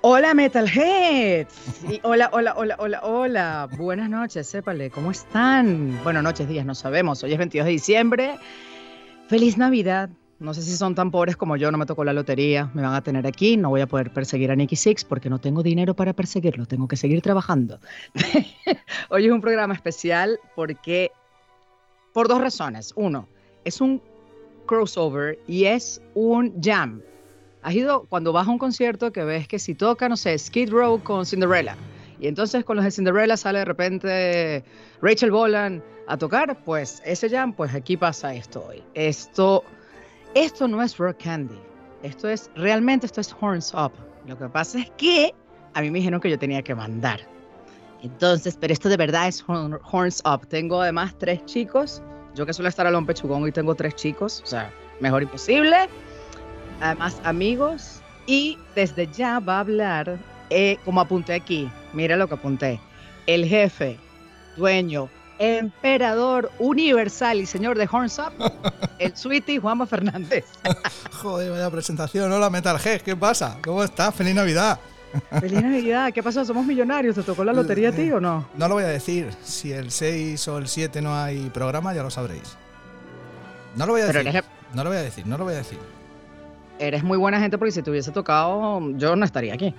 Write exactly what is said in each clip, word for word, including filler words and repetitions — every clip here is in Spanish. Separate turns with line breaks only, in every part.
Hola Metalheads, y hola, hola, hola, hola, hola, buenas noches, sépale, ¿cómo están? Bueno, noches, días, no sabemos, hoy es veintidós de diciembre, feliz Navidad, no sé si son tan pobres como yo, no me tocó la lotería, me van a tener aquí, no voy a poder perseguir a Nicky Six porque no tengo dinero para perseguirlo, tengo que seguir trabajando. Hoy es un programa especial porque, por dos razones, uno, es un crossover y es un jam. ¿Has ido cuando vas a un concierto que ves que si toca, no sé, Skid Row con Cinderella, y entonces con los de Cinderella sale de repente Rachel Bolan a tocar? Pues ese jam, pues aquí pasa esto hoy. Esto, esto no es Rock Candy. Esto es, realmente esto es Horns Up. Lo que pasa es que a mí me dijeron que yo tenía que mandar. Entonces, pero esto de verdad es Horns Up. Tengo además tres chicos. Yo que suelo estar al pechugón, hoy tengo tres chicos. O sea, mejor imposible. Además, amigos, y desde ya va a hablar, eh, como apunté aquí, mira lo que apunté, el jefe, dueño, emperador universal y señor de Horns Up, el Sweetie Juanma Fernández.
Joder, vaya presentación. Hola Metalhead, ¿qué pasa? ¿Cómo estás? ¡Feliz Navidad!
¡Feliz Navidad! ¿Qué pasó? ¿Somos millonarios? ¿Te tocó la lotería a ti o no?
No lo voy a decir. Si el seis o el siete no hay programa, ya lo sabréis. No lo voy a decir. Eres... No lo voy a decir, no lo voy a decir.
Eres muy buena gente porque si te hubiese tocado, yo no estaría aquí.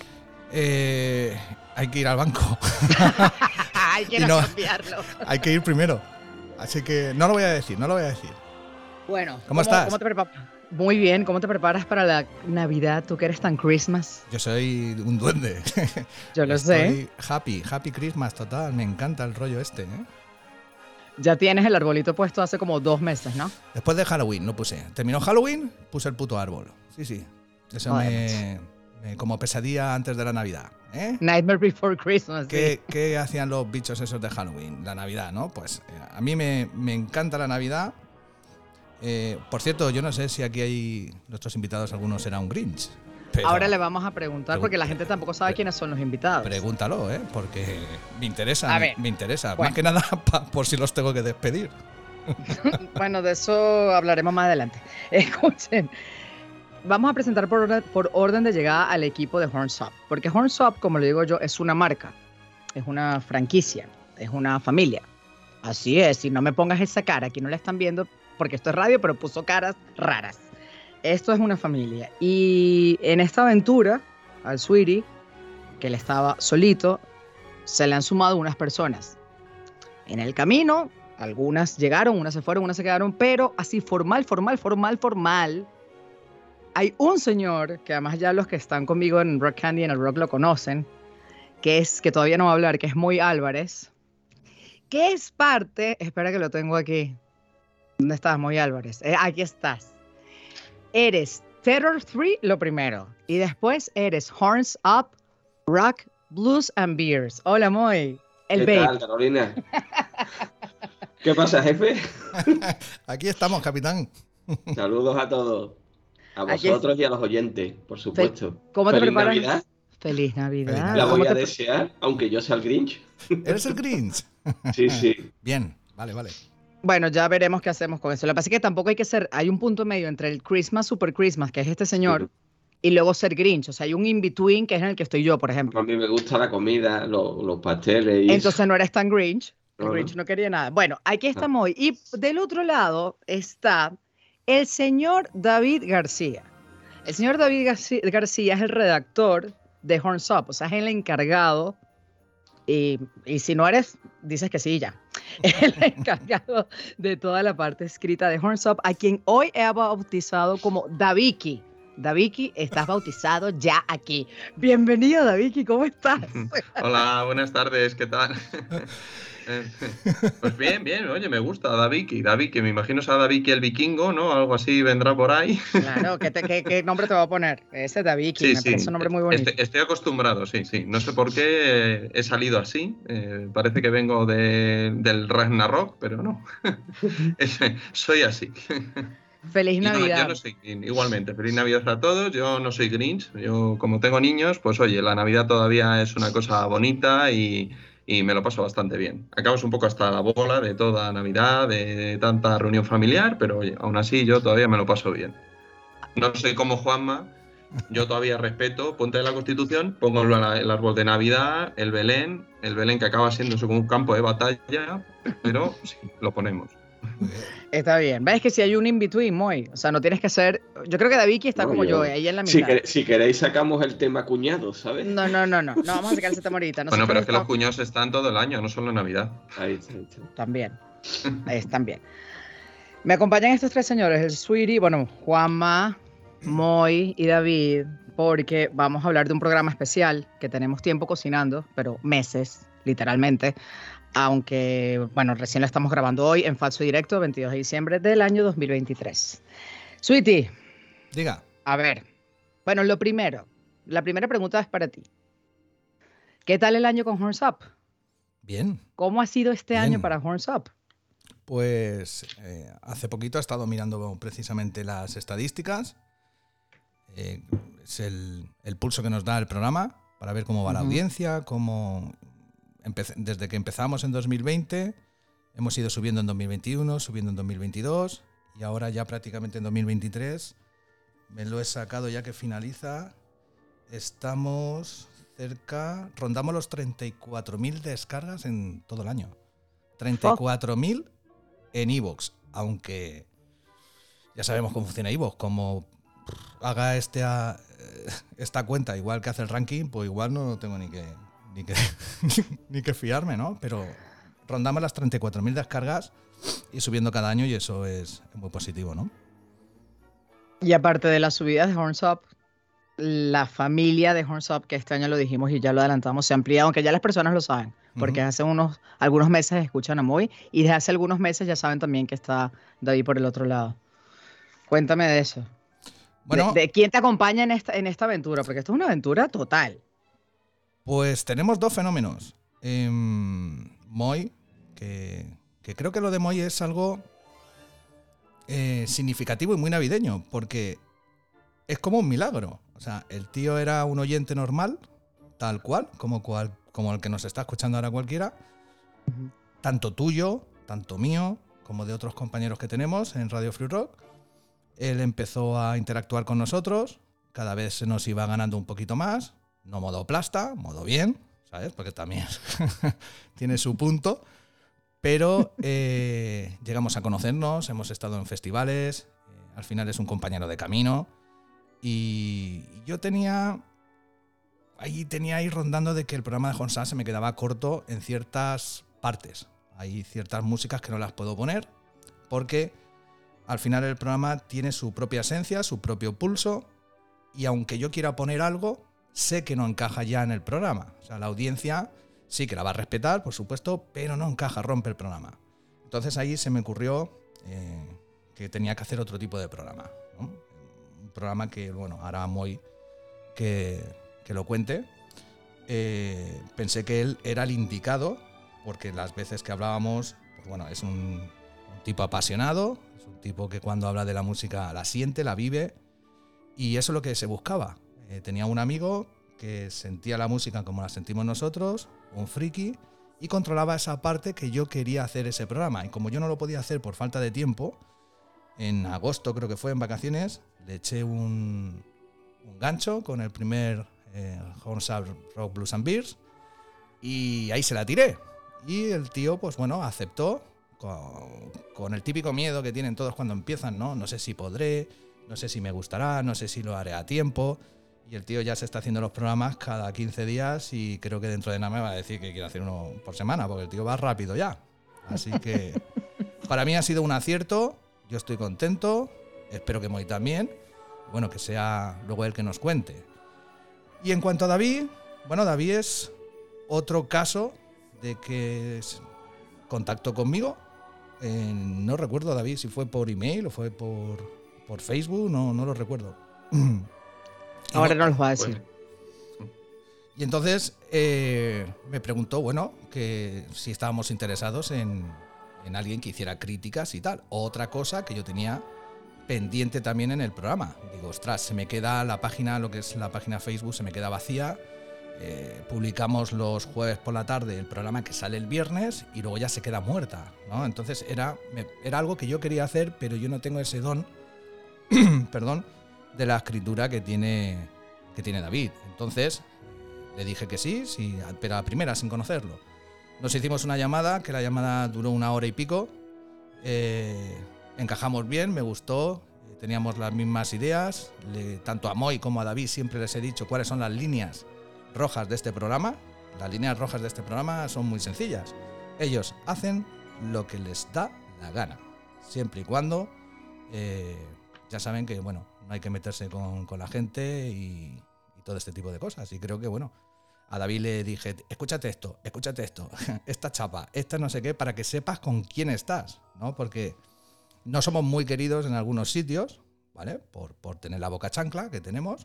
Eh, hay que ir al banco.
Hay que no cambiarlo.
Hay que ir primero. Así que no lo voy a decir, no lo voy a decir.
Bueno,
¿cómo, ¿cómo estás?
¿Cómo te preparas? Muy bien, ¿cómo te preparas para la Navidad? Tú que eres tan Christmas.
Yo soy un duende.
Yo lo
Estoy
sé.
Happy, happy Christmas total. Me encanta el rollo este, ¿eh?
Ya tienes el arbolito puesto hace como dos meses, ¿no?
Después de Halloween lo puse. Terminó Halloween, puse el puto árbol. Sí, sí. Eso me, me... como pesadilla antes de la Navidad, ¿eh?
Nightmare Before Christmas.
¿Qué,
sí.
¿Qué hacían los bichos esos de Halloween? La Navidad, ¿no? Pues eh, a mí me, me encanta la Navidad. Eh, por cierto, yo no sé si aquí hay nuestros invitados, algunos será un Grinch.
Pero ahora le vamos a preguntar porque la gente tampoco sabe quiénes son los invitados.
Pregúntalo, ¿eh? Porque me interesa,
a ver,
me interesa.
Bueno.
Más que nada pa, por si los tengo que despedir.
Bueno, de eso hablaremos más adelante. Escuchen, vamos a presentar por orden, por orden de llegada al equipo de Horns Up. Porque Horns Up, como le digo yo, es una marca, es una franquicia, es una familia. Así es, y no me pongas esa cara, aquí no la están viendo porque esto es radio, pero puso caras raras. Esto es una familia y en esta aventura al Sweetie, que él estaba solito, se le han sumado unas personas. En el camino, algunas llegaron, unas se fueron, unas se quedaron, pero así formal, formal, formal, formal, hay un señor, que además ya los que están conmigo en Rock Candy en el Rock lo conocen, que es, que todavía no va a hablar, que es Moy Álvarez, que es parte, espera que lo tengo aquí, ¿dónde estás, Moy Álvarez? Eh, aquí estás. Eres Terror tres, lo primero. Y después eres Horns Up, Rock, Blues and Beers. Hola, Moy. El
¿Qué
babe.
tal, Carolina? ¿Qué pasa, jefe?
Aquí estamos, capitán.
Saludos a todos. A vosotros y a los oyentes, por supuesto.
¿Cómo te
Feliz
preparas?
Navidad.
Feliz Navidad.
Feliz Navidad.
La voy a
te...
desear, aunque yo sea el Grinch.
¿Eres el Grinch?
Sí, sí.
Bien, vale, vale.
Bueno, ya veremos qué hacemos con eso. Lo que pasa es que tampoco hay que ser, hay un punto medio entre el Christmas, Super Christmas, que es este señor, sí, y luego ser Grinch. O sea, hay un in-between que es en el que estoy yo, por ejemplo.
A mí me gusta la comida, los, los pasteles. Y
Entonces
eso.
no eres tan Grinch. El
No,
Grinch
no.
no quería nada. Bueno, aquí estamos hoy. Y del otro lado está el señor David García. El señor David García, García es el redactor de Horns Up. O sea, es el encargado. Y, y si no eres, dices que sí, ya. El encargado de toda la parte escrita de Horns Up, a quien hoy he bautizado como Daviki. Daviki, estás bautizado ya aquí. Bienvenido, Daviki, ¿cómo estás?
Hola, buenas tardes, ¿qué tal? Pues bien, bien, oye, me gusta Daviki, Daviki, me imagino será Daviki el vikingo, ¿no? Algo así vendrá por ahí.
Claro, ¿qué, te, qué, qué nombre te va a poner? Ese Daviki,
sí,
me
sí.
parece un nombre muy bonito.
Estoy, estoy acostumbrado, sí, sí. No sé por qué he salido así, eh, parece que vengo de, del Ragnarok, pero no. es, soy así.
Feliz Navidad.
No, yo no soy, igualmente, feliz Navidad a todos. Yo no soy Grinch. Yo, como tengo niños, pues oye, la Navidad todavía es una cosa bonita y, y me lo paso bastante bien. Acabas un poco hasta la bola de toda Navidad, de tanta reunión familiar, pero oye, aún así yo todavía me lo paso bien. No soy como Juanma, yo todavía respeto, ponte la Constitución, pongo el árbol de Navidad, el Belén, el Belén que acaba siendo eso como un campo de batalla, pero sí, lo ponemos.
Está bien. ¿Ves que si hay un in-between, Moy? O sea, no tienes que ser... Yo creo que David está no, como yo, yo, ahí en la mitad.
Si, que, si queréis sacamos el tema cuñado, ¿sabes?
No, no, no, no. No vamos a sacar ese tema ahorita.
Bueno, pero es que los cuñados están todo el año, no solo en Navidad.
Ahí está, ahí está.
También. Ahí están bien. Me acompañan estos tres señores, el Sweetie, bueno, Juanma, Moy y David, porque vamos a hablar de un programa especial que tenemos tiempo cocinando, pero meses, literalmente, aunque, bueno, recién lo estamos grabando hoy en falso directo, veintidós de diciembre del año dos mil veintitrés. Sweetie.
Diga.
A ver, bueno, lo primero, la primera pregunta es para ti. ¿Qué tal el año con Horns Up?
Bien.
¿Cómo ha sido este
Bien.
año para Horns Up?
Pues eh, hace poquito he estado mirando precisamente las estadísticas. Eh, es el, el pulso que nos da el programa para ver cómo va uh-huh. la audiencia, cómo empe- desde que empezamos en dos mil veinte hemos ido subiendo en dos mil veintiuno, subiendo en dos mil veintidós y ahora ya prácticamente en dos mil veintitrés me lo he sacado ya que finaliza. Estamos cerca, rondamos los treinta y cuatro mil descargas en todo el año. treinta y cuatro mil oh. en iVoox, aunque ya sabemos cómo funciona iVoox, como haga este a, esta cuenta igual que hace el ranking, pues igual no tengo ni que ni que, ni que fiarme, ¿no? Pero rondamos las treinta y cuatro mil descargas y subiendo cada año y eso es muy positivo, ¿no?
Y aparte de las subidas de Horns Up, la familia de Horns Up, que este año lo dijimos y ya lo adelantamos, se ha ampliado, aunque ya las personas lo saben, porque uh-huh. hace unos algunos meses escuchan a Moy y desde hace algunos meses ya saben también que está David por el otro lado. Cuéntame de eso. Bueno, de, de quién te acompaña en esta, en esta aventura, porque esto es una aventura total.
Pues tenemos dos fenómenos. Eh, Moy, que, que creo que lo de Moy es algo eh, significativo y muy navideño, porque es como un milagro. O sea, el tío era un oyente normal, tal cual, como, cual, como el que nos está escuchando ahora cualquiera, uh-huh. tanto tuyo, tanto mío, como de otros compañeros que tenemos en Radio Free Rock. Él empezó a interactuar con nosotros, cada vez se nos iba ganando un poquito más, no modo plasta, modo bien, ¿sabes? Porque también tiene su punto, pero eh, llegamos a conocernos, hemos estado en festivales, eh, al final es un compañero de camino. Y yo tenía ahí tenía ahí rondando de que el programa de Honsa se me quedaba corto en ciertas partes. Hay ciertas músicas que no las puedo poner porque al final el programa tiene su propia esencia, su propio pulso y aunque yo quiera poner algo, sé que no encaja ya en el programa. O sea, la audiencia sí que la va a respetar, por supuesto, pero no encaja, rompe el programa. Entonces ahí se me ocurrió eh, que tenía que hacer otro tipo de programa, ¿no? Programa que, bueno, ahora Moy que, que lo cuente. Eh, pensé que él era el indicado, porque las veces que hablábamos, pues bueno, es un, un tipo apasionado, es un tipo que cuando habla de la música la siente, la vive, y eso es lo que se buscaba. Eh, tenía un amigo que sentía la música como la sentimos nosotros, un friki, y controlaba esa parte que yo quería hacer ese programa. Y como yo no lo podía hacer por falta de tiempo, en agosto creo que fue, en vacaciones, le eché un, un gancho con el primer eh, Horns Up Rock Blues and Beers y ahí se la tiré. Y el tío, pues bueno, aceptó con, con el típico miedo que tienen todos cuando empiezan, ¿no? No sé si podré, no sé si me gustará, no sé si lo haré a tiempo. Y el tío ya se está haciendo los programas cada quince días y creo que dentro de nada me va a decir que quiere hacer uno por semana, porque el tío va rápido ya. Así que para mí ha sido un acierto. Yo estoy contento, espero que Moy también, bueno, que sea luego él que nos cuente. Y en cuanto a David, bueno, David es otro caso de que contactó conmigo, eh, no recuerdo, David, si fue por email o fue por, por Facebook, no, no lo recuerdo.
Ahora no los va a decir.
Y entonces eh, me preguntó, bueno, que si estábamos interesados en... en alguien que hiciera críticas y tal. Otra cosa que yo tenía pendiente también en el programa. Digo, ostras, se me queda la página, lo que es la página Facebook, se me queda vacía. Eh, publicamos los jueves por la tarde el programa que sale el viernes y luego ya se queda muerta, ¿no? Entonces era, me, era algo que yo quería hacer, pero yo no tengo ese don, perdón, de la escritura que tiene, que tiene David. Entonces le dije que sí, sí, pero a primera, sin conocerlo. Nos hicimos una llamada, que la llamada duró una hora y pico. Eh, encajamos bien, me gustó, teníamos las mismas ideas. Le, tanto a Moi como a David siempre les he dicho cuáles son las líneas rojas de este programa. Las líneas rojas de este programa son muy sencillas. Ellos hacen lo que les da la gana, siempre y cuando eh, ya saben que bueno, no hay que meterse con, con la gente y, y todo este tipo de cosas. Y creo que bueno, a David le dije, escúchate esto, escúchate esto, esta chapa, esta no sé qué, para que sepas con quién estás, ¿no? Porque no somos muy queridos en algunos sitios, ¿vale? Por, por tener la boca chancla que tenemos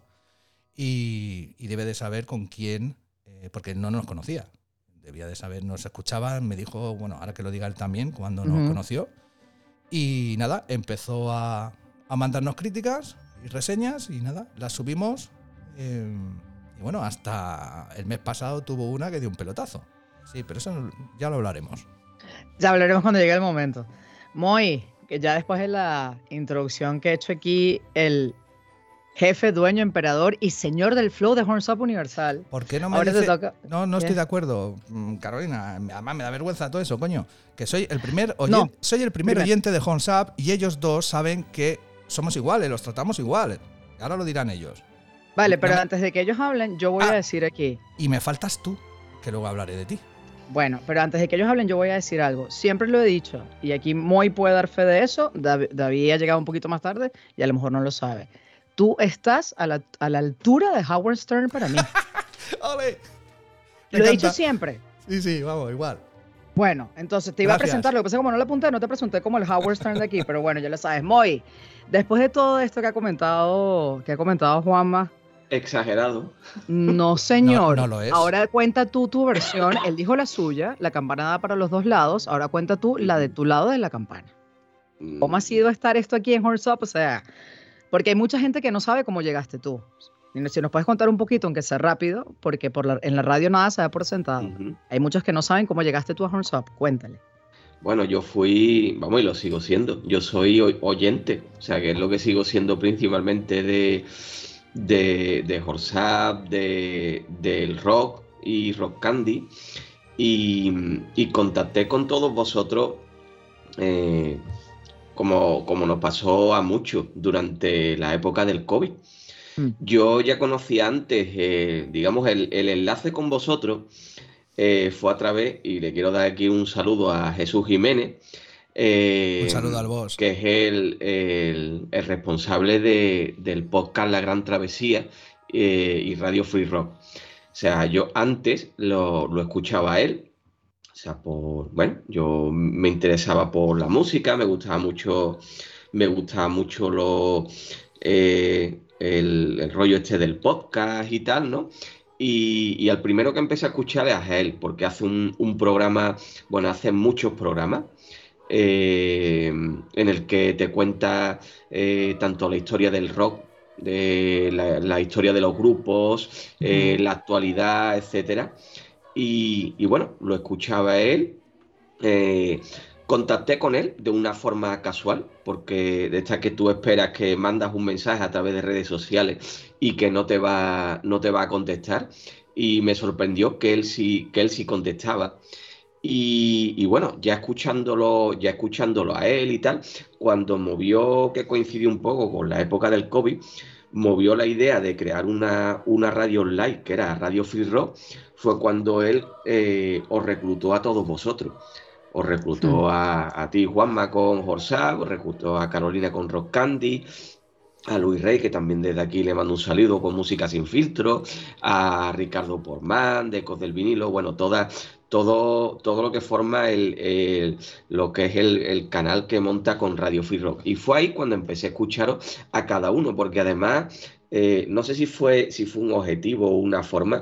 y, y debe de saber con quién, eh, porque no nos conocía. Debía de saber, nos escuchaba, me dijo, bueno, ahora que lo diga él también, cuando nos uh-huh. conoció. Y nada, empezó a, a mandarnos críticas y reseñas y nada, las subimos. Eh, y bueno, hasta el mes pasado tuvo una que dio un pelotazo. Sí, pero eso ya lo hablaremos.
Ya hablaremos cuando llegue el momento. Moi, que ya después de la introducción que he hecho aquí, el jefe, dueño, emperador y señor del flow de Horns Up Universal.
¿Por qué no me dice? Toca... No, no estoy de acuerdo, Carolina. Además me da vergüenza todo eso, coño. Que soy el primer oyente, no, soy el primer primer. oyente de Horns Up y ellos dos saben que somos iguales, los tratamos igual. Ahora lo dirán ellos.
Vale, pero no me... antes de que ellos hablen, yo voy ah, a decir aquí.
Y me faltas tú, que luego hablaré de ti.
Bueno, pero antes de que ellos hablen, yo voy a decir algo. Siempre lo he dicho, y aquí Moi puede dar fe de eso. David, David ha llegado un poquito más tarde y a lo mejor no lo sabe. Tú estás a la, a la altura de Howard Stern para mí.
¡Ole!
Lo encanta. He dicho siempre.
Sí, sí, vamos, igual.
Bueno, entonces te iba Gracias. a presentar, lo que pasa es que como no lo apunté, no te presenté como el Howard Stern de aquí, pero bueno, ya lo sabes. Moi, después de todo esto que ha comentado, que ha comentado Juanma.
Exagerado.
No, señor.
No, no lo es.
Ahora cuenta tú tu versión. Él dijo la suya, la campana da para los dos lados. Ahora cuenta tú la de tu lado de la campana. ¿Cómo ha sido estar esto aquí en Horns Up? O sea, porque hay mucha gente que no sabe cómo llegaste tú. Si nos puedes contar un poquito, aunque sea rápido, porque por la, en la radio nada se da por sentado. Uh-huh. Hay muchos que no saben cómo llegaste tú a Horns Up. Cuéntale.
Bueno, yo fui, vamos, y lo sigo siendo. Yo soy oyente, o sea, que es lo que sigo siendo principalmente de... de, de Horns Up, de, del rock y Rock Candy, y, y contacté con todos vosotros eh, como, como nos pasó a muchos durante la época del COVID. Mm. Yo ya conocía antes, eh, digamos, el, el enlace con vosotros eh, fue a través, y le quiero dar aquí un saludo a Jesús Jiménez, Eh,
un saludo al boss.
Que es el, el, el responsable de, del podcast La Gran Travesía eh, y Radio Free Rock. O sea, yo antes lo, lo escuchaba a él. O sea, por, bueno, yo me interesaba por la música, me gustaba mucho, me gustaba mucho lo, eh, el, el rollo este del podcast y tal, ¿no? Y, y al primero que empecé a escuchar es a él, porque hace un, un programa, bueno, hace muchos programas. Eh, en el que te cuenta eh, tanto la historia del rock, de la, la historia de los grupos, eh, la actualidad, etcétera. Y, y bueno, lo escuchaba él. Eh, contacté con él de una forma casual, porque de esta que tú esperas que mandas un mensaje a través de redes sociales y que no te va, no te va a contestar. Y me sorprendió que él sí, que él sí contestaba. Y, y bueno, ya escuchándolo, ya escuchándolo a él y tal, cuando movió, que coincidió un poco con la época del COVID, movió la idea de crear una, una radio online, que era Radio Free Rock, fue cuando él eh, os reclutó a todos vosotros. Os reclutó sí. a, a ti, Juanma, con Horns Up, os reclutó a Carolina con Rock Candy, a Luis Rey, que también desde aquí le mando un saludo con Música Sin Filtro, a Ricardo Portman, de Ecos del Vinilo, bueno, todas... Todo, todo lo que forma el, el, lo que es el, el canal que monta con Radio Free Rock. Y fue ahí cuando empecé a escucharos a cada uno, porque además, eh, no sé si fue, si fue un objetivo o una forma,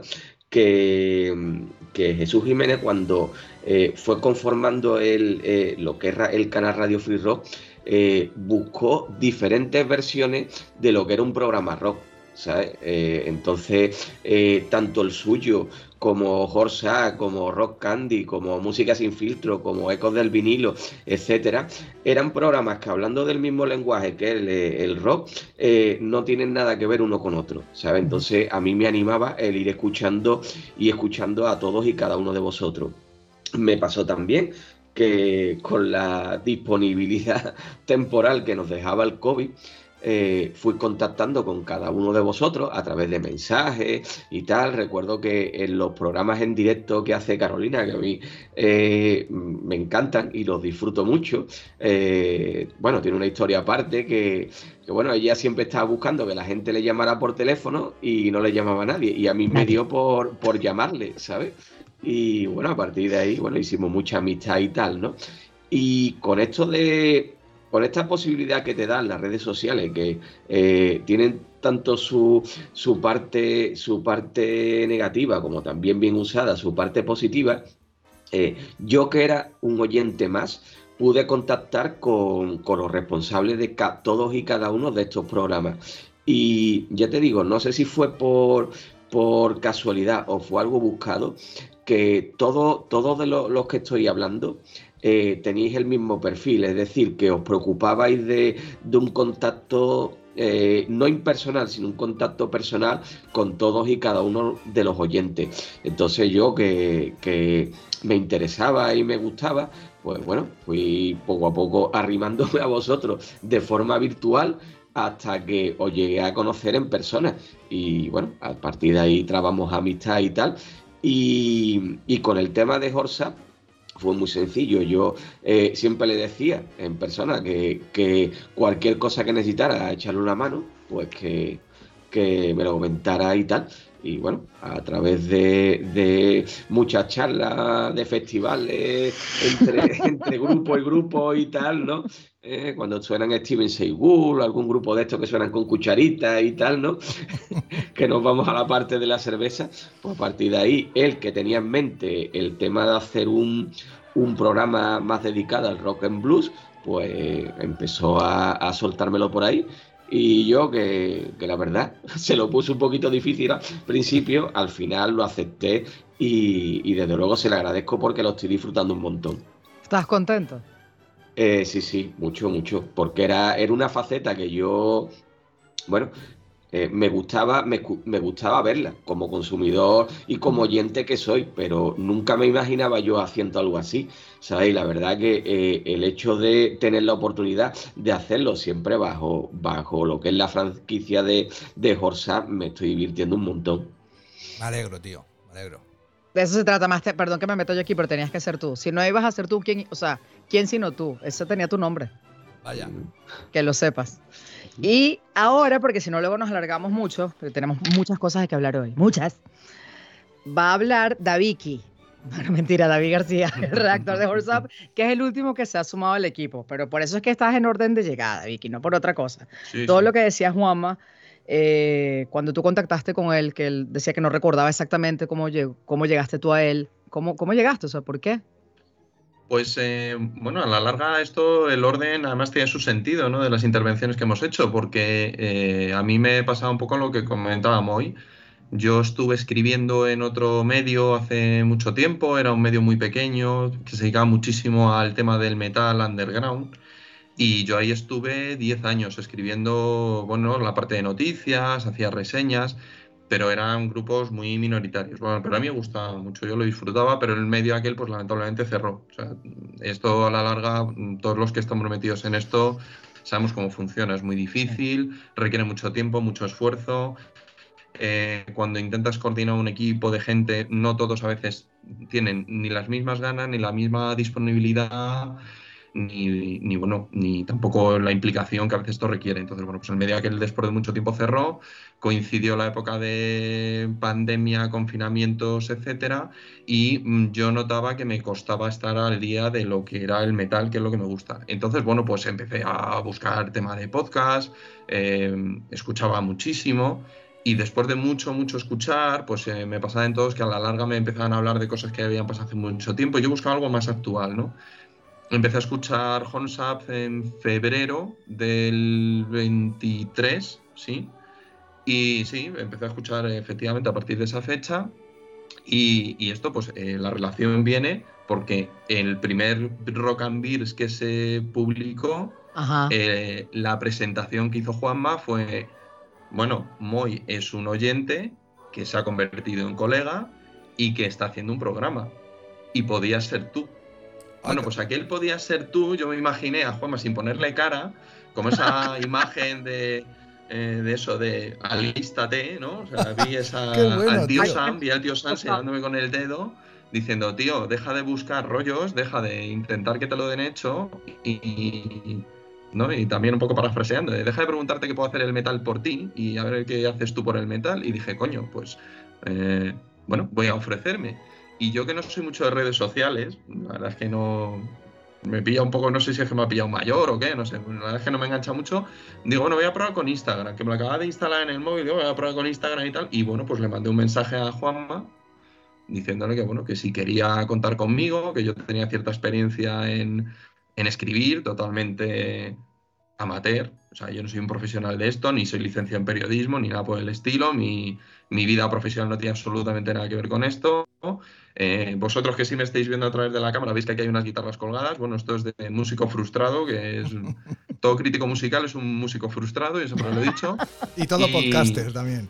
que, que Jesús Jiménez, cuando eh, fue conformando el, eh, lo que es el canal Radio Free Rock, eh, buscó diferentes versiones de lo que era un programa rock. ¿sabes? Eh, entonces, eh, tanto el suyo como Horsa, como Rock Candy, como Música Sin Filtro, como Ecos del Vinilo, etcétera, eran programas que, hablando del mismo lenguaje que el, el rock, eh, no tienen nada que ver uno con otro, ¿sabes? Entonces a mí me animaba el ir escuchando y escuchando a todos y cada uno de vosotros. Me pasó también que con la disponibilidad temporal que nos dejaba el COVID, Eh, fui contactando con cada uno de vosotros a través de mensajes y tal. Recuerdo que en los programas en directo que hace Carolina, que a mí eh, me encantan y los disfruto mucho, eh, bueno, tiene una historia aparte que, que, bueno, ella siempre estaba buscando que la gente le llamara por teléfono y no le llamaba a nadie, y a mí me dio por, por llamarle, ¿sabes? Y bueno, a partir de ahí, bueno, hicimos mucha amistad y tal, ¿no? Y con esto de... Con esta posibilidad que te dan las redes sociales, que eh, tienen tanto su, su, parte, su parte negativa como también bien usada, su parte positiva, eh, yo, que era un oyente más, pude contactar con, con los responsables de ca- todos y cada uno de estos programas. Y ya te digo, no sé si fue por, por casualidad o fue algo buscado, que todos todo de lo, los que estoy hablando eh, teníais el mismo perfil, es decir, que os preocupabais de, de un contacto eh, no impersonal, sino un contacto personal con todos y cada uno de los oyentes. Entonces yo, que, que me interesaba y me gustaba, pues bueno, fui poco a poco arrimándome a vosotros de forma virtual hasta que os llegué a conocer en persona. Y bueno, a partir de ahí trabamos amistad y tal. Y, y con el tema de Horsa fue muy sencillo. Yo eh, siempre le decía en persona que, que cualquier cosa que necesitara echarle una mano, pues que, que me lo comentara y tal. Y bueno, a través de, de muchas charlas de festivales entre, entre grupo y grupo y tal, ¿no? Eh, cuando suenan Steven Seagal, algún grupo de estos que suenan con cucharitas y tal, ¿no? Que nos vamos a la parte de la cerveza, pues a partir de ahí, él, que tenía en mente el tema de hacer un, un programa más dedicado al rock and blues, pues empezó a, a soltármelo por ahí. Y yo, que, que la verdad se lo puse un poquito difícil al principio, al final lo acepté y, y desde luego se le agradezco porque lo estoy disfrutando un montón.
¿Estás contento?
Eh, sí, sí, mucho, mucho, porque era, era una faceta que yo, bueno, eh, me gustaba, me, me gustaba verla como consumidor y como oyente que soy, pero nunca me imaginaba yo haciendo algo así, ¿sabes? Y la verdad que eh, el hecho de tener la oportunidad de hacerlo siempre bajo, bajo lo que es la franquicia de, de Horsa, me estoy divirtiendo un montón.
Me alegro, tío, me alegro.
De eso se trata más. Te, perdón que me meto yo aquí, pero tenías que ser tú. Si no ibas a ser tú, ¿quién? O sea, ¿quién sino tú? Ese tenía tu nombre.
Vaya.
Que lo sepas. Y ahora, porque si no luego nos alargamos mucho, porque tenemos muchas cosas de que hablar hoy, muchas, va a hablar Daviki. Bueno, mentira, David García, el redactor de Horse Up, que es el último que se ha sumado al equipo. Pero por eso es que estás en orden de llegada, Vicky, no por otra cosa.
Sí,
Todo
sí.
lo que decía Juanma, eh, cuando tú contactaste con él, que él decía que no recordaba exactamente cómo, llegó, cómo llegaste tú a él, ¿cómo, cómo llegaste? O sea, ¿por qué?
Pues eh, bueno, a la larga esto, el orden además tiene su sentido, ¿no? De las intervenciones que hemos hecho, porque eh, a mí me pasaba un poco lo que comentábamos hoy. Yo estuve escribiendo en otro medio hace mucho tiempo, era un medio muy pequeño, que se dedicaba muchísimo al tema del metal underground, y yo ahí estuve diez años escribiendo, bueno, la parte de noticias, hacía reseñas, pero eran grupos muy minoritarios. Bueno, pero a mí me gustaba mucho, yo lo disfrutaba, pero el medio aquel, pues lamentablemente cerró. O sea, esto a la larga, todos los que estamos metidos en esto, sabemos cómo funciona, es muy difícil, requiere mucho tiempo, mucho esfuerzo. Eh, cuando intentas coordinar un equipo de gente, no todos a veces tienen ni las mismas ganas, ni la misma disponibilidad, ni, ni bueno, ni tampoco la implicación que a veces esto requiere. Entonces, bueno, pues el medio aquel después de mucho tiempo cerró, coincidió la época de pandemia, confinamientos, etcétera, y mm, yo notaba que me costaba estar al día de lo que era el metal, que es lo que me gusta. Entonces, bueno, pues empecé a buscar tema de podcast, eh, escuchaba muchísimo. Y después de mucho, mucho escuchar, pues eh, me pasaba en todos que a la larga me empezaban a hablar de cosas que habían pasado hace mucho tiempo. Yo buscaba algo más actual, ¿no? Empecé a escuchar Horse Up en febrero del veintitrés, ¿sí? Y sí, empecé a escuchar efectivamente a partir de esa fecha. Y, y esto, pues eh, la relación viene porque el primer Rock and Beers que se publicó, eh, la presentación que hizo Juanma fue, bueno, Moi es un oyente que se ha convertido en colega y que está haciendo un programa. Y podías ser tú. Bueno, pues aquel podía ser tú, yo me imaginé a Juanma sin ponerle cara, como esa imagen de... Eh, de eso, de alístate, ¿no? O sea, vi esa, bueno, al tío, tío Sam, vi al tío Sam señalándome con el dedo, diciendo, tío, deja de buscar rollos, deja de intentar que te lo den hecho, y, ¿no? Y también un poco parafraseando, deja de preguntarte qué puedo hacer el metal por ti, y a ver qué haces tú por el metal, y dije, coño, pues, eh, bueno, voy a ofrecerme. Y yo que no soy mucho de redes sociales, la verdad es que no... me pilla un poco, no sé si es que me ha pillado mayor o qué, no sé, la verdad es que no me engancha mucho. Digo, bueno, voy a probar con Instagram, que me lo acababa de instalar en el móvil, digo, voy a probar con Instagram y tal. Y bueno, pues le mandé un mensaje a Juanma diciéndole que, bueno, que si quería contar conmigo, que yo tenía cierta experiencia en, en escribir, totalmente amateur. O sea, yo no soy un profesional de esto, ni soy licenciado en periodismo, ni nada por el estilo. Mi, mi vida profesional no tiene absolutamente nada que ver con esto. Eh, vosotros que sí me estáis viendo a través de la cámara, veis que aquí hay unas guitarras colgadas. Bueno, esto es de músico frustrado, que es... todo crítico musical es un músico frustrado, y eso me lo he dicho.
Y todo y... podcaster también.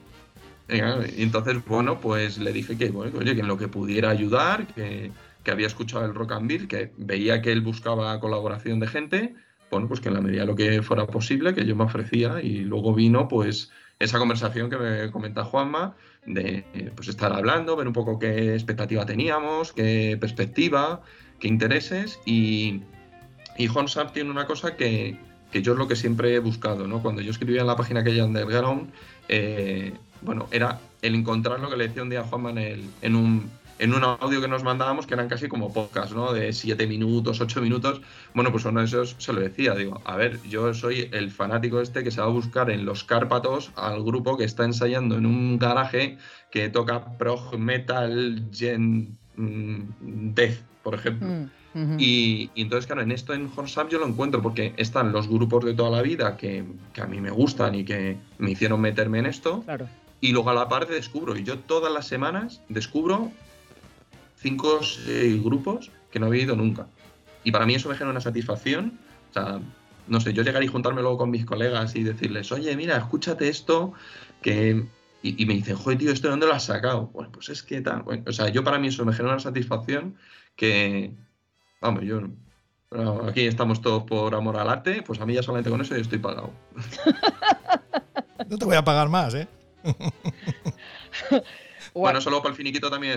Y entonces, bueno, pues le dije que, bueno, oye, que en lo que pudiera ayudar, que, que había escuchado el Rock and Beer, que veía que él buscaba colaboración de gente, bueno, pues que en la medida de lo que fuera posible, que yo me ofrecía. Y luego vino, pues, esa conversación que me comenta Juanma, de pues estar hablando, ver un poco qué expectativa teníamos, qué perspectiva, qué intereses. Y, y Hornsap tiene una cosa que, que yo es lo que siempre he buscado, ¿no? Cuando yo escribía en la página aquella Underground, eh, bueno, era el encontrar lo que le decía un día a Juanma en, el, en un... en un audio que nos mandábamos, que eran casi como podcast, ¿no? De siete minutos, ocho minutos. Bueno, pues uno de esos se lo decía, digo, a ver, yo soy el fanático este que se va a buscar en los Cárpatos al grupo que está ensayando en un garaje que toca prog metal, gen, mmm, death, por ejemplo. Mm, uh-huh. y, y entonces, claro, en esto en Hornsap yo lo encuentro, porque están los grupos de toda la vida que, que a mí me gustan y que me hicieron meterme en esto.
Claro.
Y luego a la parte descubro, y yo todas las semanas descubro cinco o seis grupos que no había ido nunca. Y para mí eso me genera una satisfacción. O sea, no sé, yo llegar y juntarme luego con mis colegas y decirles, oye, mira, escúchate esto, que... Y, y me dicen, joder, tío, ¿esto de dónde lo has sacado? Bueno, pues es que tal... Bueno, o sea, yo para mí eso me genera una satisfacción que... Vamos, yo... Bueno, aquí estamos todos por amor al arte, pues a mí ya solamente con eso yo estoy pagado.
No te voy a pagar más, ¿eh?
Bueno, solo para el finiquito también.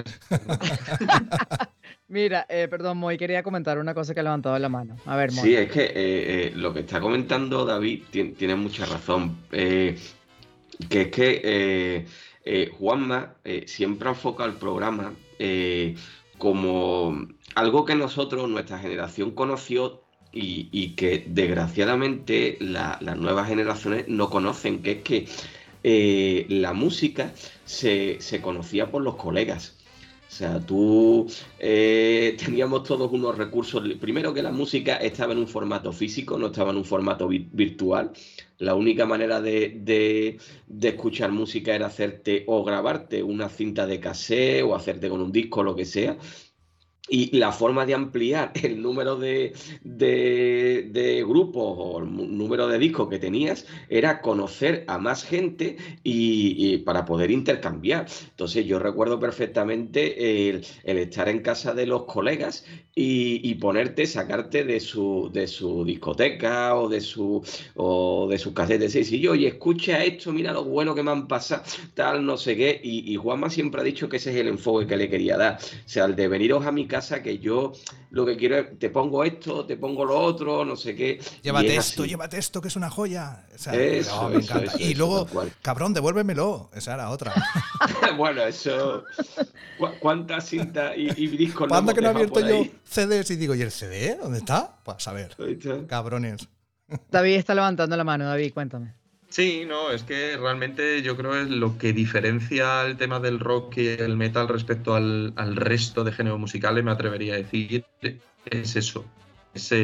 Mira, eh, perdón, Moi, quería comentar una cosa que ha levantado la mano. A ver, Moi.
Sí, es que eh, eh, lo que está comentando David tiene, tiene mucha razón. Eh, que es que eh, eh, Juanma eh, siempre ha enfocado el programa eh, como algo que nosotros, nuestra generación, conoció y, y que desgraciadamente la, las nuevas generaciones no conocen, que es que Eh, la música se, se conocía por los colegas. O sea, tú eh, teníamos todos unos recursos. Primero, que la música estaba en un formato físico, no estaba en un formato vi- virtual. La única manera de, de, de escuchar música era hacerte o grabarte una cinta de cassette o hacerte con un disco, lo que sea. Y la forma de ampliar el número de, de, de grupos o el número de discos que tenías era conocer a más gente y, y para poder intercambiar. Entonces yo recuerdo perfectamente el, el estar en casa de los colegas y, y ponerte, sacarte de su, de su discoteca o de su o de sus casetes y decir, oye, escucha esto, mira lo bueno que me han pasado, tal, no sé qué. Y, y Juanma siempre ha dicho que ese es el enfoque que le quería dar. O sea, el de veniros a mi casa, que yo lo que quiero es, te pongo esto, te pongo lo otro, no sé qué.
Llévate esto, así. llévate esto, que es una joya. O sea,
eso,
no, me
eso,
encanta.
eso,
y
eso,
luego, cabrón, devuélvemelo. Esa era otra.
Bueno, eso... ¿Cu- ¿Cuántas cintas y, y discos
¿Cuándo que no he abierto yo
ahí?
C Ds y digo, ¿y el C D? ¿Dónde está? Pues a ver, cabrones.
David está levantando la mano. David, cuéntame.
Sí, no, es que realmente yo creo que es lo que diferencia el tema del rock y el metal respecto al, al resto de géneros musicales, me atrevería a decir, es eso. Es el,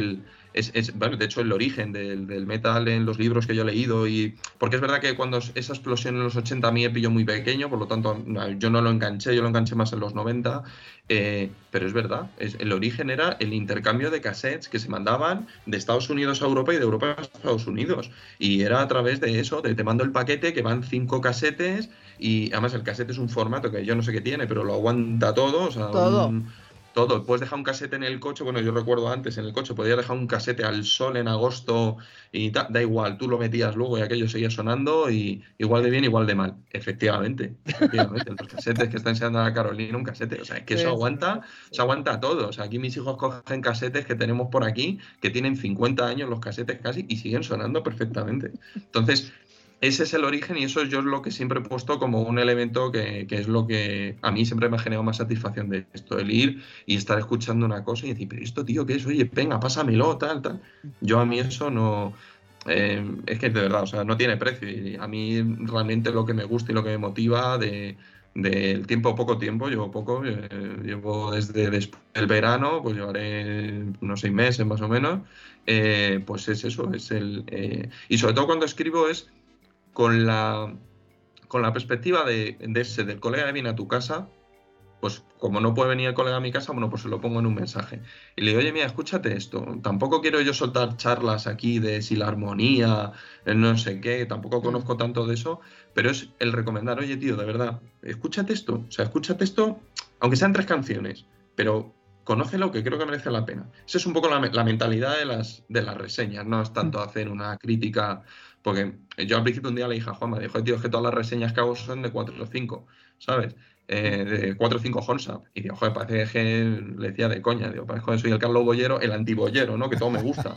es, es bueno, de hecho el origen del, del metal en los libros que yo he leído, y porque es verdad que cuando esa explosión en los ochenta a mí me pilló muy pequeño, por lo tanto yo no lo enganché, yo lo enganché más en los noventa, eh, pero es verdad, es, el origen era el intercambio de cassettes que se mandaban de Estados Unidos a Europa y de Europa a Estados Unidos, y era a través de eso, de te mando el paquete que van cinco casetes, y además el casete es un formato que yo no sé qué tiene, pero lo aguanta todo, o sea,
Todo.
Un, todo. Puedes dejar un casete en el coche, bueno, yo recuerdo antes en el coche, podías dejar un casete al sol en agosto y da, da igual, tú lo metías luego y aquello seguía sonando y igual de bien, igual de mal. Efectivamente, efectivamente, los casetes que está enseñando a Carolina, un casete, o sea, es que eso
Sí,
aguanta,
sí.
eso aguanta todo. O sea, aquí mis hijos cogen casetes que tenemos por aquí, que tienen cincuenta años los casetes casi y siguen sonando perfectamente. Entonces, ese es el origen y eso yo es lo que siempre he puesto como un elemento que, que es lo que a mí siempre me ha generado más satisfacción de esto, el ir y estar escuchando una cosa y decir, pero esto, tío, ¿qué es? Oye, venga, pásamelo, tal, tal. Yo a mí eso no... Eh, es que de verdad, o sea, no tiene precio. Y a mí realmente lo que me gusta y lo que me motiva de, del tiempo, poco tiempo, llevo poco, eh, llevo desde después del verano, pues llevaré unos seis meses más o menos, eh, pues es eso, es el... Eh, y sobre todo cuando escribo es con la, con la perspectiva de, de ese, del colega que viene a tu casa, pues como no puede venir el colega a mi casa, bueno, pues se lo pongo en un mensaje. Y le digo, oye, mira, escúchate esto. Tampoco quiero yo soltar charlas aquí de si la armonía, el no sé qué, tampoco conozco tanto de eso, pero es el recomendar, oye, tío, de verdad, escúchate esto. O sea, escúchate esto, aunque sean tres canciones, pero conócelo, que creo que merece la pena. Esa es un poco la, la mentalidad de las, de las reseñas, no es tanto hacer una crítica, porque yo al principio un día le dije a Juanma, dijo, tío, es que todas las reseñas que hago son de cuatro o cinco, ¿sabes? Eh, de cuatro o cinco Honsa. Y digo, joder, parece que le decía de coña, digo, parece que soy el Carlos Bollero, el antibollero, ¿no? Que todo me gusta.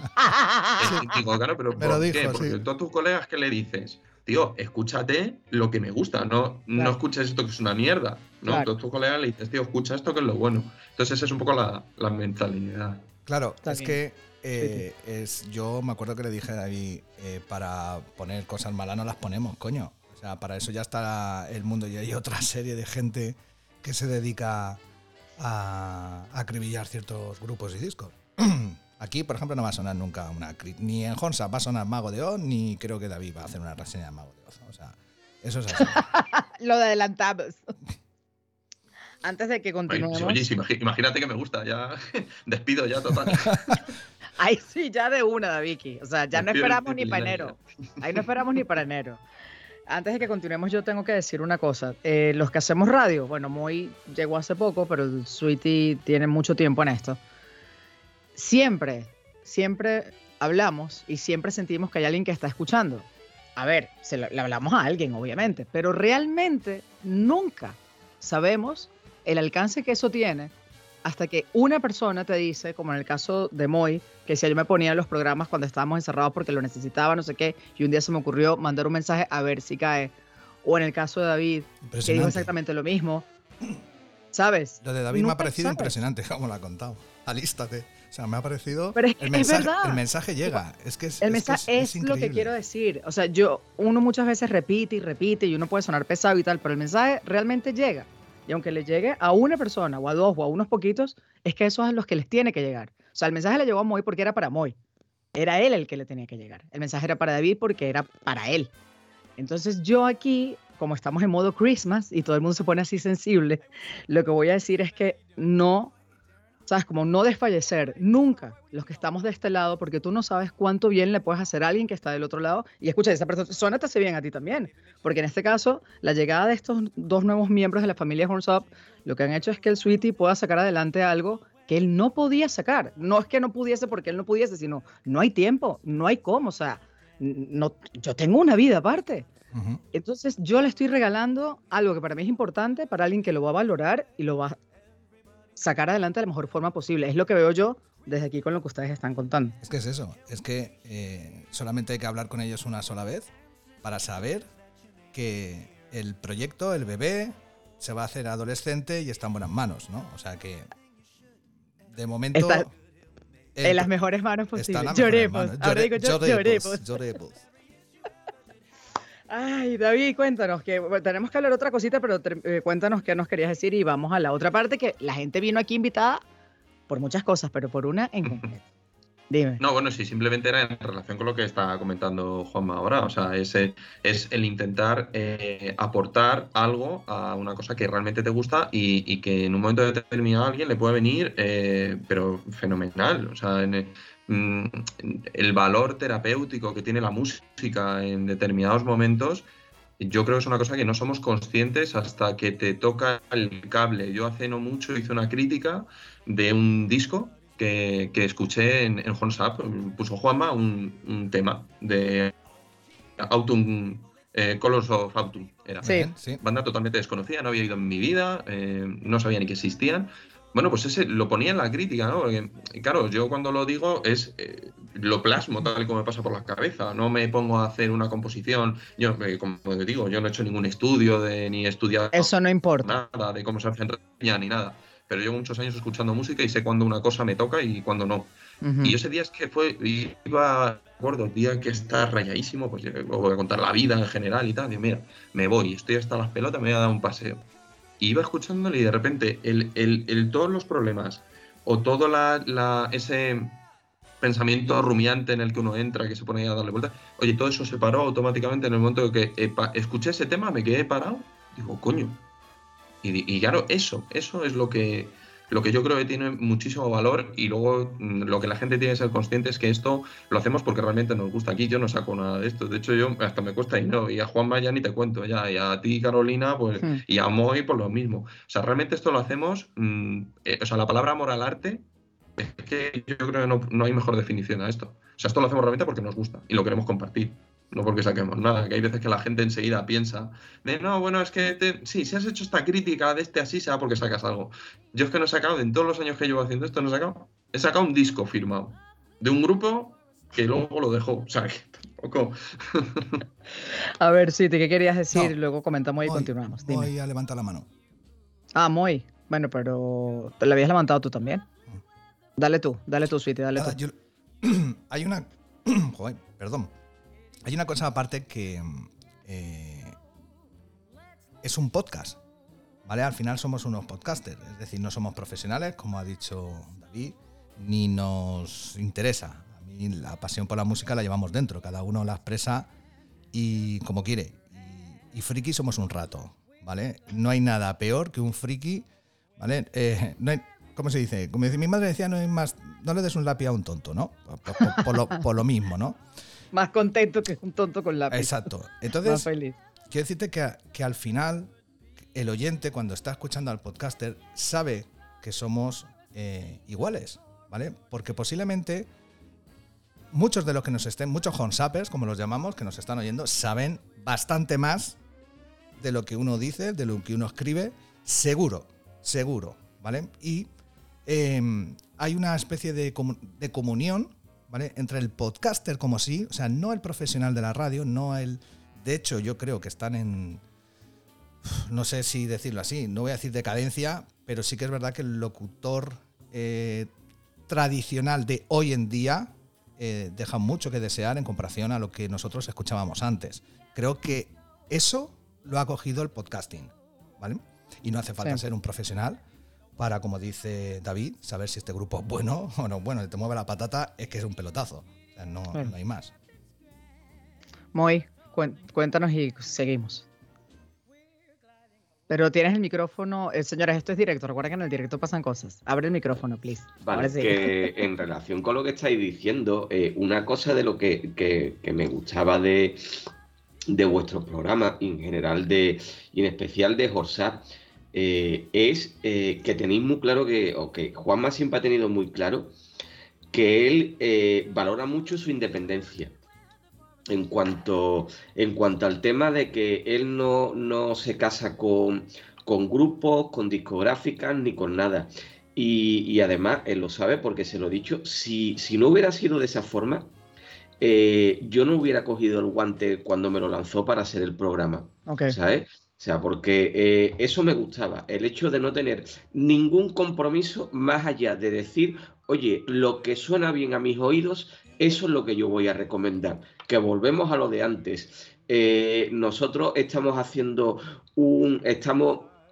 eh, digo, claro, pero
Me lo
¿por
dijo,
qué? Porque
sí.
todos tus colegas, ¿qué le dices? Tío, escúchate lo que me gusta, no, no
Claro.
escuches esto que es una mierda, ¿no?
Claro.
Todos tus colegas le dices, tío, escucha esto que es lo bueno. Entonces esa es un poco la, la mentalidad.
Claro,
Está
es
bien.
que eh, es, yo me acuerdo que le dije a David, eh, para poner cosas malas no las ponemos, coño. O sea, para eso ya está el mundo y hay otra serie de gente que se dedica a acribillar ciertos grupos y discos. Aquí, por ejemplo, no va a sonar nunca una cri- ni en Honsa va a sonar Mago de Oz, ni creo que David va a hacer una reseña de Mago de Oz. O sea, eso es así.
Lo adelantamos. Antes de que continuemos.
Oye, oye, sí, imagi- imagínate que me gusta, ya despido ya total.
Ahí sí, ya de una, Vicky. O sea, ya no
Despido el
esperamos ni
título y
para
ya,
enero. Ahí no esperamos ni para enero. Antes de que continuemos, yo tengo que decir una cosa. Eh, los que hacemos radio, bueno, Moy llegó hace poco, pero el Sweetie tiene mucho tiempo en esto. Siempre, siempre hablamos y siempre sentimos que hay alguien que está escuchando. A ver, se lo- le hablamos a alguien, obviamente, pero realmente nunca sabemos el alcance que eso tiene hasta que una persona te dice, como en el caso de Moy, que si yo me ponía en los programas cuando estábamos encerrados porque lo necesitaba, no sé qué, y un día se me ocurrió mandar un mensaje a ver si cae. O en el caso de David, que dijo
Impresionante.
exactamente lo mismo. ¿Sabes?
Lo de David me ha
Nunca
parecido
sabes.
impresionante, como lo ha contado. Alístate. O sea, me ha parecido.
Pero es que
el
es
mensaje,
verdad.
el mensaje llega. Es que es,
El
es,
mensaje
que
es,
es
lo que
increíble.
quiero decir. O sea, yo, uno muchas veces repite y repite y uno puede sonar pesado y tal, pero el mensaje realmente llega. Y aunque le llegue a una persona o a dos o a unos poquitos, es que eso es a los que les tiene que llegar. O sea, el mensaje le llegó a Moy porque era para Moy. Era él el que le tenía que llegar. El mensaje era para David porque era para él. Entonces yo aquí, como estamos en modo Christmas y todo el mundo se pone así sensible, lo que voy a decir es que no, ¿sabes? Como no desfallecer nunca los que estamos de este lado, porque tú no sabes cuánto bien le puedes hacer a alguien que está del otro lado. Y escucha, esa persona te hace bien a ti también. Porque en este caso, la llegada de estos dos nuevos miembros de la familia Horns Up, lo que han hecho es que el Sweetie pueda sacar adelante algo que él no podía sacar. No es que no pudiese porque él no pudiese, sino no hay tiempo, no hay cómo. O sea, no, yo tengo una vida aparte.
Ujú.
Entonces yo le estoy regalando algo que para mí es importante, para alguien que lo va a valorar y lo va a sacar adelante de la mejor forma posible. Es lo que veo yo desde aquí con lo que ustedes están contando.
Es que es eso. Es que eh, solamente hay que hablar con ellos una sola vez para saber que el proyecto, el bebé, se va a hacer adolescente y está en buenas manos, ¿no? O sea que, de momento...
Está
el-
en las mejores manos
está en
posibles.
las mejores
Lloremos.
manos.
Ahora
Llore-
digo yo,
lloremos,
lloremos.
lloremos.
Ay, David, cuéntanos, que bueno, tenemos que hablar otra cosita, pero ter- eh, cuéntanos qué nos querías decir y vamos a la otra parte, que la gente vino aquí invitada por muchas cosas, pero por una en concreto. Dime.
No, bueno, sí, simplemente era en relación con lo que está comentando Juanma ahora. O sea, es, eh, es el intentar eh, aportar algo a una cosa que realmente te gusta y, y que en un momento determinado a alguien le puede venir, eh, pero fenomenal. O sea, en, mm, el valor terapéutico que tiene la música en determinados momentos, yo creo que es una cosa que no somos conscientes hasta que te toca el cable. Yo hace no mucho hice una crítica de un disco que, que escuché en, en Horns Up. Puso Juanma un, un tema de Autumn, eh, Colors of Autumn. Era.
Sí.
sí.
Banda totalmente desconocida, no había ido en mi vida, eh, no sabía ni que existían. Bueno, pues ese lo ponía en la crítica, ¿no? Porque, claro, yo cuando lo digo es eh, lo plasmo tal y como me pasa por la cabeza. No me pongo a hacer una composición. Yo, eh, como te digo, yo no he hecho ningún estudio de, ni he estudiado
Eso no importa.
nada de cómo se hace en reseña ni nada. Pero llevo muchos años escuchando música y sé cuándo una cosa me toca y cuándo no.
Uh-huh.
Y ese día es que fue, iba, recuerdo, el día que está rayadísimo, pues os voy a contar la vida en general y tal. Y mira, me voy, estoy hasta las pelotas, me voy a dar un paseo. Y iba escuchándole y de repente el, el, el, todos los problemas o todo la, la, ese pensamiento rumiante en el que uno entra, que se pone a darle vueltas, oye, todo eso se paró automáticamente en el momento que eh, escuché ese tema, me quedé parado, digo, coño. Y, y claro, eso, eso es lo que, lo que yo creo que tiene muchísimo valor y luego lo que la gente tiene que ser consciente es que esto lo hacemos porque realmente nos gusta. Aquí yo no saco nada de esto, de hecho yo hasta me cuesta dinero y a Juanma ya ni te cuento ya, y a ti Carolina pues hmm. y a Moy por lo mismo. O sea, realmente esto lo hacemos, mmm, eh, o sea, la palabra amor al arte es que yo creo que no, no hay mejor definición a esto. O sea, esto lo hacemos realmente porque nos gusta y lo queremos compartir. No porque saquemos nada, que hay veces que la gente enseguida piensa de no, bueno, es que te... sí, si has hecho esta crítica de este así, sea porque sacas algo. Yo es que no he sacado, en todos los años que llevo haciendo esto, no he sacado, he sacado un disco firmado de un grupo que luego lo dejó. O sea, que tampoco.
A ver, sí, ¿qué querías decir?
No,
Luego comentamos y
voy,
continuamos. Dime.
Voy a levantar la mano.
Ah, Moy. Bueno, pero te la habías levantado tú también. Dale tú, dale tú, Sweetie, dale
Nada,
tú.
Yo... Hay una. Joder, perdón. Hay una cosa aparte que eh, es un podcast, ¿vale? Al final somos unos podcasters, es decir, no somos profesionales, como ha dicho David, ni nos interesa. A mí la pasión por la música la llevamos dentro, cada uno la expresa y como quiere. Y, y friki somos un rato, ¿vale? No hay nada peor que un friki, ¿vale? Eh, no hay, ¿cómo se dice? Como mi madre decía, no hay más, no le des un lápiz a un tonto, ¿no? Por, por, por, lo, por lo mismo, ¿no?
Más contento que un tonto con lápiz.
Exacto. Entonces,
más feliz.
Quiero decirte que, que al final el oyente, cuando está escuchando al podcaster, sabe que somos eh, iguales, ¿vale? Porque posiblemente muchos de los que nos estén, muchos hornsappers, como los llamamos, que nos están oyendo, saben bastante más de lo que uno dice, de lo que uno escribe, seguro, seguro, ¿vale? Y eh, hay una especie de, comun- de comunión, ¿vale? Entre el podcaster como sí, o sea, no el profesional de la radio, no el... De hecho, yo creo que están en... No sé si decirlo así, no voy a decir decadencia, pero sí que es verdad que el locutor eh, tradicional de hoy en día eh, deja mucho que desear en comparación a lo que nosotros escuchábamos antes. Creo que eso lo ha cogido el podcasting, ¿vale? Y no hace falta sí. ser un profesional para, como dice David, saber si este grupo es bueno o no. Bueno, te mueve la patata, es que es un pelotazo. O sea, no, bueno. no hay más.
Moy, cuéntanos y seguimos. Pero tienes el micrófono. Eh, señores, esto es directo. Recuerda que en el directo pasan cosas. Abre el micrófono, please.
Vale, sí. Que en relación con lo que estáis diciendo, eh, una cosa de lo que, que, que me gustaba de, de vuestros programas, en general de, y en especial de Horsap, Eh, es eh, que tenéis muy claro que, o que Juanma siempre ha tenido muy claro que él eh, valora mucho su independencia en cuanto, en cuanto al tema de que él no, no se casa con, con grupos, con discográficas ni con nada. Y, y además él lo sabe porque se lo he dicho, si, si no hubiera sido de esa forma, eh, yo no hubiera cogido el guante cuando me lo lanzó para hacer el programa,
okay.
¿sabes? O sea, porque eh, eso me gustaba, el hecho de no tener ningún compromiso más allá de decir, oye, lo que suena bien a mis oídos, eso es lo que yo voy a recomendar. Que volvemos a lo de antes. Eh, nosotros estamos haciendo un... estamos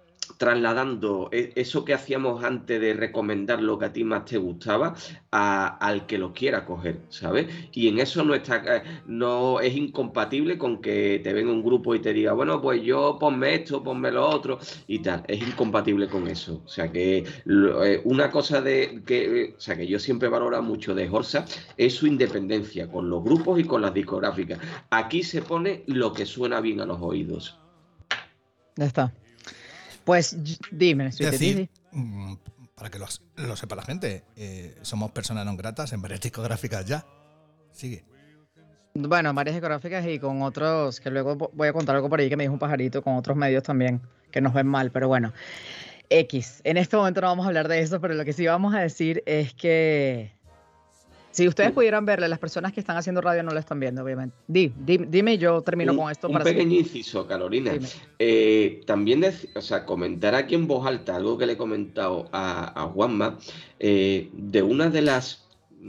trasladando eso que hacíamos antes de recomendar lo que a ti más te gustaba a, al que lo quiera coger, ¿sabes? Y en eso no está, no es incompatible con que te venga un grupo y te diga, bueno, pues yo ponme esto, ponme lo otro y tal. Es incompatible con eso. O sea que una cosa de que, o sea que yo siempre valoro mucho de Horsa es su independencia con los grupos y con las discográficas. Aquí se pone lo que suena bien a los oídos.
Ya está. Pues dime,
es decir, para que lo, lo sepa la gente, eh, somos personas no gratas en varias discográficas ya. Sigue.
Bueno, en varias discográficas y con otros, que luego voy a contar algo por ahí que me dijo un pajarito, con otros medios también, que nos ven mal, pero bueno. X. En este momento no vamos a hablar de eso, pero lo que sí vamos a decir es que si ustedes pudieran verle, las personas que están haciendo radio no lo están viendo, obviamente. Di, di, dime y yo termino
un,
con esto.
Un
para
pequeño
seguir.
inciso, Carolina. Eh, también, de, o sea, comentar aquí en voz alta algo que le he comentado a, a Juanma, eh, de una de las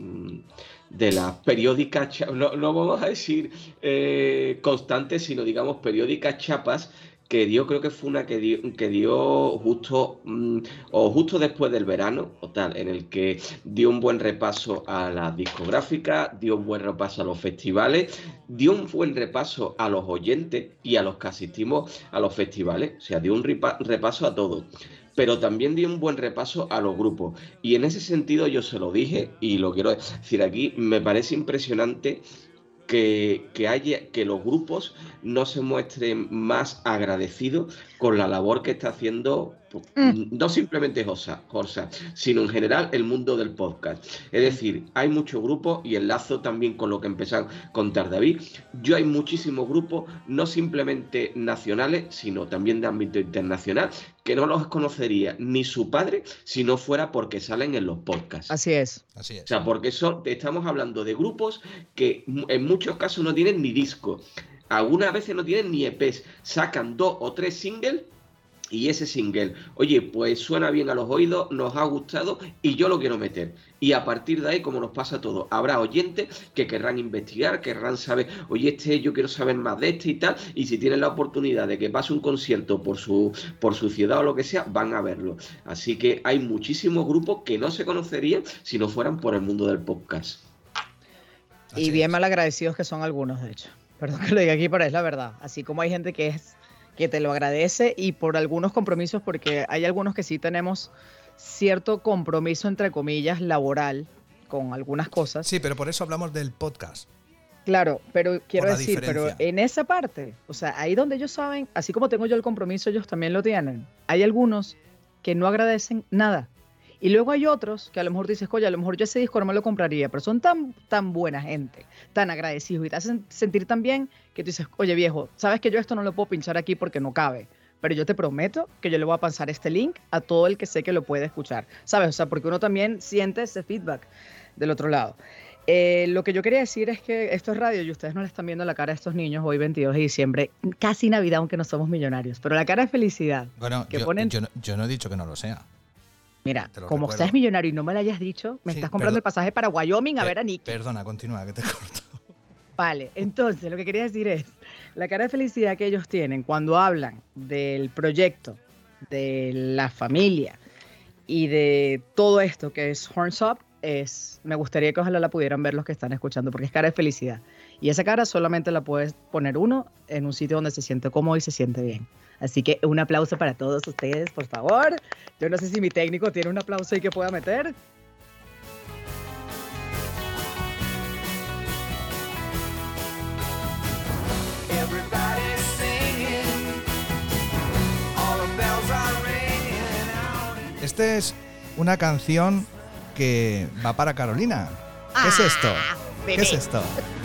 de las periódicas, no, no vamos a decir eh, constantes, sino digamos periódicas chapas, que dio, creo que fue una que dio, que dio justo mmm, o justo después del verano, o tal, en el que dio un buen repaso a las discográficas, dio un buen repaso a los festivales, dio un buen repaso a los oyentes y a los que asistimos a los festivales, o sea, dio un repaso a todo. Pero también dio un buen repaso a los grupos. Y en ese sentido yo se lo dije y lo quiero decir aquí, me parece impresionante que, que, haya, que los grupos no se muestren más agradecidos con la labor que está haciendo, mm. no simplemente Horsa, Horsa, sino en general el mundo del podcast. Es decir, hay muchos grupos, y enlazo también con lo que empezó a contar David, yo hay muchísimos grupos, no simplemente nacionales, sino también de ámbito internacional, que no los conocería ni su padre si no fuera porque salen en los podcasts.
Así es.
Así es.
O sea, porque son, estamos hablando de grupos que en muchos casos no tienen ni disco, algunas veces no tienen ni E Pes, sacan dos o tres singles y ese single, oye, pues suena bien a los oídos, nos ha gustado y yo lo quiero meter. Y a partir de ahí, como nos pasa a todos, habrá oyentes que querrán investigar, querrán saber, oye, este yo quiero saber más de este y tal, y si tienen la oportunidad de que pase un concierto por su, por su ciudad o lo que sea, van a verlo. Así que hay muchísimos grupos que no se conocerían si no fueran por el mundo del podcast.
Y bien mal agradecidos que son algunos, de hecho. Perdón que lo diga aquí, pero es la verdad. Así como hay gente que es que te lo agradece y por algunos compromisos, porque hay algunos que sí tenemos cierto compromiso, entre comillas, laboral con algunas cosas.
Sí, pero por eso hablamos del podcast.
Claro, pero quiero decir, pero en esa parte, o sea, ahí donde ellos saben, así como tengo yo el compromiso, ellos también lo tienen. Hay algunos que no agradecen nada. Y luego hay otros que a lo mejor dices, oye, a lo mejor yo ese disco no me lo compraría, pero son tan, tan buena gente, tan agradecidos y te hacen sentir tan bien que tú dices, oye viejo, sabes que yo esto no lo puedo pinchar aquí porque no cabe, pero yo te prometo que yo le voy a pasar este link a todo el que sé que lo puede escuchar, ¿sabes? O sea, porque uno también siente ese feedback del otro lado. Eh, lo que yo quería decir es que esto es radio y ustedes no le están viendo la cara a estos niños hoy veintidós de diciembre, casi Navidad, aunque no somos millonarios, pero la cara de felicidad.
Bueno,
que
yo,
ponen...
yo, no, yo no he dicho que no lo sea.
Mira, como recuerdo. Seas millonario y no me lo hayas dicho, me sí, estás comprando el pasaje para Wyoming a
per,
ver a Nicky.
Perdona, continúa, que te corto.
Vale, entonces lo que quería decir es, la cara de felicidad que ellos tienen cuando hablan del proyecto, de la familia y de todo esto que es Horns Up, es, me gustaría que ojalá la pudieran ver los que están escuchando, porque es cara de felicidad. Y esa cara solamente la puedes poner uno en un sitio donde se siente cómodo y se siente bien. Así que un aplauso para todos ustedes, por favor. Yo no sé si mi técnico tiene un aplauso ahí que pueda meter.
Esta es una canción que va para Carolina. ¿Qué ah, es esto? ¿Qué es esto?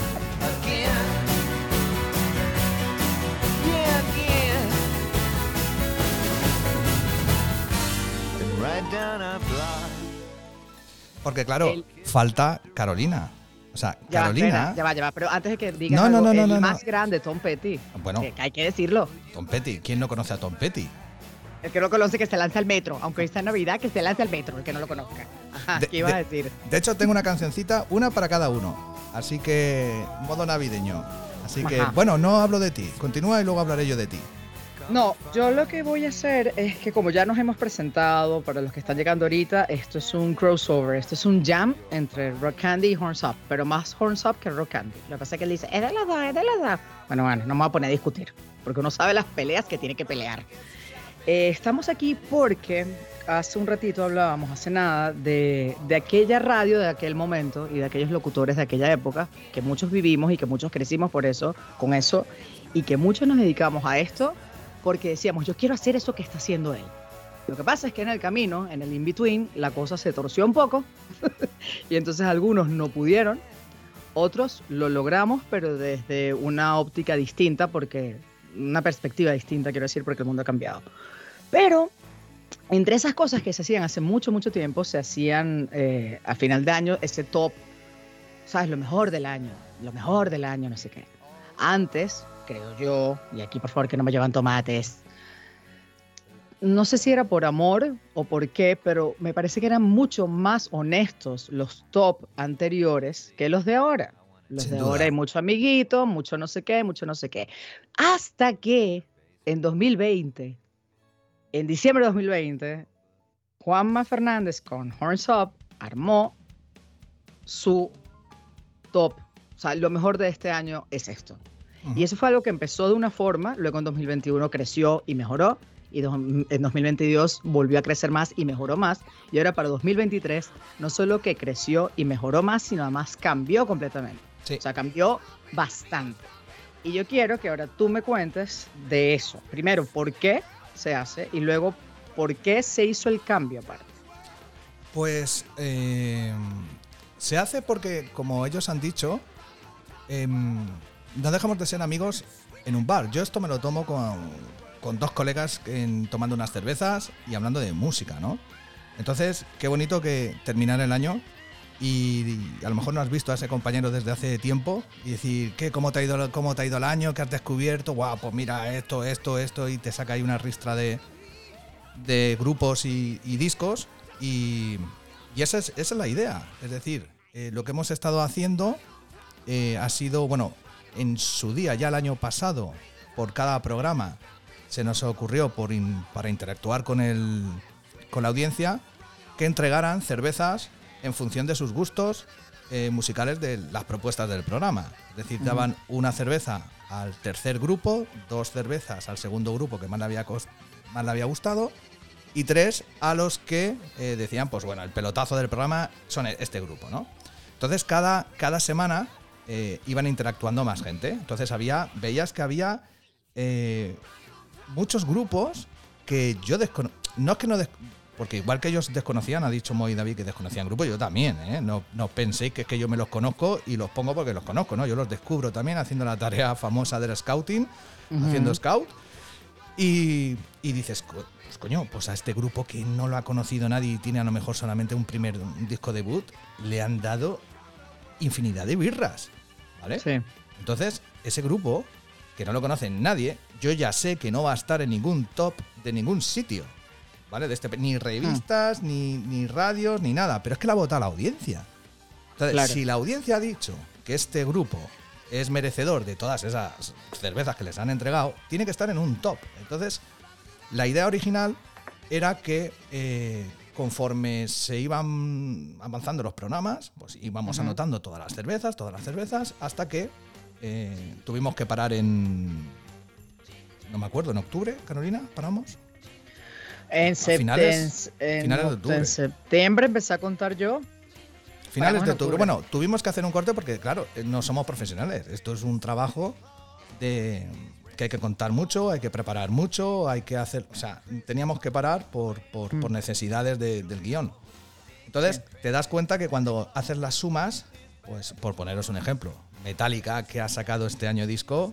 Porque claro, el... falta Carolina. O sea,
ya
Carolina...
Va, ya va, ya va, pero antes de que digas
no,
algo,
no, no,
el
no,
más
no.
grande, Tom Petty.
Bueno,
que hay que decirlo.
Tom Petty, ¿quién no conoce a Tom Petty?
El que no conoce que se lance al metro, aunque está en Navidad, que se lance al metro, el que no lo conozca. Ajá, ¿qué ibas a decir?
De hecho, tengo una cancioncita, una para cada uno. Así que, modo navideño. Así que, Ajá. bueno, no hablo de ti. Continúa y luego hablaré yo de ti.
No, yo lo que voy a hacer es que como ya nos hemos presentado, para los que están llegando ahorita, esto es un crossover, esto es un jam entre Rock Candy y Horns Up, pero más Horns Up que Rock Candy. Lo que pasa es que él dice, es de las dos, es de las dos. Bueno, bueno, no me voy a poner a discutir, porque uno sabe las peleas que tiene que pelear. Eh, estamos aquí porque hace un ratito hablábamos, hace nada, de, de aquella radio de aquel momento y de aquellos locutores de aquella época, que muchos vivimos y que muchos crecimos por eso, con eso, y que muchos nos dedicamos a esto, porque decíamos, yo quiero hacer eso que está haciendo él. Lo que pasa es que en el camino, en el in-between, la cosa se torció un poco y entonces algunos no pudieron, otros lo logramos, pero desde una óptica distinta, porque una perspectiva distinta, quiero decir, porque el mundo ha cambiado. Pero entre esas cosas que se hacían hace mucho, mucho tiempo, se hacían eh, a final de año ese top, ¿sabes? Lo mejor del año, lo mejor del año, no sé qué. Antes, creo yo, y aquí por favor que no me llevan tomates, no sé si era por amor o por qué, pero me parece que eran mucho más honestos los top anteriores que los de ahora. Los
Sin
de
duda.
ahora hay mucho amiguito, mucho no sé qué, mucho no sé qué. Hasta que en dos mil veinte, en diciembre de dos mil veinte, Juanma Fernández con Horns Up armó su top. O sea, lo mejor de este año es esto.
Ujú.
Y eso fue algo que empezó de una forma, luego en dos mil veintiuno creció y mejoró, y do- en dos mil veintidós volvió a crecer más y mejoró más, y ahora para dos mil veintitrés no solo que creció y mejoró más, sino además cambió completamente.
Sí.
O sea, cambió bastante. Y yo quiero que ahora tú me cuentes de eso. Primero, ¿por qué se hace? Y luego, ¿por qué se hizo el cambio aparte?
Pues eh, se hace porque, como ellos han dicho, eh, no dejamos de ser amigos en un bar. Yo esto me lo tomo con, con dos colegas en, tomando unas cervezas y hablando de música, ¿no? Entonces, qué bonito que terminar el año y, y a lo mejor no has visto a ese compañero desde hace tiempo y decir, ¿qué? ¿Cómo te ha ido, cómo te ha ido el año? ¿Qué has descubierto? Guau, pues mira, esto, esto, esto, y te saca ahí una ristra de, de grupos y, y discos. Y, y esa, es, esa es la idea. Es decir, eh, lo que hemos estado haciendo eh, ha sido, bueno, en su día, ya el año pasado, por cada programa, se nos ocurrió por in, para interactuar con, el, con la audiencia que entregaran cervezas en función de sus gustos eh, musicales de las propuestas del programa. Es decir, daban una cerveza al tercer grupo, dos cervezas al segundo grupo que más le había, cost- más le había gustado, y tres a los que eh, decían, pues bueno, el pelotazo del programa son este grupo, ¿no? Entonces cada, cada semana eh, iban interactuando más gente. Entonces había, veías que había eh, muchos grupos que yo desconocía. No es que no des- porque igual que ellos desconocían, ha dicho Moy y David que desconocían grupos, yo también, ¿eh? No, no penséis que es que yo me los conozco y los pongo porque los conozco, ¿no? Yo los descubro también haciendo la tarea famosa del scouting,
Ujú.
haciendo scout. Y, y dices, co- pues coño, pues a este grupo que no lo ha conocido nadie y tiene a lo mejor solamente un primer un disco debut, le han dado infinidad de birras, ¿vale?
Sí.
Entonces, ese grupo, que no lo conoce nadie, yo ya sé que no va a estar en ningún top de ningún sitio, ¿vale? De este, ni revistas, ni, ni radios, ni nada, pero es que la ha votado la audiencia. Entonces,
Claro.
si la audiencia ha dicho que este grupo es merecedor de todas esas cervezas que les han entregado, tiene que estar en un top. Entonces, la idea original era que eh, conforme se iban avanzando los programas, pues íbamos
Ujú.
anotando todas las cervezas, todas las cervezas, hasta que eh, tuvimos que parar en... No me acuerdo, ¿en octubre, Carolina? ¿Paramos?
En, sept-
finales-
en- en
finales de
oct-
octubre.
en septiembre empecé a contar yo.
Finales
Paramos
de
en
octubre.
octubre.
Bueno, tuvimos que hacer un corte porque, claro, eh, no somos profesionales. Esto es un trabajo de que hay que contar mucho, hay que preparar mucho, hay que hacer... O sea, teníamos que parar por, por,
Mm.
por necesidades de- del guión. Entonces, te das cuenta que cuando haces las sumas, pues por poneros un ejemplo, Metallica, que ha sacado este año disco,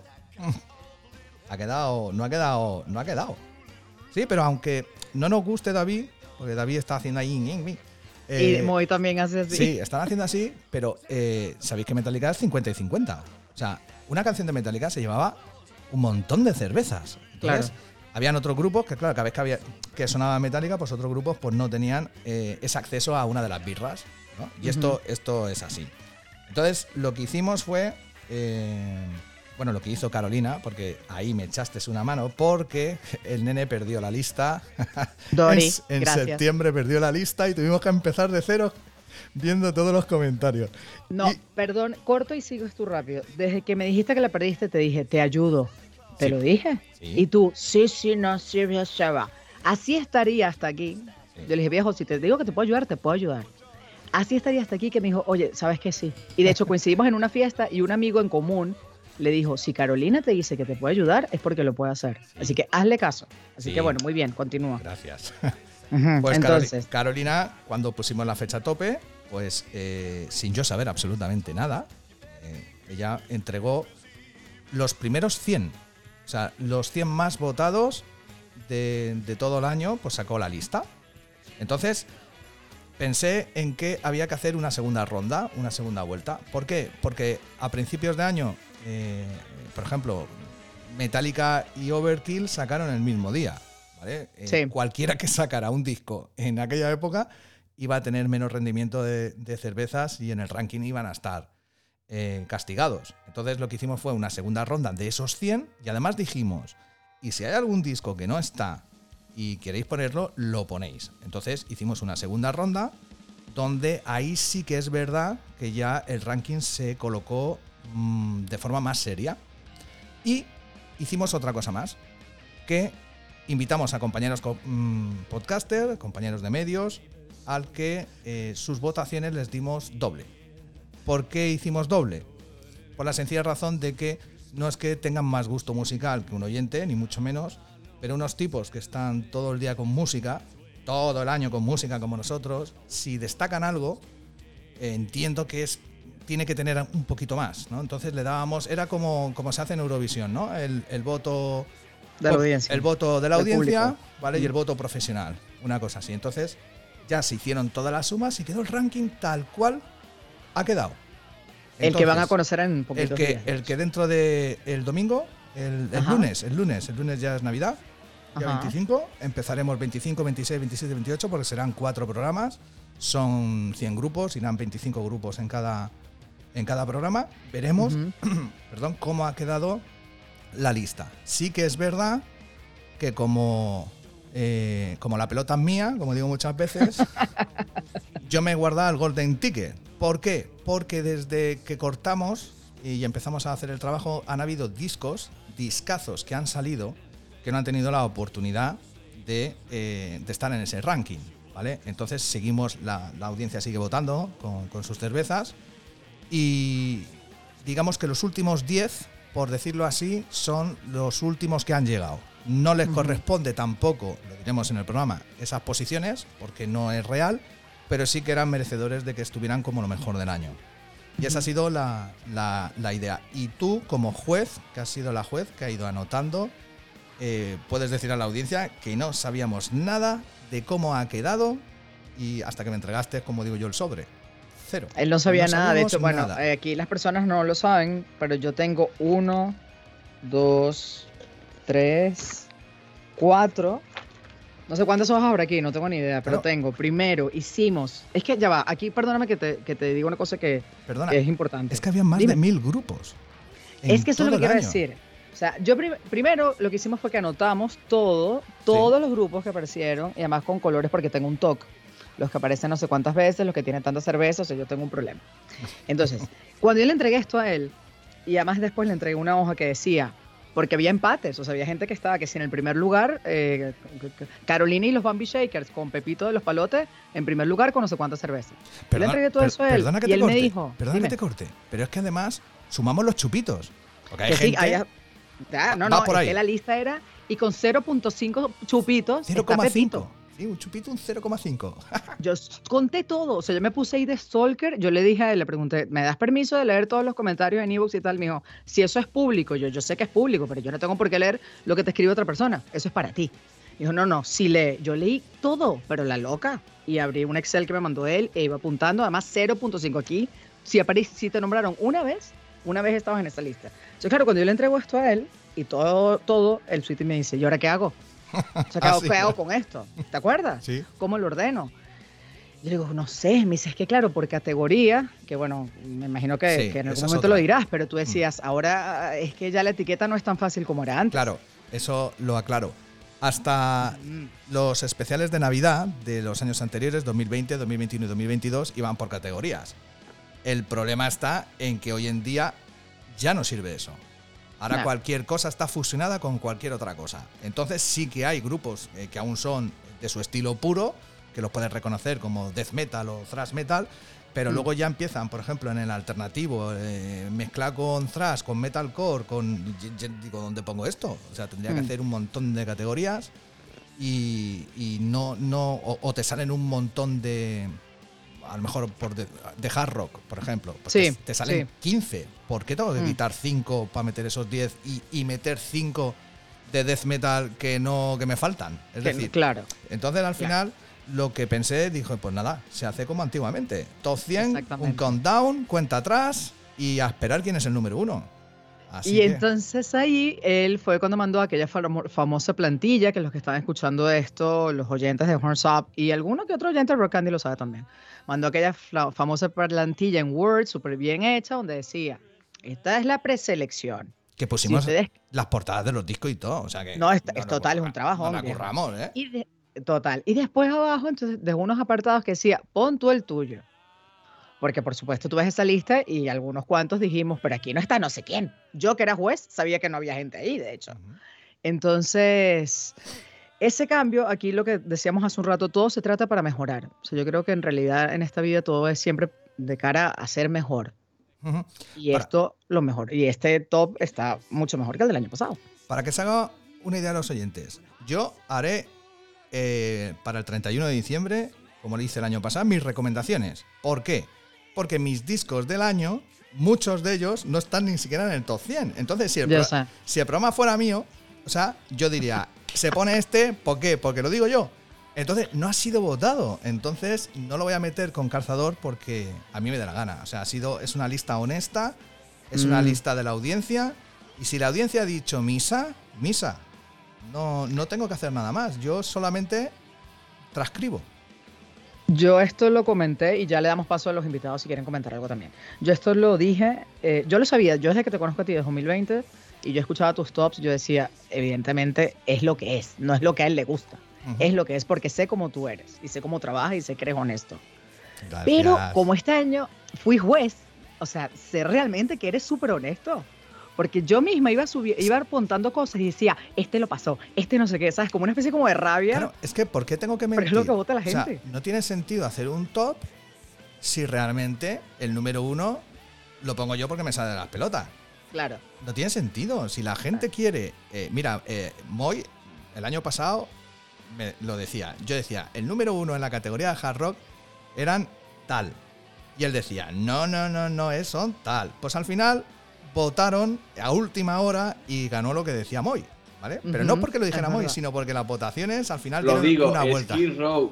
ha quedado... No ha quedado... No ha quedado. Sí, pero aunque no nos guste David, porque David está haciendo ahí...
y Moy también hace así.
Sí, están haciendo así, pero eh, sabéis que Metallica es cincuenta y cincuenta. O sea, una canción de Metallica se llevaba un montón de cervezas. Entonces,
Claro.
habían otros grupos que, claro, cada vez que, había, que sonaba Metallica, pues otros grupos pues no tenían eh, ese acceso a una de las birras, ¿no? Y esto, esto es así. Entonces, lo que hicimos fue eh, bueno, lo que hizo Carolina, porque ahí me echaste una mano, porque el nene perdió la lista.
Dori,
en en
gracias.
septiembre perdió la lista y tuvimos que empezar de cero viendo todos los comentarios.
No,
Y-
perdón, corto y sigues tú rápido. Desde que me dijiste que la perdiste, te dije, te ayudo. ¿Te
Sí.
lo dije?
Sí.
Y tú, sí, sí, no, sí, ya se va. Así estaría hasta aquí.
Sí.
Yo le dije, viejo, si te digo que te puedo ayudar, te puedo ayudar. Así estaría hasta aquí que me dijo, oye, ¿sabes qué? Sí. Y de hecho coincidimos en una fiesta y un amigo en común le dijo, si Carolina te dice que te puede ayudar, es porque lo puede hacer.
Sí.
Así que hazle caso. Así
Sí.
que bueno, muy bien, continúa.
Gracias.
Ujú,
Pues Caroli-
entonces,
Carolina, cuando pusimos la fecha tope, pues eh, sin yo saber absolutamente nada, eh, ella entregó los primeros cien. O sea, los cien más votados de, de todo el año, pues sacó la lista. Entonces, pensé en que había que hacer una segunda ronda, una segunda vuelta. ¿Por qué? Porque a principios de año, eh, por ejemplo, Metallica y Overkill sacaron el mismo día. ¿Vale? Eh,
Sí.
Cualquiera que sacara un disco en aquella época iba a tener menos rendimiento de, de cervezas y en el ranking iban a estar eh, castigados. Entonces lo que hicimos fue una segunda ronda de esos cien y además dijimos, y si hay algún disco que no está y queréis ponerlo, lo ponéis. Entonces hicimos una segunda ronda donde ahí sí que es verdad que ya el ranking se colocó mmm, de forma más seria. Y hicimos otra cosa más, que invitamos a compañeros mmm, podcaster, compañeros de medios, al que eh, sus votaciones les dimos doble. ¿Por qué hicimos doble? Por la sencilla razón de que no es que tengan más gusto musical que un oyente, ni mucho menos, pero unos tipos que están todo el día con música, todo el año con música como nosotros, si destacan algo, eh, entiendo que es tiene que tener un poquito más, ¿no? Entonces le dábamos, era como, como se hace en Eurovisión, ¿no? El, el voto
de la audiencia.
el voto de la
Del
audiencia,
público.
¿vale?
Mm.
Y el voto profesional, una cosa así. Entonces ya se hicieron todas las sumas y quedó el ranking tal cual ha quedado.
El que van a
Entonces,
conocer en
el
poquitos
que,
días.
el que dentro de el domingo, el, el
Ajá.
lunes, el lunes, el lunes ya es Navidad, día
Ajá.
veinticinco, empezaremos veinticinco, veintiséis, veintisiete, veintiocho, porque serán cuatro programas, son cien grupos, irán veinticinco grupos en cada, en cada programa. Veremos,
Ujú.
perdón, cómo ha quedado la lista. Sí que es verdad que como, eh, como la pelota es mía, como digo muchas veces, yo me he guardado el Golden Ticket. ¿Por qué? Porque desde que cortamos y empezamos a hacer el trabajo han habido discos, discazos que han salido que no han tenido la oportunidad de, eh, de estar en ese ranking, ¿vale? Entonces seguimos, la, la audiencia sigue votando con, con sus cervezas y digamos que los últimos diez, por decirlo así, son los últimos que han llegado. No les
Ujú.
corresponde tampoco, lo diremos en el programa, esas posiciones, porque no es real, pero sí que eran merecedores de que estuvieran como lo mejor del año. Y esa ha sido la, la, la idea. Y tú, como juez, que has sido la juez, que ha ido anotando, eh, puedes decir a la audiencia que no sabíamos nada de cómo ha quedado y hasta que me entregaste, como digo yo, el sobre. Cero.
Él no sabía
No
nada, de
sabíamos
hecho, bueno,
nada.
eh, aquí las personas no lo saben, pero yo tengo uno, dos, tres, cuatro, no sé cuántas hojas habrá aquí, no tengo ni idea, pero
Claro.
tengo, primero, hicimos, es que ya va, aquí perdóname que te, que te diga una cosa que,
Perdona,
que es importante.
es que había más
Dime.
de mil grupos. en
Es que eso es lo
todo
que
el
quiero
año.
decir. O sea, yo prim- primero lo que hicimos fue que anotamos todo, todos los grupos que aparecieron, y además con colores porque tengo un toque. Los que aparecen no sé cuántas veces, los que tienen tanta cerveza, o sea, yo tengo un problema. Entonces, cuando yo le entregué esto a él, y además después le entregué una hoja que decía, porque había empates, o sea, había gente que estaba, que si en el primer lugar, eh, Carolina y los Bambi Shakers con Pepito de los Palotes, en primer lugar con no sé cuántas cervezas. Yo le
Perdona,
entregué todo
per-
eso a él,
perdona que
y
te
él
corte,
me dijo,
perdona
dime,
que te corte, pero es que además sumamos los chupitos. Porque hay
que sí,
gente,
hay- ya, no,
va
no,
por
es
ahí.
que la lista era, y con cero punto cinco chupitos
cero
está
coma cinco.
Pepito.
Sí, un chupito, un cero coma cinco.
Yo s- conté todo, o sea, yo me puse ahí de stalker, yo le dije a él, le pregunté, ¿me das permiso de leer todos los comentarios en ebooks y tal? Me dijo, si eso es público, yo, yo sé que es público, pero yo no tengo por qué leer lo que te escribe otra persona, eso es para ti. Dijo, no, no, sí lee, yo leí todo, pero la loca, y abrí un Excel que me mandó él e iba apuntando, además cero punto cinco aquí, si, apare- si te nombraron una vez, una vez estabas en esa lista. Entonces, claro, cuando yo le entrego esto a él, y todo, todo, el sweetie me dice, ¿y ahora qué hago? O sea, ¿qué
Ah,
hago,
sí.
qué hago con esto? ¿Te acuerdas?
Sí.
¿Cómo lo ordeno? Yo digo, no sé, me dice, es que claro, por categoría, que bueno, me imagino que,
Sí,
que en algún
esa es
momento
otra.
lo dirás, pero tú decías, ahora es que ya la etiqueta no es tan fácil como era antes.
Claro, eso lo aclaro. Hasta
Mm.
los especiales de Navidad de los años anteriores, dos mil veinte, dos mil veintiuno y dos mil veintidós, iban por categorías. El problema está en que hoy en día ya no sirve eso. Ahora
No.
cualquier cosa está fusionada con cualquier otra cosa. Entonces sí que hay grupos eh, que aún son de su estilo puro, que los puedes reconocer como death metal o thrash metal, pero
Mm.
luego ya empiezan, por ejemplo, en el alternativo, eh, mezclar con thrash, con metalcore, con... Digo, ¿dónde pongo esto? O sea, tendría que
Mm.
hacer un montón de categorías y, y no... no o, o te salen un montón de... A lo mejor por de, de hard rock, por ejemplo. Pues
Sí,
te, te salen
sí.
quince. ¿Por qué tengo que
Mm.
quitar cinco para meter esos diez y, y meter cinco de death metal que no que me faltan? Es
Que-
decir,
claro.
entonces al
Claro.
final lo que pensé, dije, pues nada, se hace como antiguamente. Top cien,
Exactamente.
un countdown, cuenta atrás y a esperar quién es el número uno. Así
Y
que,
entonces ahí él fue cuando mandó aquella famo- famosa plantilla, que los que están escuchando esto, los oyentes de Horns Up y alguno que otro oyente de Rock Candy lo sabe también, mandó aquella fla- famosa plantilla en Word, súper bien hecha, donde decía, esta es la preselección.
que
Si
pusimos
ustedes...
las portadas de los discos y todo. O sea que
No, es,
nos
es
lo
total, es un
curra-
trabajón,
nos la
viejo.
curramos, ¿eh?
Y de- total. Y después abajo, entonces, de unos apartados que decía, pon tú el tuyo. Porque por supuesto tú ves esa lista y algunos cuantos dijimos, pero aquí no está no sé quién. Yo que era juez sabía que no había gente ahí, de hecho.
Ujú.
Entonces, ese cambio, aquí lo que decíamos hace un rato, todo se trata para mejorar. O sea, yo creo que en realidad en esta vida todo es siempre de cara a ser mejor.
Ujú.
Y
Para-
esto lo mejor. Y este top está mucho mejor que el del año pasado.
Para que se haga una idea a los oyentes, yo haré eh, para el treinta y uno de diciembre, como le hice el año pasado, mis recomendaciones. ¿Por qué? Porque mis discos del año, muchos de ellos no están ni siquiera en el top cien. Entonces, si el,
Ya
pro-
sé.
si el programa fuera mío, o sea, yo diría, se pone este, ¿por qué? Porque lo digo yo. Entonces, no ha sido votado. Entonces, no lo voy a meter con calzador porque a mí me da la gana. O sea, ha sido, es una lista honesta, es una
Mm.
lista de la audiencia. Y si la audiencia ha dicho misa, misa. No, no tengo que hacer nada más. Yo solamente transcribo.
Yo esto lo comenté y ya le damos paso a los invitados si quieren comentar algo también. Yo esto lo dije, eh, yo lo sabía, yo desde que te conozco a ti, desde dos mil veinte, y yo escuchaba tus tops, yo decía, evidentemente es lo que es, no es lo que a él le gusta,
Ujú.
es lo que es porque sé cómo tú eres y sé cómo trabajas y sé que eres honesto.
Gracias.
Pero como este año fui juez, o sea, sé realmente que eres súper honesto. Porque yo misma iba, subi- iba apuntando cosas y decía, este lo pasó, este no sé qué, ¿sabes? Como una especie como de rabia.
Claro, es que ¿por qué tengo que mentir?
Pero es lo que vota la
O sea,
gente.
no tiene sentido hacer un top si realmente el número uno lo pongo yo porque me sale de las pelotas.
Claro.
No tiene sentido. Si la gente quiere... eh, mira, eh, Moy, el año pasado, me lo decía. Yo decía, el número uno en la categoría de hard rock eran tal. Y él decía, no, no, no, no, es son tal. Pues al final votaron a última hora y ganó lo que decía Moy, ¿vale? Pero no
Ujú,
porque lo dijera
es
Moy,
verdad.
sino porque las votaciones al final
Lo
dieron
digo,
una vuelta.
Skid Row.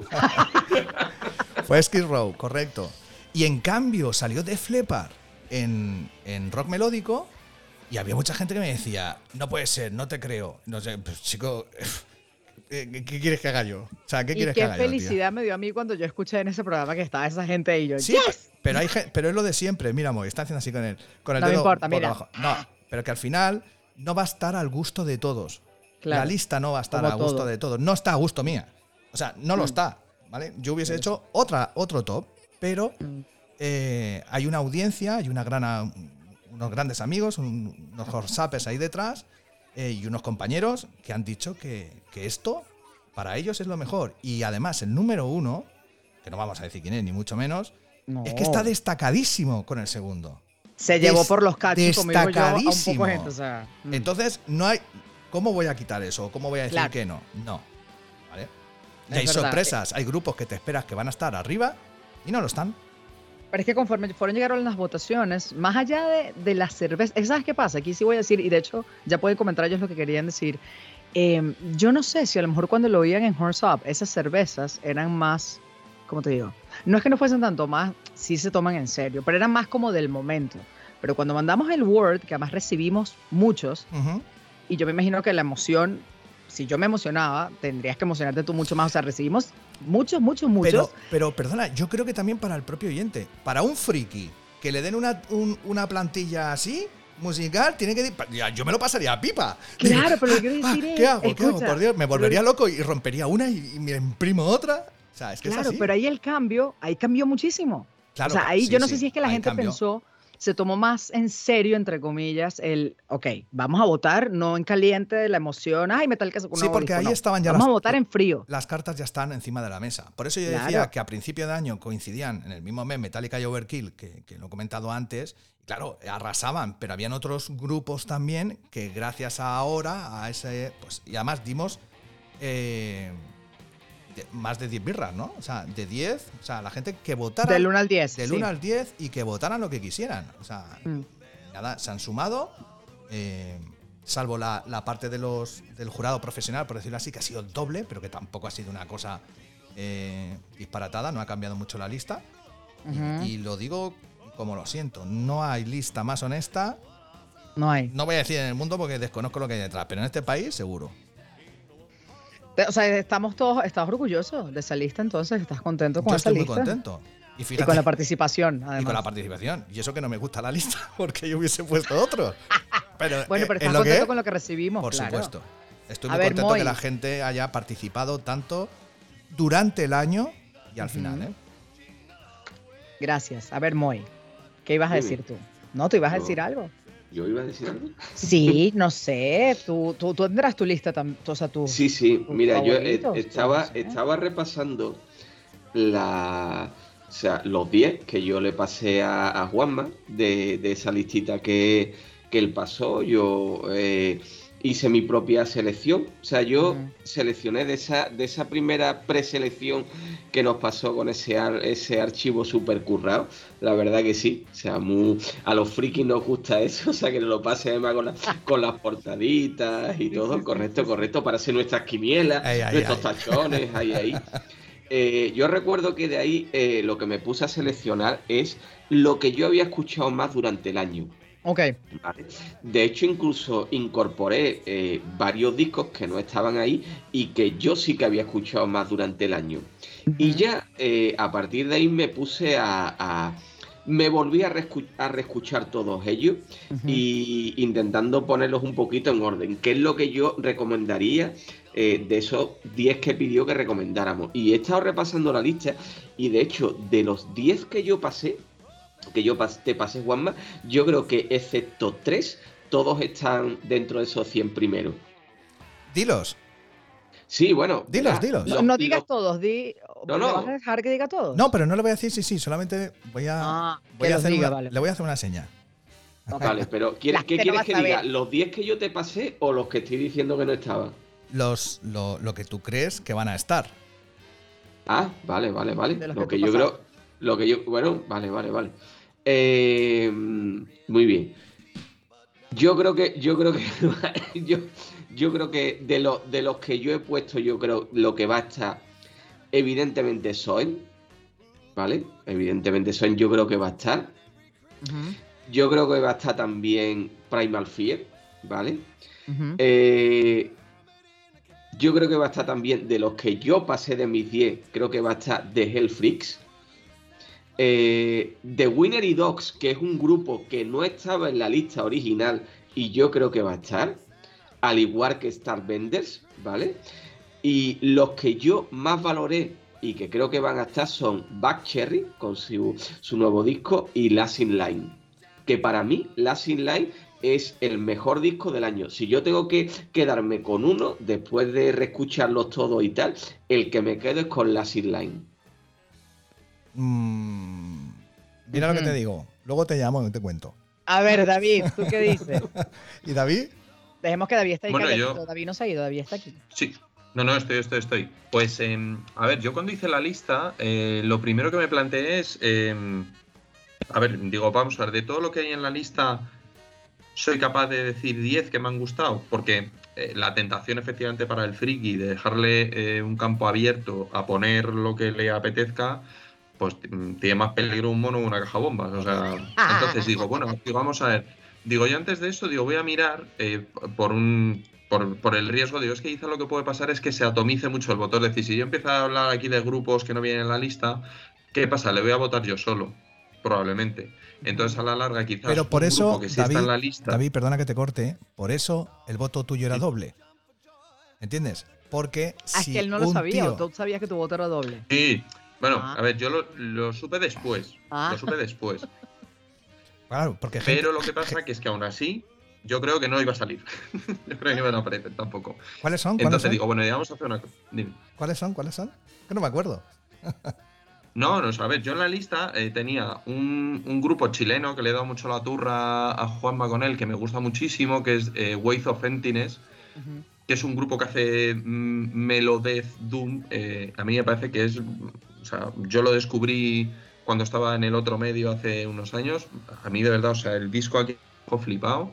Fue Skid Row, correcto. Y en cambio salió Def Leppard en, en rock melódico y había mucha gente que me decía, no puede ser, no te creo. No sé, pues chico, ¿qué, qué- qué quieres que haga yo? O sea, ¿qué
Y
quieres que
qué
haga yo, tío?
felicidad me dio a mí cuando yo escuché en ese programa que estaba esa gente ahí. Yo,
Sí,
¡yes!
pero, hay, gen- pero es lo de siempre. Mira, Moy, está haciendo así con el, con el
No me
dedo
importa,
boca
mira.
abajo. No, pero que al final no va a estar al gusto de todos.
Claro,
La lista no va a estar
como
a gusto
todo.
de todos. No está a gusto mía. O sea, no lo
Mm.
está, ¿vale? Yo hubiese
Pero
hecho otra, otro top, pero
Mm.
eh, hay una audiencia, hay una gran, a- unos grandes amigos, un- unos horsapes ahí detrás eh, y unos compañeros que han dicho que, que esto para ellos es lo mejor. Y además el número uno, que no vamos a decir quién es, ni mucho menos,
No.
es que está destacadísimo con el segundo.
Se llevó
des-
por los cachos conmigo yo a un poco
destacadísimo.
de gente. O sea, mm.
Entonces, no hay. ¿Cómo voy a quitar eso? ¿Cómo voy a decir
Claro.
que no? No. ¿Vale? Y
Es
hay
verdad.
sorpresas, hay grupos que te esperas que van a estar arriba y no lo están.
Pero es que conforme fueron llegaron las votaciones, más allá de, de la cerveza, ¿sabes qué pasa? Aquí sí voy a decir, y de hecho ya pueden comentar ellos lo que querían decir. Eh, yo no sé si a lo mejor cuando lo oían en Horns Up, esas cervezas eran más, ¿cómo te digo? No es que no fuesen tanto más, sí se toman en serio, pero eran más como del momento. Pero cuando mandamos el Word, que además recibimos muchos,
Ujú.
y yo me imagino que la emoción si yo me emocionaba, tendrías que emocionarte tú mucho más. O sea, recibimos muchos, muchos, muchos.
Pero, pero perdona, yo creo que también para el propio oyente, para un friki, que le den una, un, una plantilla así, musical, tiene que... Ya, yo me lo pasaría a pipa.
Claro,
Digo,
pero lo que quiero
ah,
decir
ah,
es...
¿qué hago?
escucha,
¿Qué hago? Por Dios, me volvería pero, loco y rompería una y, y me imprimo otra. O sea, es que
claro,
es así.
pero ahí el cambio, ahí cambió muchísimo.
Claro,
o sea, ahí
sí,
yo no
sí,
sé si es que la gente
cambió.
pensó, se tomó más en serio, entre comillas, el, ok, vamos a votar, no en caliente de la emoción, ay, metal que se
Sí, porque ahí
no.
estaban ya
vamos
las,
a votar en frío.
Las cartas ya están encima de la mesa. Por eso yo
claro.
decía que a principio de año coincidían en el mismo mes Metallica y Overkill, que, que lo he comentado antes, y claro, arrasaban, pero habían otros grupos también que gracias a ahora, a ese, pues, y además dimos... Eh, De, más de diez birras, ¿no? O sea, de diez, o sea, la gente que votara...
Del uno al diez.
Del
sí.
uno al diez y que votaran lo que quisieran. O sea,
mm.
nada, se han sumado, eh, salvo la, la parte de los del jurado profesional, por decirlo así, que ha sido doble, pero que tampoco ha sido una cosa eh, disparatada, no ha cambiado mucho la lista. Uh-huh. y, y lo digo como lo siento, no hay lista más honesta.
No hay.
No voy a decir en el mundo porque desconozco lo que hay detrás, pero en este país seguro.
O sea, estamos todos, estás orgulloso de esa lista, entonces, ¿estás contento con
Yo
esa
estoy
lista?
muy contento. Y, fíjate,
y con la participación, además.
Y con la participación. Y eso que no me gusta la lista, porque yo hubiese puesto otro. Pero,
bueno, pero
eh,
estás
lo
contento
que,
con lo que recibimos,
Por
claro.
supuesto. Estoy
A
muy
ver,
contento
Moy.
que la gente haya participado tanto durante el año y al uh-huh. final, ¿eh?
Gracias. A ver, Moy, ¿qué ibas a decir tú? ¿No? ¿Tú ibas a decir algo?
¿Yo iba a decir algo?
Sí, no sé. Tú, tú, tú tendrás tu lista también. O sea, tú,
sí, sí.
tu
Mira, yo eh, estaba,
no sé.
estaba repasando la, o sea, los diez que yo le pasé a, a Juanma de, de esa listita que, que él pasó. Yo eh, hice mi propia selección. O sea, yo uh-huh. seleccioné de esa, de esa primera preselección que nos pasó con ese, ar, ese archivo super currado. La verdad que sí. O sea, muy, a los frikis nos gusta eso. O sea, que nos lo pase además con, la, con las portaditas y todo. Correcto, correcto. Para hacer nuestras quinielas, ay, ay, nuestros ay. tachones, ahí, ahí. Eh, yo recuerdo que de ahí eh, lo que me puse a seleccionar es lo que yo había escuchado más durante el año.
Ok.
Vale. De hecho, incluso incorporé eh, varios discos que no estaban ahí y que yo sí que había escuchado más durante el año. Uh-huh. Y ya eh, a partir de ahí me puse a... a me volví a, reescu- a reescuchar todos ellos uh-huh. y intentando ponerlos un poquito en orden. ¿Qué es lo que yo recomendaría eh, de esos diez que pidió que recomendáramos? Y he estado repasando la lista y de hecho, de los diez que yo pasé, que yo pas- te pasé, Juanma, yo creo que excepto tres, todos están dentro de esos cien primeros.
Dilos.
Sí, bueno.
Dilos,
la,
dilos.
No, no digas los, todos, di,
no, no.
¿vas a dejar que diga todos?
No, pero no le voy a decir sí, sí, solamente voy a,
ah,
voy a hacer
diga,
una,
vale.
le voy a hacer una señal.
Okay. Vale, pero ¿quieres, ¿qué quieres que diga? ¿Los diez que yo te pasé o los que estoy diciendo que no estaban?
Los, lo, lo que tú crees que van a estar.
Ah, vale, vale, vale.
Lo
que,
que
yo
pasaba.
creo, lo que yo, bueno, vale, vale, vale. Eh, muy bien. Yo creo que, yo creo que, yo, yo creo que de los de los que yo he puesto, yo creo lo que va a estar, evidentemente Soen, ¿vale? Evidentemente Soen, yo creo que va a estar.
Uh-huh.
Yo creo que va a estar también Primal Fear, ¿vale?
Uh-huh.
Eh, yo creo que va a estar también de los que yo pasé de mis diez, creo que va a estar The Hell Freaks. Eh, The Winery Dogs, que es un grupo que no estaba en la lista original y yo creo que va a estar, al igual que Starbenders, ¿vale? Y los que yo más valoré y que creo que van a estar son Buck Cherry con su, su nuevo disco y Last in Line, que para mí Last in Line es el mejor disco del año. Si yo tengo que quedarme con uno después de reescucharlos todos y tal, el que me quedo es con Last in Line.
Mm, mira uh-huh. lo que te digo. Luego te llamo y te cuento.
A ver, David, ¿tú qué dices?
¿Y David?
Dejemos que David esté ahí.
Bueno,
que
yo...
David no se ha ido, David está aquí.
Sí. No, no, estoy, estoy, estoy. Pues, eh, a ver, yo cuando hice la lista, eh, lo primero que me planteé es... Eh, a ver, digo, vamos a ver, de todo lo que hay en la lista, soy capaz de decir diez que me han gustado, porque eh, la tentación efectivamente para el friki de dejarle eh, un campo abierto a poner lo que le apetezca, pues tiene más peligro un mono o una caja bombas. O sea, entonces digo, bueno, digo, vamos a ver. Digo, yo antes de eso, digo, voy a mirar eh, por un Por, por el riesgo, digo, es que quizá lo que puede pasar es que se atomice mucho el voto. Es decir, si yo empiezo a hablar aquí de grupos que no vienen en la lista, ¿qué pasa? Le voy a votar yo solo, probablemente. Entonces, a la larga, quizás
Pero por
un
eso,
grupo que sí
David,
está en la lista...
David, perdona que te corte, por eso el voto tuyo era
Sí.
doble. ¿Entiendes? Porque
Ah,
si
es que él no lo
un
sabía,
tío-
o tú sabías que tu voto era doble.
Sí, bueno,
Ah.
a ver, yo lo, lo supe después.
Ah.
Lo supe después.
Claro, porque gente-
Pero lo que pasa que es que aún así, yo creo que no iba a salir. Yo creo que no iba a aparecer tampoco.
¿Cuáles son? ¿Cuáles
Entonces
son?
digo, bueno, ya vamos a hacer una cosa. Dime.
¿Cuáles son? ¿Cuáles son? Que no me acuerdo.
No, no, a ver, yo en la lista eh, tenía un, un grupo chileno que le he dado mucho la turra a Juanma con él, que me gusta muchísimo, que es eh, Ways of Emptiness,
Ujú.
que es un grupo que hace mm, Melodeath Doom. Eh, a mí me parece que es, o sea, yo lo descubrí cuando estaba en el otro medio hace unos años. A mí de verdad, o sea, el disco aquí me dejó flipado.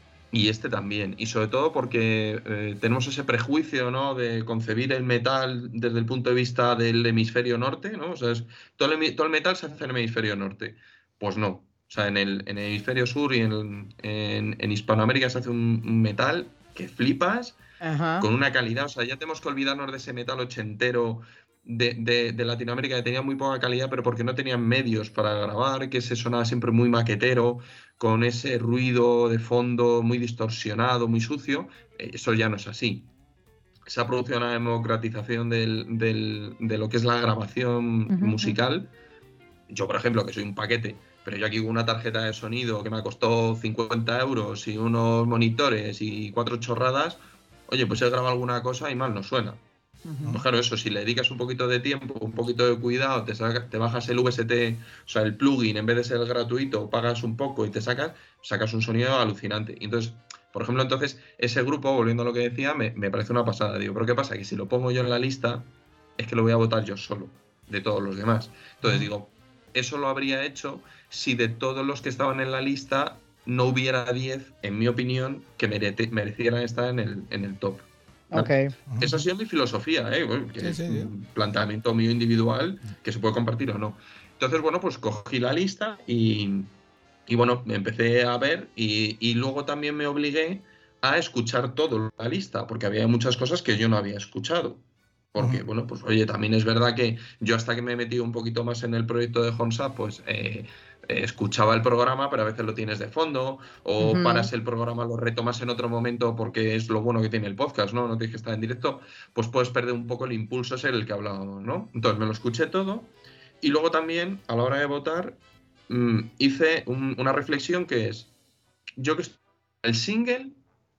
Y este también, y sobre todo porque eh, tenemos ese prejuicio, ¿no?, de concebir el metal desde el punto de vista del hemisferio norte, ¿no? O sea, es, todo, el, hemi- todo el metal se hace en el hemisferio norte. Pues no. O sea, en el, en el hemisferio sur y en, en, en Hispanoamérica se hace un, un metal que flipas,
Ajá.
con una calidad. O sea, ya tenemos que olvidarnos de ese metal ochentero de, de, de Latinoamérica, que tenía muy poca calidad, pero porque no tenían medios para grabar, que se sonaba siempre muy maquetero, con ese ruido de fondo muy distorsionado, muy sucio. Eh, Eso ya no es así. Se ha producido una democratización del, del, de lo que es la grabación
Ujú,
musical. Yo, por ejemplo, que soy un paquete, pero yo aquí con una tarjeta de sonido que me costó cincuenta euros y unos monitores y cuatro chorradas, oye, pues he grabado alguna cosa y mal no suena.
ujú.
Pues claro, eso, si le dedicas un poquito de tiempo, un poquito de cuidado, te, saca- te bajas el V S T, o sea, el plugin, en vez de ser gratuito, pagas un poco y te sacas, sacas un sonido alucinante. Y entonces, por ejemplo, entonces, ese grupo, volviendo a lo que decía, me, me parece una pasada. Digo, pero ¿qué pasa? Que si lo pongo yo en la lista, es que lo voy a votar yo solo, de todos los demás. Entonces
Ujú.
digo, eso lo habría hecho si de todos los que estaban en la lista no hubiera diez, en mi opinión, que merete- merecieran estar en el, en el top. ¿no?
Ok.
Ujú.
Esa ha sido mi filosofía, ¿eh? Bueno, que
Sí,
es
sí, sí.
un planteamiento mío individual que se puede compartir o no. Entonces, bueno, pues cogí la lista y, y bueno, me empecé a ver y, y luego también me obligué a escuchar toda la lista, porque había muchas cosas que yo no había escuchado. Porque,
Ujú.
bueno, pues oye, también es verdad que yo hasta que me he metido un poquito más en el proyecto de Honsa, pues eh, eh, escuchaba el programa, pero a veces lo tienes de fondo, o
Ujú.
paras el programa, lo retomas en otro momento porque es lo bueno que tiene el podcast, ¿no? No tienes que estar en directo, pues puedes perder un poco el impulso ese del que hablábamos, ¿no? Entonces me lo escuché todo y luego también a la hora de votar mmm, hice un, una reflexión que es, yo que estoy el single,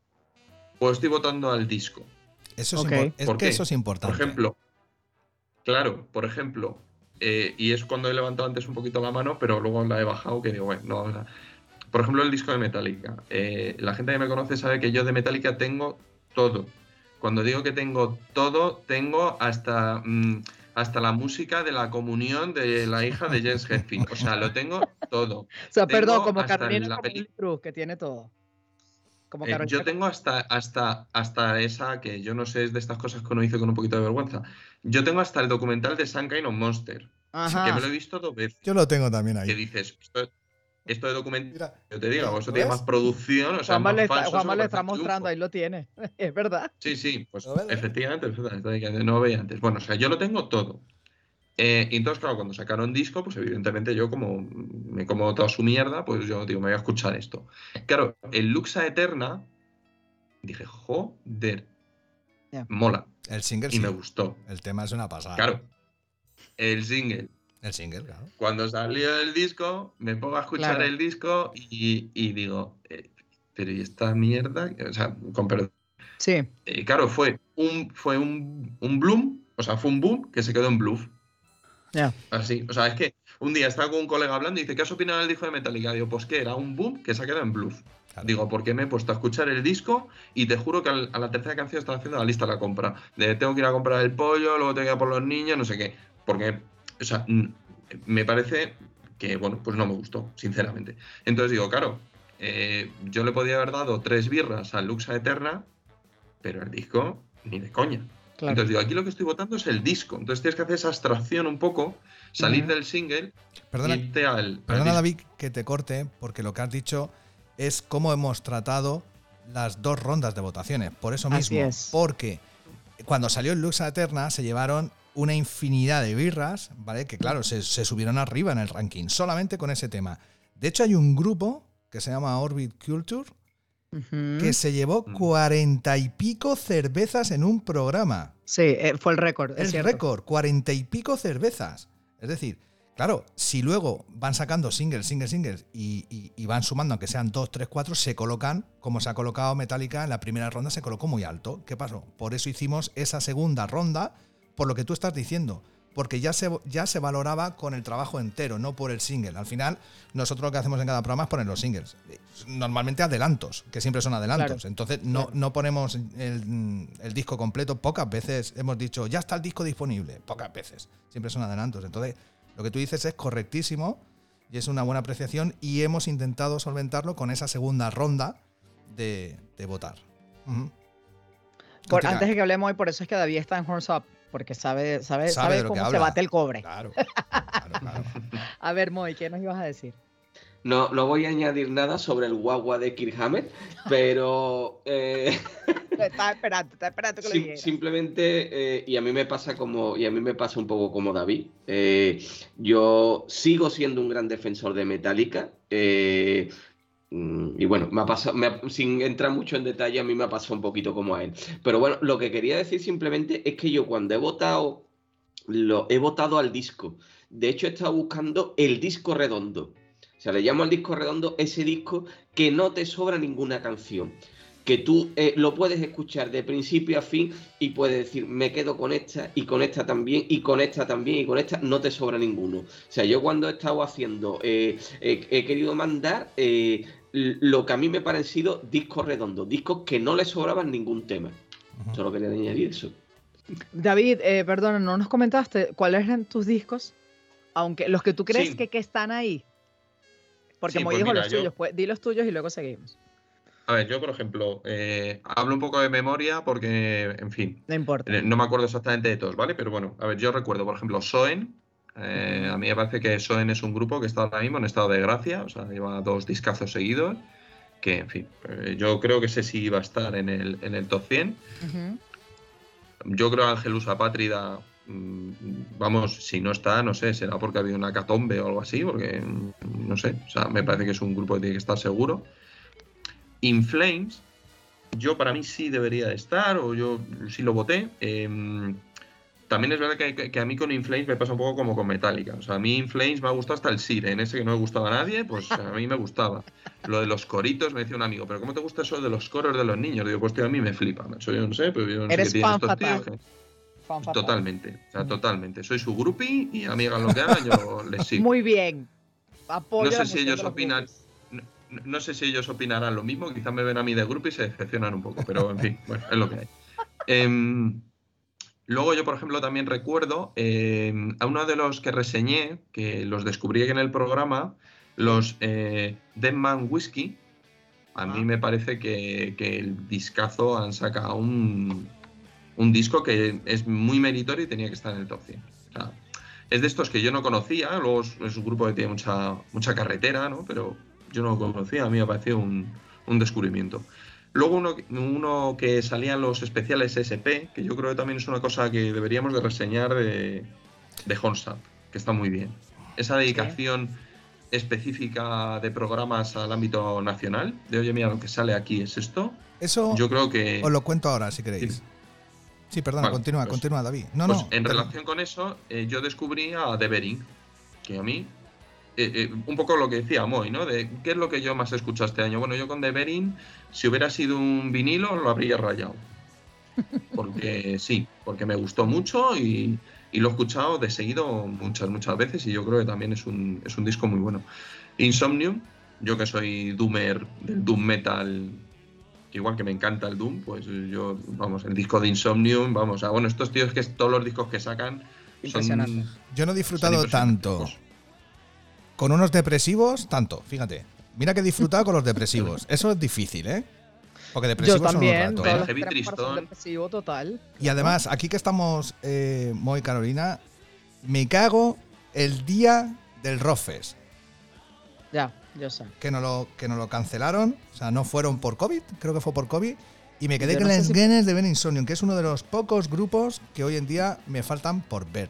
pues estoy votando al disco.
Eso es,
Ok.
impor- es
¿Por
que
qué?
eso es
Por
importante.
ejemplo, claro, por ejemplo, eh, y es cuando he levantado antes un poquito la mano, pero luego la he bajado, que digo, bueno, no, o sea, por ejemplo, el disco de Metallica. Eh, la gente que me conoce sabe que yo de Metallica tengo todo. Cuando digo que tengo todo, tengo hasta, mm, hasta la música de la comunión de la hija de Jens Hetfield. O sea, lo tengo todo.
O sea,
Tengo
perdón, como
hasta
Carolina
la
como
peli-
Lee Cruz, que tiene todo. Como
Eh,
Carolina.
yo tengo hasta, hasta, hasta esa, que yo no sé, es de estas cosas que uno dice con un poquito de vergüenza. Yo tengo hasta el documental de Some Kind of Monster,
Ajá.
que me lo he visto dos veces.
Yo lo tengo también
Que
ahí.
dices, esto, esto de documental,
Mira,
yo te digo,
¿lo
eso tiene
ves?
más producción, o sea,
Juanma
más
le está,
falso.
Juanma
eso
le
me
está
parece un
mostrando,
triunfo.
ahí lo tiene. Es verdad.
Sí, sí, pues
¿Lo ves?
efectivamente, efectivamente, que no lo veía antes. Bueno, o sea, yo lo tengo todo. Eh, y entonces, claro, cuando sacaron disco, pues evidentemente yo como me como toda su mierda, pues yo digo, me voy a escuchar esto. Claro, el Luxa Eterna, dije, joder,
Ya.
mola.
El single
Y
sí.
me gustó.
El tema es una pasada.
Claro, el single.
El single, claro.
Cuando salió el disco, me pongo a escuchar
Claro.
el disco y, y digo, eh, pero ¿y esta mierda? O sea, con perdón.
Sí.
Eh, claro, fue un, fue un, un bloom, o sea, fue un boom que se quedó en bluff.
Ya.
Así, o sea, es que un día estaba con un colega hablando y dice, ¿qué has opinado del disco de Metallica? Digo, pues que era un boom que se ha quedado en bluff.
Claro.
Digo, porque me he puesto a escuchar el disco y te juro que al- a la tercera canción están haciendo la lista de la compra. De tengo que ir a comprar el pollo, luego tengo que ir a por los niños, no sé qué. Porque, o sea, mm, me parece que, bueno, pues no me gustó, sinceramente. Entonces digo, claro, eh, yo le podía haber dado tres birras al Luxa Eterna, pero el disco, ni de coña.
Claro.
Entonces digo, aquí lo que estoy votando es el disco. Entonces tienes que hacer esa abstracción un poco, salir
Ujú.
del single
Perdona,
y irte al, al
Perdona,
disco.
David, que te corte, porque lo que has dicho es cómo hemos tratado las dos rondas de votaciones. Por eso
Así
mismo.
es.
Porque cuando salió el Lux Aeterna se llevaron una infinidad de birras, ¿vale? Que claro, se, se subieron arriba en el ranking, solamente con ese tema. De hecho, hay un grupo que se llama Orbit Culture
Ujú.
que se llevó cuarenta y pico cervezas en un programa.
Sí, eh, fue el récord. es
El
cierto.
récord, cuarenta y pico cervezas. Es decir, claro, si luego van sacando singles, singles, singles y, y, y van sumando, aunque sean dos, tres, cuatro, se colocan, como se ha colocado Metallica en la primera ronda, se colocó muy alto. ¿Qué pasó? Por eso hicimos esa segunda ronda, por lo que tú estás diciendo. Porque ya se, ya se valoraba con el trabajo entero, no por el single. Al final, nosotros lo que hacemos en cada programa es poner los singles. Normalmente adelantos, que siempre son adelantos.
Claro,
Entonces, no,
claro.
no ponemos el, el disco completo. Pocas veces hemos dicho, ya está el disco disponible. Pocas veces. Siempre son adelantos. Entonces, lo que tú dices es correctísimo y es una buena apreciación y hemos intentado solventarlo con esa segunda ronda de, de votar. Uh-huh.
Por,
Continúa.
antes de que hablemos hoy, por eso es que David está en Horns Up, porque sabe, sabe,
Sabe
sabe,
de lo que
cómo se
habla.
bate el cobre.
Claro, claro, claro.
A ver, Moy, ¿qué nos ibas a decir?
No, no voy a añadir nada sobre el guagua de Kirk Hammett, pero eh,
Estaba esperando, estaba esperando que lo
sim-
dijeras.
simplemente, eh, y a mí me pasa como, y a mí me pasa un poco como David, eh, yo sigo siendo un gran defensor de Metallica, eh, mm, y bueno, me ha pasado, me ha- sin entrar mucho en detalle, a mí me ha pasado un poquito como a él. Pero bueno, lo que quería decir simplemente es que yo cuando he votado, lo he votado al disco. De hecho, he estado buscando el disco redondo. O sea, le llamo al disco redondo ese disco que no te sobra ninguna canción. Que tú eh, lo puedes escuchar de principio a fin y puedes decir, me quedo con esta y con esta también y con esta también y con esta, no te sobra ninguno. O sea, yo cuando he estado haciendo, eh, eh, he querido mandar eh, lo que a mí me ha parecido discos redondos, discos que no le sobraban ningún tema.
Uh-huh.
Solo quería añadir eso.
David, eh, perdona, no nos comentaste cuáles eran tus discos, aunque los que tú crees
Sí.
que, que están ahí. Porque
Sí,
Moy
pues
dijo
mira,
los
yo-
tuyos, pues di los tuyos y luego seguimos.
A ver, yo, por ejemplo, eh, hablo un poco de memoria porque, en fin,
No importa.
eh, no me acuerdo exactamente de todos, ¿vale? Pero bueno, a ver, yo recuerdo, por ejemplo, Soen. Eh,
Ujú.
A mí me parece que Soen es un grupo que está ahora mismo en estado de gracia, o sea, lleva dos discazos seguidos, que, en fin, eh, yo creo que ese sí iba a estar en el, en el top cien.
Ujú.
Yo creo que Angelus Apátrida, mm, vamos, si no está, no sé, será porque ha habido una catombe o algo así, porque, mm, no sé, o sea, me parece que es un grupo que tiene que estar seguro. In Flames, yo para mí sí debería de estar, o yo sí lo voté. Eh, también es verdad que, que- que a mí con In Flames me pasa un poco como con Metallica. O sea, a mí In Flames me ha gustado hasta el Siren, ese que no me gustaba a nadie, pues a mí me gustaba. Lo de los coritos, me decía un amigo, ¿pero cómo te gusta eso de los coros de los niños? Digo, pues tío, a mí me flipa, macho, yo no sé, pero yo no sé
Eres
qué tienen
fan
estos tíos.
fatal.
que-
Fan fatal.
Totalmente, o sea,
Mm.
totalmente. Soy su groupie y a mí hagan lo que hagan, yo les sigo.
Muy bien. Apoyo
No sé
la
si
moción
ellos
de los
opinan-
grupos.
No, no- no sé si ellos opinarán lo mismo, quizás me ven a mí de groupie y se decepcionan un poco, pero en fin, bueno, es lo que hay. Em, luego yo, por ejemplo, también recuerdo em, a uno de los que reseñé, que los descubrí en el programa, los eh, Dead Man Whiskey. A mí
Ah.
me parece que, que el discazo han sacado un, un disco que es muy meritorio y tenía que estar en el top cien. O sea, es de estos que yo no conocía, luego es, es un grupo que tiene mucha, mucha carretera, ¿no? Pero yo no lo conocía, a mí me pareció un, un descubrimiento. Luego uno, uno que salían los especiales S P, que yo creo que también es una cosa que deberíamos de reseñar de, de Hornsap, que está muy bien. Esa dedicación específica de programas al ámbito nacional, de oye, mira, lo que sale aquí es esto,
Eso
yo creo que...
os lo cuento ahora, si queréis.
Sí.
Sí, perdona,
Vale,
continúa,
pues-
continúa, David. No,
Pues
no.
en
pero-
relación con eso, eh, yo descubrí a The Bering, que a mí, eh, eh, un poco lo que decía Moy, ¿no? De qué es lo que yo más he escuchado este año. Bueno, yo con The Bering, si hubiera sido un vinilo, lo habría rayado. Porque sí, porque me gustó mucho y, y lo he escuchado de seguido muchas, muchas veces y yo creo que también es un, es un disco muy bueno. Insomnium, yo que soy doomer del doom metal, igual que me encanta el doom, pues yo, vamos, el disco de Insomnium, vamos, a bueno, estos tíos que todos los discos que sacan
Impresionante.
son...
Yo no he disfrutado
son impresionantes,
tanto
pues.
con unos depresivos, tanto, fíjate. Mira que he disfrutado con los depresivos. Eso es difícil, ¿eh? Porque depresivos
Yo también,
son un
todos
rato,
los
¿eh?
Heavy
que tenemos corazón
tristón.
depresivo total.
Y además, aquí que estamos, eh, Moy y Carolina, me cago el día del Rockfest.
Ya. Yo sé.
que nos lo, que nos lo cancelaron, o sea, no fueron por COVID, creo que fue por COVID, y me quedé
Yo
con
no sé
las
si-
ganas de ver Insomnium, que es uno de los pocos grupos que hoy en día me faltan por ver.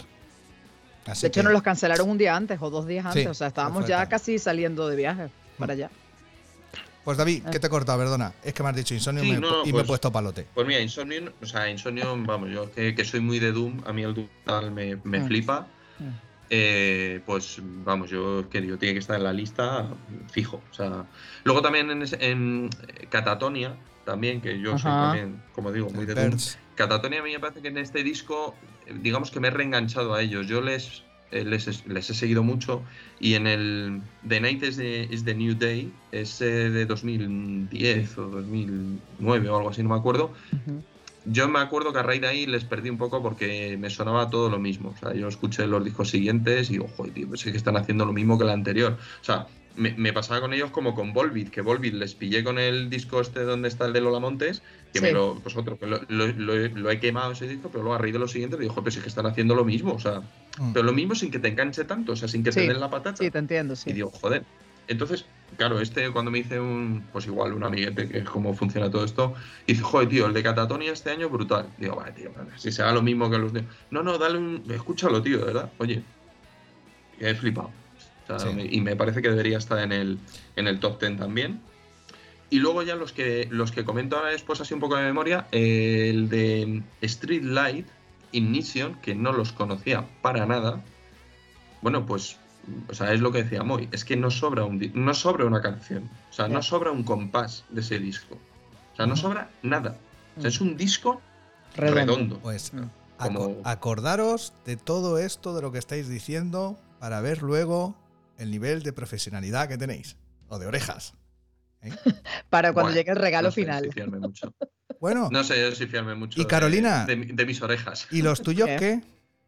Así
De hecho,
que-
nos los cancelaron un día antes o dos días antes.
Sí,
O sea, estábamos
fue
ya
tarde.
casi saliendo de viaje para
Mm.
allá.
Pues David, ¿qué te he cortado? Perdona, es que me has dicho Insomnium
Sí,
y me-
no, no,
y me he
pues-
puesto palote.
Pues mira, Insomnium, o sea, Insomnium, vamos, yo que, que soy muy de Doom, a mí el Doom tal me, me
Mm.
flipa.
Mm.
Eh, pues vamos, yo que digo, tiene que estar en la lista fijo. O sea, luego también en, ese- en Catatonia, también, que yo soy
Ajá.
también, como digo, muy de Doom.
Birds.
Catatonia a mí me parece que en este disco, eh, digamos que me he reenganchado a ellos. Yo les, eh, les, les he seguido mucho y en el The Night is the, is the New Day, ese de dos mil diez o dos mil nueve o algo así, no me acuerdo.
Ujú.
Yo me acuerdo que a raíz de ahí les perdí un poco porque me sonaba todo lo mismo. O sea, yo escuché los discos siguientes y digo, joder, tío, pues es que están haciendo lo mismo que el anterior. O sea, me, me pasaba con ellos como con Volbeat, que Volbeat les pillé con el disco este donde está el de Lola Montes, que
Sí.
me lo, pues otro, que lo, lo- lo he- lo he quemado ese disco, pero luego a raíz de los siguientes digo, joder, pues es que están haciendo lo mismo. O sea,
Mm.
pero lo mismo sin que te enganche tanto, o sea, sin que te
Sí,
den la patata.
Sí, te entiendo,
Y
sí.
digo, joder. Entonces, claro, este cuando me hice un, pues igual un amiguete que es cómo funciona todo esto, y dice, joder, tío, el de Catatonia este año brutal. Digo, vale, tío, vale, si se haga lo mismo que los de... No, no, dale un... Escúchalo, tío, de verdad. Oye, que he flipado. O sea,
Sí.
me- y me parece que debería estar en el, en el top ten también. Y luego ya los que, los que comento ahora después así un poco de memoria, eh, el de Street Light, Ignition, que no los conocía para nada. Bueno, pues, o sea, es lo que decía Moy, es que no sobra, un di- no sobra una canción, o sea,
Ya.
no sobra un compás de ese disco. O sea, no
Ujú.
sobra nada. O sea,
Mm.
es un disco
Redondo.
redondo.
Pues
Mm.
aco-
Como-
acordaros de todo esto, de lo que estáis diciendo, para ver luego el nivel de profesionalidad que tenéis. O de orejas. ¿eh?
Para cuando
Bueno,
llegue el regalo
no sé
final.
si fiarme mucho.
Bueno,
No sé yo si fiarme mucho
Y
de-
Carolina.
de, de mis orejas.
¿y los tuyos
¿Qué?
qué?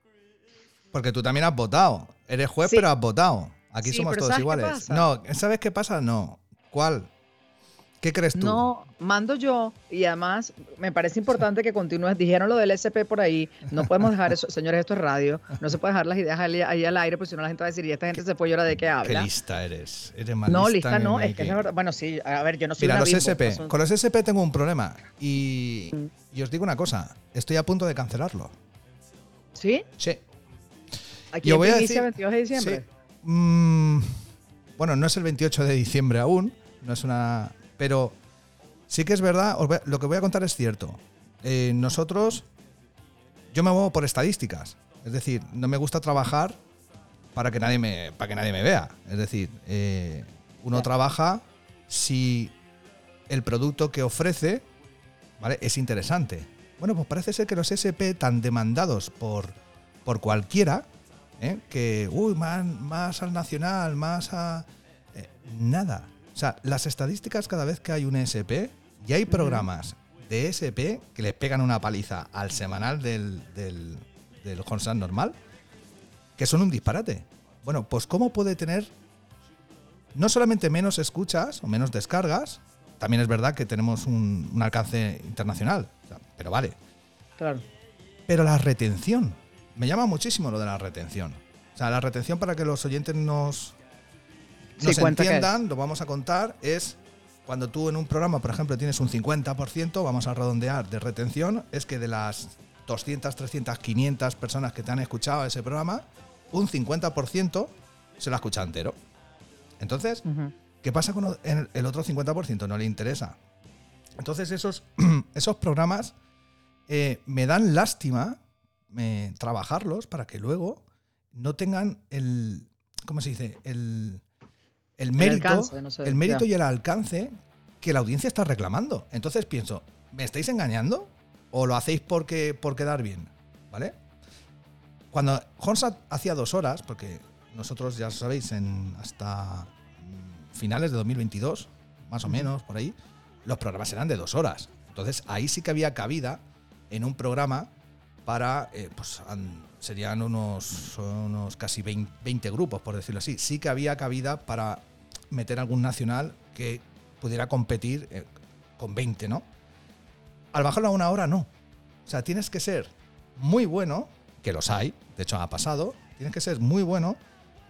Porque tú también has votado. Eres juez,
Sí.
pero has votado. Aquí
Sí,
somos
pero
todos
¿sabes qué
iguales.
pasa?
No, ¿sabes qué pasa? No. ¿Cuál? ¿Qué crees tú?
No, mando yo y además me parece importante que continúes. Dijeron lo del S P por ahí. No podemos dejar eso, señores, esto es radio. No se puede dejar las ideas ahí, ahí al aire, porque si no la gente va a decir, y esta gente se puede llorar de qué
Qué
habla.
lista eres. Eres más
No,
lista
lista no,
que-
es que es la verdad. Bueno, sí, a ver, yo no soy
Mira,
una
los
bimbo,
S P.
no son-
Con los S P tengo un problema. Y,
Mm.
y os digo una cosa. Estoy a punto de cancelarlo.
¿Sí?
Sí.
Aquí
Yo
en
voy a
primicia,
decir-
veintidós de diciembre.
Sí. Mm, bueno, no es el veintiocho de diciembre aún. No es una. Pero sí que es verdad. os voy a- lo que voy a contar es cierto. Eh, nosotros. Yo me muevo por estadísticas. Es decir, no me gusta trabajar para que nadie me, para que nadie me vea. Es decir, eh, uno
Ya.
trabaja si el producto que ofrece, ¿vale?, es interesante. Bueno, pues parece ser que los S P tan demandados por, por cualquiera, ¿eh?, que, uy, más, más al nacional, más a... eh, nada. O sea, las estadísticas cada vez que hay un S P, y hay programas de S P que les pegan una paliza al semanal del, del, del Honsat normal, que son un disparate. Bueno, pues ¿cómo puede tener no solamente menos escuchas o menos descargas? También es verdad que tenemos un, un alcance internacional, o sea, pero vale.
Claro.
Pero la retención, me llama muchísimo lo de la retención. O sea, la retención, para que los oyentes nos,
Sí,
nos
cuenta qué
entiendan, lo vamos a contar, es cuando tú en un programa, por ejemplo, tienes un cincuenta por ciento, vamos a redondear, de retención, es que de las doscientas, trescientas, quinientas personas que te han escuchado ese programa, un cincuenta por ciento se lo ha escuchado entero. Entonces,
Ujú.
¿qué pasa con el el otro cincuenta por ciento? No le interesa. Entonces esos, esos programas eh, me dan lástima eh, trabajarlos para que luego no tengan el, ¿cómo se dice? El, el mérito,
alcance, no sé,
el mérito
ya.
y el alcance que la audiencia está reclamando. Entonces pienso, ¿me estáis engañando? ¿O lo hacéis porque, por quedar bien? ¿Vale? Cuando Honsat hacía dos horas, porque nosotros ya sabéis, en hasta mm, finales de dos mil veintidós, más o menos, por ahí, los programas eran de dos horas. Entonces ahí sí que había cabida en un programa para, eh, pues an- serían unos, unos casi veinte grupos, por decirlo así. Sí que había cabida para meter algún nacional que pudiera competir eh, con veinte, ¿no? Al bajarlo a una hora, no. O sea, tienes que ser muy bueno, que los hay, de hecho ha pasado, tienes que ser muy bueno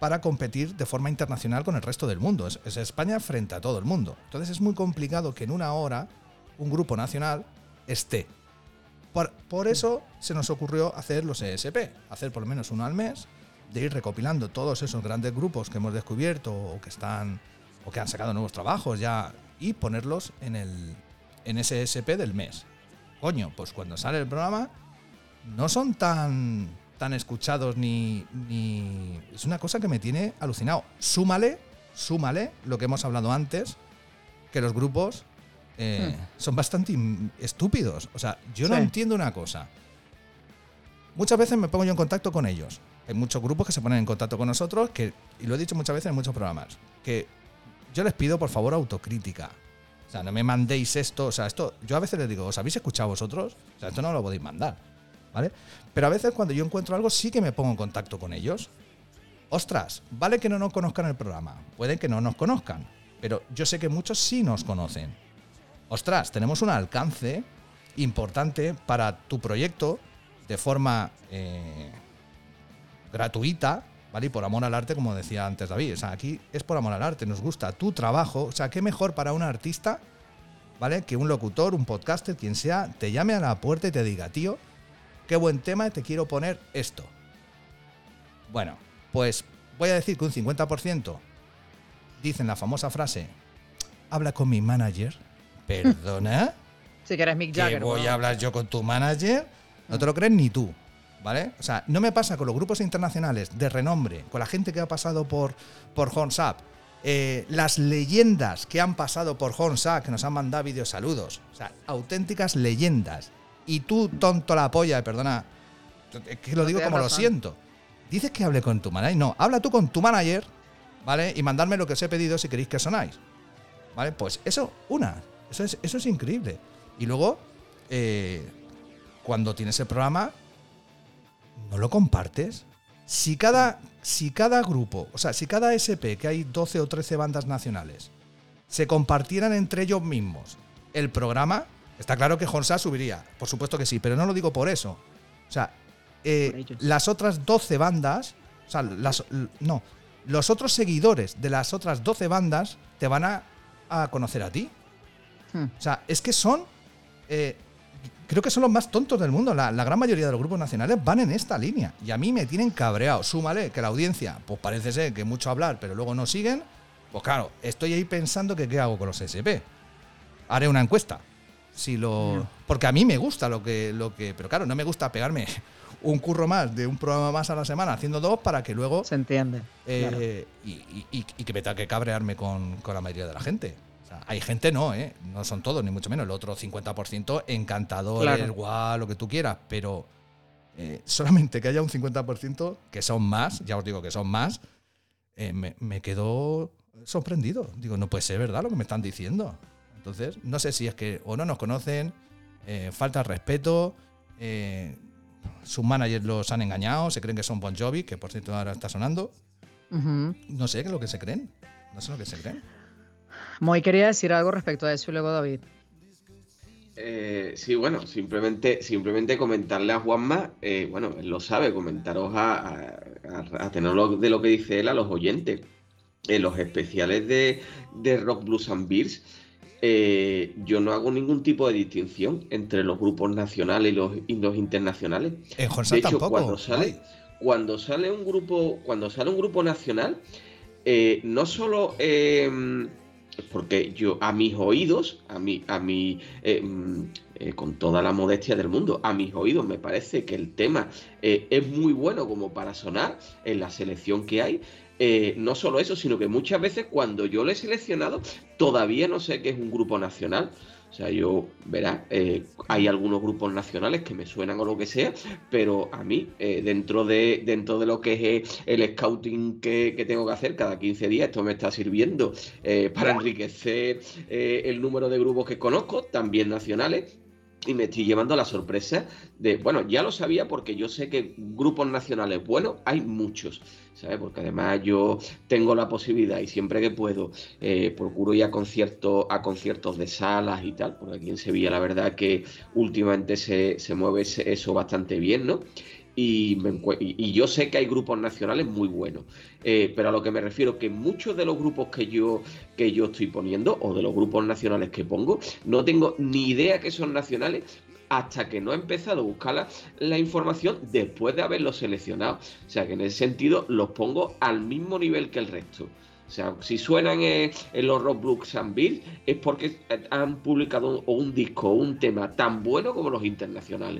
para competir de forma internacional con el resto del mundo. Es, es España frente a todo el mundo. Entonces es muy complicado que en una hora un grupo nacional esté. Por, por eso se nos ocurrió hacer los E S P, hacer por lo menos uno al mes, de ir recopilando todos esos grandes grupos que hemos descubierto o que están o que han sacado nuevos trabajos ya y ponerlos en el en ese E S P del mes. Coño, pues cuando sale el programa no son tan tan escuchados ni ni es una cosa que me tiene alucinado. Súmale, súmale lo que hemos hablado antes, que los grupos eh, hmm. son bastante estúpidos. O sea, yo sí. no entiendo una cosa. Muchas veces me pongo yo en contacto con ellos. Hay muchos grupos que se ponen en contacto con nosotros, que, y lo he dicho muchas veces en muchos programas, que yo les pido por favor autocrítica. O sea, no me mandéis esto. O sea, esto, yo a veces les digo, ¿os habéis escuchado vosotros? O sea, esto no lo podéis mandar, ¿vale? Pero a veces cuando yo encuentro algo sí que me pongo en contacto con ellos. Ostras, vale que no nos conozcan el programa, pueden que no nos conozcan, pero yo sé que muchos sí nos conocen. Ostras, tenemos un alcance importante para tu proyecto de forma eh, gratuita, ¿vale? Y por amor al arte, como decía antes David. O sea, aquí es por amor al arte, nos gusta tu trabajo. O sea, qué mejor para un artista, ¿vale? Que un locutor, un podcaster, quien sea, te llame a la puerta y te diga, tío, qué buen tema, te quiero poner esto. Bueno, pues voy a decir que un cincuenta por ciento dicen la famosa frase, habla con mi manager. ¿Perdona?
Si que eres Mick Jagger.
¿Que voy
bueno.
a hablar yo con tu manager? No te lo crees ni tú, ¿vale? O sea, no me pasa con los grupos internacionales de renombre, con la gente que ha pasado por, por Horns Up, eh, las leyendas que han pasado por Horns Up, que nos han mandado videos saludos. O sea, auténticas leyendas. Y tú, tonto la polla, perdona, es que lo digo como lo siento. Dices que hable con tu manager. No, habla tú con tu manager, ¿vale? Y mandadme lo que os he pedido si queréis que sonáis. ¿Vale? Pues eso, una. Eso es, eso es increíble. Y luego, eh, cuando tienes el programa, ¿no lo compartes? Si cada, si cada grupo, o sea, si cada E S P, que hay doce o trece bandas nacionales, se compartieran entre ellos mismos el programa, está claro que Horns Up subiría. Por supuesto que sí, pero no lo digo por eso. O sea, eh, las otras doce bandas, o sea, las, no, los otros seguidores de las otras doce bandas te van a, a conocer a ti. Hmm. O sea, es que son, eh, creo que son los más tontos del mundo. La, la gran mayoría de los grupos nacionales van en esta línea. Y a mí me tienen cabreado. Súmale que la audiencia, pues parece ser que mucho hablar, pero luego no siguen. Pues claro, estoy ahí pensando que qué hago con los E S P. Haré una encuesta. Si lo, no. Porque a mí me gusta lo que, lo que... Pero claro, no me gusta pegarme un curro más de un programa más a la semana haciendo dos para que luego...
Se entiende.
Eh, claro. y, y, y que me tenga que cabrearme con, con la mayoría de la gente. O sea, hay gente no, ¿eh? No son todos, ni mucho menos. El otro cincuenta por ciento encantadores, claro. Guau, lo que tú quieras. Pero eh, solamente que haya un cincuenta por ciento, que son más, ya os digo que son más, eh, me, me quedo sorprendido. Digo, no puede ser verdad lo que me están diciendo. Entonces, no sé si es que o no nos conocen, eh, falta respeto, eh, sus managers los han engañado, se creen que son Bon Jovi, que por cierto ahora está sonando. Uh-huh. No sé qué es lo que se creen. No sé lo que se creen.
Moy quería decir algo respecto a eso y luego David.
Eh, sí, bueno, simplemente, simplemente comentarle a Juanma, eh, bueno, él lo sabe, comentaros a, a, a tenerlo de lo que dice él a los oyentes. En los especiales de, de Rock, Blues and Beers, eh, yo no hago ningún tipo de distinción entre los grupos nacionales y los, y los internacionales.
En Horns Up tampoco.
Cuando sale, cuando sale un grupo, cuando sale un grupo nacional, eh, no solo eh, porque yo a mis oídos, a mi, a mi, eh, eh, con toda la modestia del mundo, a mis oídos me parece que el tema eh, es muy bueno como para sonar en la selección que hay. Eh, no solo eso, sino que muchas veces cuando yo lo he seleccionado todavía no sé qué es un grupo nacional. O sea, yo, verás, eh, hay algunos grupos nacionales que me suenan o lo que sea, pero a mí, eh, dentro de dentro de lo que es el scouting que, que tengo que hacer cada quince días, esto me está sirviendo eh, para enriquecer eh, el número de grupos que conozco, también nacionales. Y me estoy llevando la sorpresa de, bueno, ya lo sabía porque yo sé que grupos nacionales buenos hay muchos, ¿sabes? Porque además yo tengo la posibilidad y siempre que puedo eh, procuro ir a conciertos, a conciertos de salas y tal, porque aquí en Sevilla la verdad que últimamente se, se mueve eso bastante bien, ¿no? y, me y, y yo sé que hay grupos nacionales muy buenos, eh, pero a lo que me refiero que muchos de los grupos que yo, que yo estoy poniendo, o de los grupos nacionales que pongo, no tengo ni idea que son nacionales hasta que no he empezado a buscar la, la información después de haberlos seleccionado. O sea que en ese sentido los pongo al mismo nivel que el resto. O sea, si suenan en, en los Rock Brooks and Beats es porque han publicado un, un disco o un tema tan bueno como los internacionales.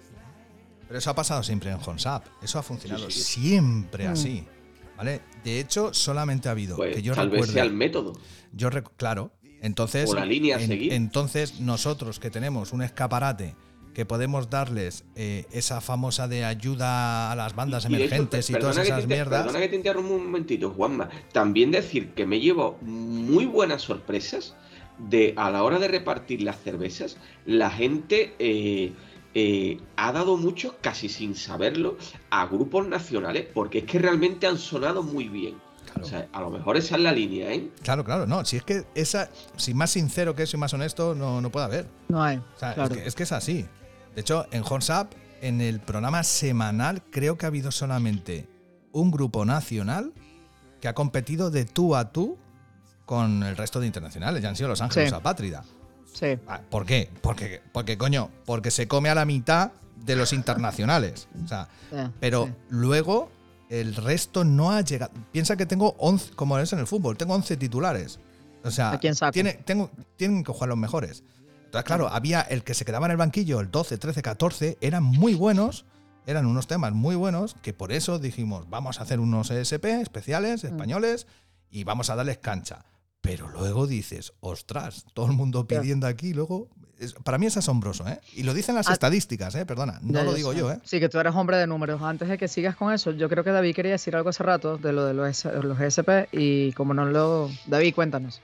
Pero eso ha pasado siempre en Hornsap. Eso ha funcionado
sí, sí.
siempre
Mm.
así. ¿Vale? De hecho, solamente ha habido
Pues
que yo
tal
recuerde,
vez sea el método.
Yo rec- claro. Entonces,
O la línea a
en-
seguir.
entonces nosotros que tenemos un escaparate que podemos darles eh, esa famosa de ayuda a las bandas
Y- y de hecho,
emergentes y,
perdona
todas
que te
esas
inter-
mierdas.
Perdona que te interrumpa un momentito, Juanma. También decir que me llevo muy buenas sorpresas de a la hora de repartir las cervezas. La gente eh, eh, ha dado mucho, casi sin saberlo, a grupos nacionales, porque es que realmente han sonado muy bien.
Claro.
O sea, a lo mejor esa es la línea, ¿eh?
Claro, claro, no. Si es que esa, si más sincero que eso y más honesto, no, no puede haber.
No hay.
O sea,
claro.
es, que, es que es así. De hecho, en Hornsap, en el programa semanal, creo que ha habido solamente un grupo nacional que ha competido de tú a tú con el resto de internacionales. Ya han sido Los Ángeles
Sí.
Apátrida.
Sí.
Ah, ¿por qué? Porque, porque, coño, porque se come a la mitad de los internacionales. O sea,
Sí,
pero
sí.
luego el resto no ha llegado. Piensa que tengo once, como es en el fútbol, tengo once titulares. O sea,
¿A quién saco?
tiene, tengo, tienen que jugar los mejores. Entonces, claro, había el que se quedaba en el banquillo, el doce, trece, catorce, eran muy buenos, eran unos temas muy buenos, que por eso dijimos, vamos a hacer unos E S P especiales, españoles, y vamos a darles cancha. Pero luego dices, ostras, todo el mundo pidiendo aquí, luego... es- para mí es asombroso, ¿eh? Y lo dicen las
Ah,
estadísticas, ¿eh? Perdona, no
Ya,
lo
yo
digo
sé.
yo, ¿eh?
Sí, que tú eres hombre de números. Antes de que sigas con eso, yo creo que David quería decir algo hace rato de lo de los, S- los E S P y como no lo... David, cuéntanos.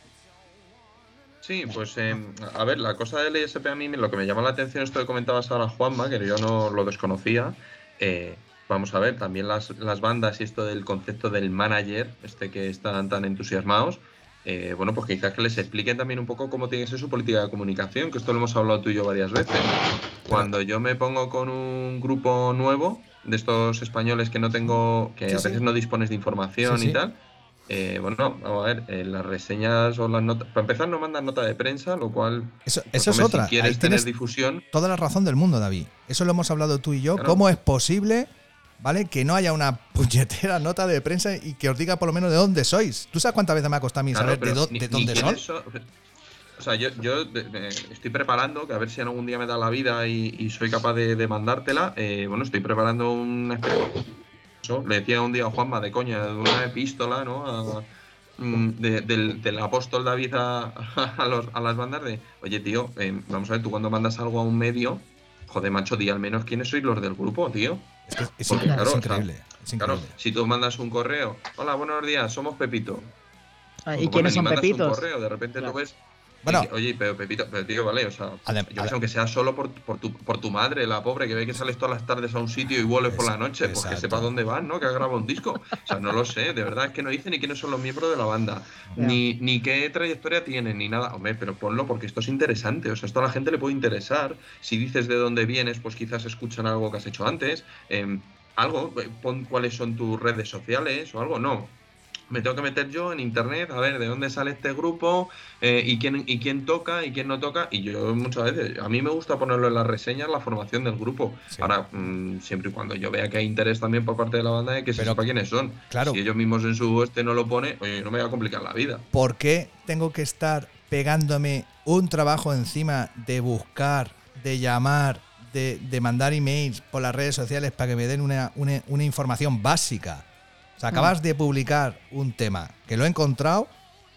Sí, pues eh, a ver, la cosa del E S P a mí lo que me llama la atención esto que comentabas ahora, Juanma, que yo no lo desconocía. eh, vamos a ver, también las, las bandas y esto del concepto del manager, este que están tan entusiasmados, eh, bueno, pues quizás que les expliquen también un poco cómo tiene que ser su política de comunicación, que esto lo hemos hablado tú y yo varias veces. Cuando yo me pongo con un grupo nuevo, de estos españoles que no tengo, que
Sí,
a
sí.
veces no dispones de información
Sí, sí.
y tal, eh, bueno, vamos a ver, eh, las reseñas o las notas. Para empezar, no mandan nota de prensa, lo cual.
Eso,
pues,
eso es
hombre,
otra.
Si quieres
Ahí
tener
tienes
difusión.
toda la razón del mundo, David. Eso lo hemos hablado tú y yo.
Claro.
¿Cómo es posible, ¿vale? Que no haya una puñetera nota de prensa y que os diga por lo menos de dónde sois? ¿Tú sabes cuántas veces me ha costado a mí
Claro,
saber de,
pero
dó-
ni-
de
ni
dónde son?
quiénes son. O sea, yo, yo de- de- estoy preparando, que a ver si algún día me da la vida y, y soy capaz de, de mandártela. eh, bueno, estoy preparando una especie- eso, le decía un día a Juanma de coña, de una epístola, ¿no? A- mm, de- del, del apóstol David a, a, los- a las bandas de, oye, tío, eh, vamos a ver, tú cuando mandas algo a un medio, joder, macho, di al menos quiénes sois los del grupo, tío.
Es, que es,
Porque,
increíble,
claro,
es
o sea,
increíble. Es
Claro,
increíble.
si tú mandas un correo, hola, buenos días, somos Pepito.
Ah,
Pues,
¿Y
bueno,
quiénes
ni
son
mandas
Pepitos?
un correo, de repente
Claro.
tú ves.
Bueno.
y- oye, pero Pepito, pero tío, vale, o sea,
Adem-
yo que sé, aunque sea solo por, por, tu, por tu madre, la pobre, que ve que sales todas las tardes a un sitio y vuelves por
Es-
la noche, pues que
exacto.
sepa dónde vas, ¿no? Que ha grabado un disco. O sea, no lo sé, de verdad, es que no dice ni quiénes son los miembros de la banda,
Ya.
ni, ni qué trayectoria tienen, ni nada. Hombre, pero ponlo porque esto es interesante, o sea, esto a la gente le puede interesar. Si dices de dónde vienes, pues quizás escuchan algo que has hecho antes. eh, algo, eh, pon cuáles son tus redes sociales o algo, no. Me tengo que meter yo en internet a ver de dónde sale este grupo eh, y quién y quién toca y quién no toca. Y yo muchas veces, a mí me gusta ponerlo en las reseñas, la formación del grupo.
Sí.
Ahora, mmm, siempre y cuando yo vea que hay interés también por parte de la banda de que se
Pero,
sepa quiénes son.
claro.
Si ellos mismos en su este no lo pone, oye, no me va a complicar la vida.
¿Por qué tengo que estar pegándome un trabajo encima de buscar, de llamar, de, de mandar emails por las redes sociales para que me den una, una, una información básica? O sea, acabas de publicar un tema que lo he encontrado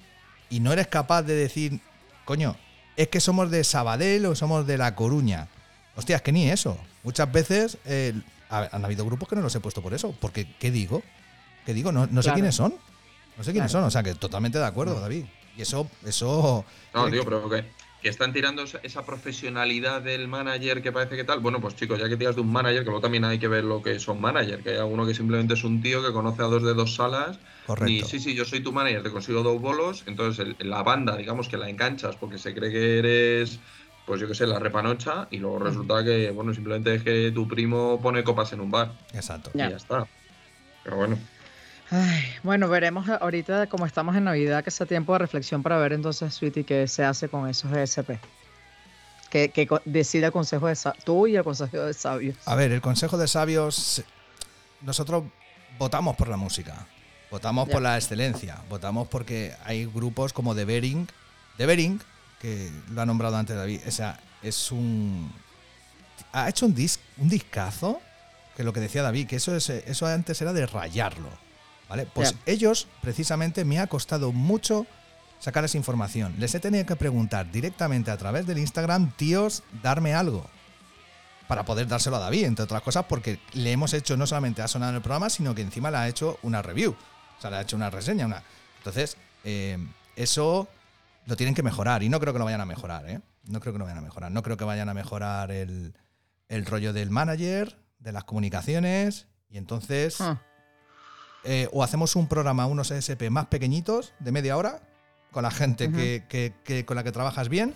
y no eres capaz de decir, coño, es que somos de Sabadell o somos de La Coruña. Hostia, es que ni eso. Muchas veces eh, ha- han habido grupos que no los he puesto por eso. Porque, ¿qué digo? ¿Qué digo? No, no sé
Claro.
quiénes son. No sé quiénes
Claro.
son. O sea, que totalmente de acuerdo, David. Y eso... eso
No,
eh,
tío, pero que, que están tirando esa, esa profesionalidad del manager que parece que tal. Bueno, pues chicos, ya que tiras de un manager, que luego también hay que ver lo que son managers, que hay alguno que simplemente es un tío que conoce a dos de dos salas.
Correcto.
Ni, sí, sí, yo soy tu manager, te consigo dos bolos, entonces el- la banda, digamos que la enganchas porque se cree que eres pues yo qué sé, la repanocha y luego resulta que, bueno, simplemente es que tu primo pone copas en un bar.
Exacto.
Y ya, ya está. Pero bueno.
Ay, bueno, veremos ahorita como estamos en Navidad, que sea tiempo de reflexión para ver entonces, Sweetie, qué se hace con esos E S P. Que, que decida el Consejo de Sabios, tú y el Consejo de Sabios.
A ver, el Consejo de Sabios, nosotros votamos por la música, votamos yeah. por la excelencia, votamos porque hay grupos como The Bering, The Bering, que lo ha nombrado antes David, o sea, es un... ha hecho un, dis, un discazo, que lo que decía David, que eso, es, eso antes era de rayarlo, ¿vale? Pues yeah. ellos, precisamente, me ha costado mucho sacar esa información. Les he tenido que preguntar directamente a través del Instagram, tíos, darme algo, para poder dárselo a David, entre otras cosas, porque le hemos hecho, no solamente ha sonado en el programa, sino que encima le ha hecho una review, o sea, le ha hecho una reseña, una... Entonces, eh, eso lo tienen que mejorar, y no creo que lo vayan a mejorar, ¿eh? No creo que lo vayan a mejorar, no creo que vayan a mejorar el, el rollo del manager, de las comunicaciones, y entonces ah. eh, o hacemos un programa, unos E S P más pequeñitos, de media hora, con la gente uh-huh. que, que, que con la que trabajas bien,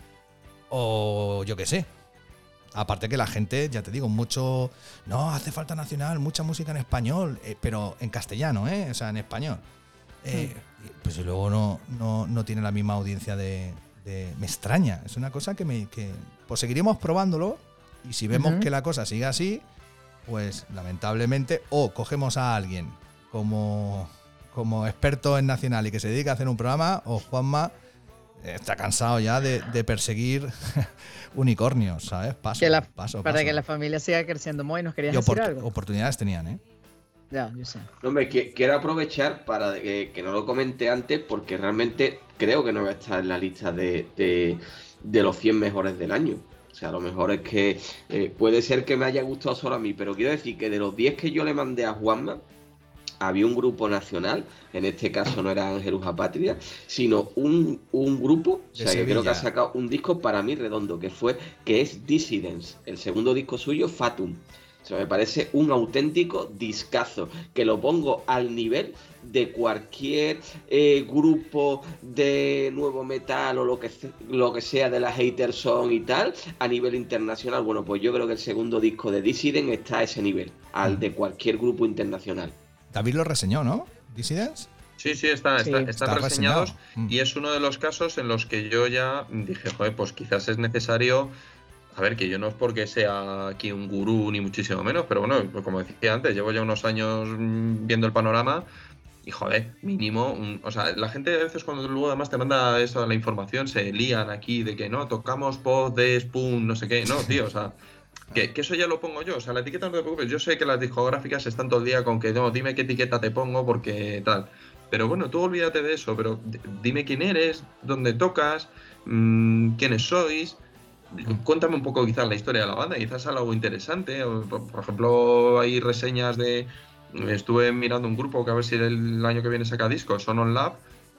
o yo qué sé. Aparte que la gente, ya te digo, mucho... No, hace falta nacional, mucha música en español, eh, pero en castellano, ¿eh? O sea, en español. Eh, sí. Pues luego no, no, no tiene la misma audiencia de... de me extraña, es una cosa que me... Que, pues seguiremos probándolo, y si vemos uh-huh. que la cosa sigue así, pues lamentablemente o cogemos a alguien como... como experto en nacional y que se dedica a hacer un programa, o Juanma está cansado ya de, de perseguir unicornios, ¿sabes? Paso,
que la,
paso,
para
paso.
que la familia siga creciendo. Moy, ¿nos querías
y
decir
opor-
algo?
Oportunidades tenían, ¿eh?
Ya, yo sé.
No, hombre, que, quiero aprovechar para que, que no lo comenté antes, porque realmente creo que no va a estar en la lista de, de, de los cien mejores del año. O sea, a lo mejor es que eh, puede ser que me haya gustado solo a mí, pero quiero decir que de los diez que yo le mandé a Juanma, había un grupo nacional, en este caso no era Ángelus Apatria, sino un, un grupo, o sea, que creo que ha sacado un disco para mí redondo, que fue, que es Dissidence, el segundo disco suyo, Fatum. O sea, me parece un auténtico discazo, que lo pongo al nivel de cualquier eh, grupo de nuevo metal o lo que, lo que sea de la Hatersong y tal, a nivel internacional. Bueno, pues yo creo que el segundo disco de Dissident está a ese nivel, al de cualquier grupo internacional.
David lo reseñó, ¿no? ¿Dissidence?
Sí, sí, está,
sí.
está, están
está
reseñados
reseñado.
Y es uno de los casos en los que yo ya dije, joder, pues quizás es necesario... A ver, que yo no es porque sea aquí un gurú ni muchísimo menos, pero bueno, pues como decía antes, llevo ya unos años viendo el panorama y joder, mínimo, un, o sea, la gente a veces cuando luego además te manda eso, la información, se lían aquí de que no, tocamos pod, des, pum, no sé qué, no, tío, o sea... Que, que eso ya lo pongo yo, o sea, la etiqueta no te preocupes, yo sé que las discográficas están todo el día con que no, dime qué etiqueta te pongo porque tal, pero bueno, tú olvídate de eso, pero dime quién eres, dónde tocas, mmm, quiénes sois, cuéntame un poco quizás la historia de la banda, quizás algo interesante, o, por ejemplo, hay reseñas de, estuve mirando un grupo que a ver si el año que viene saca disco, son On Lab.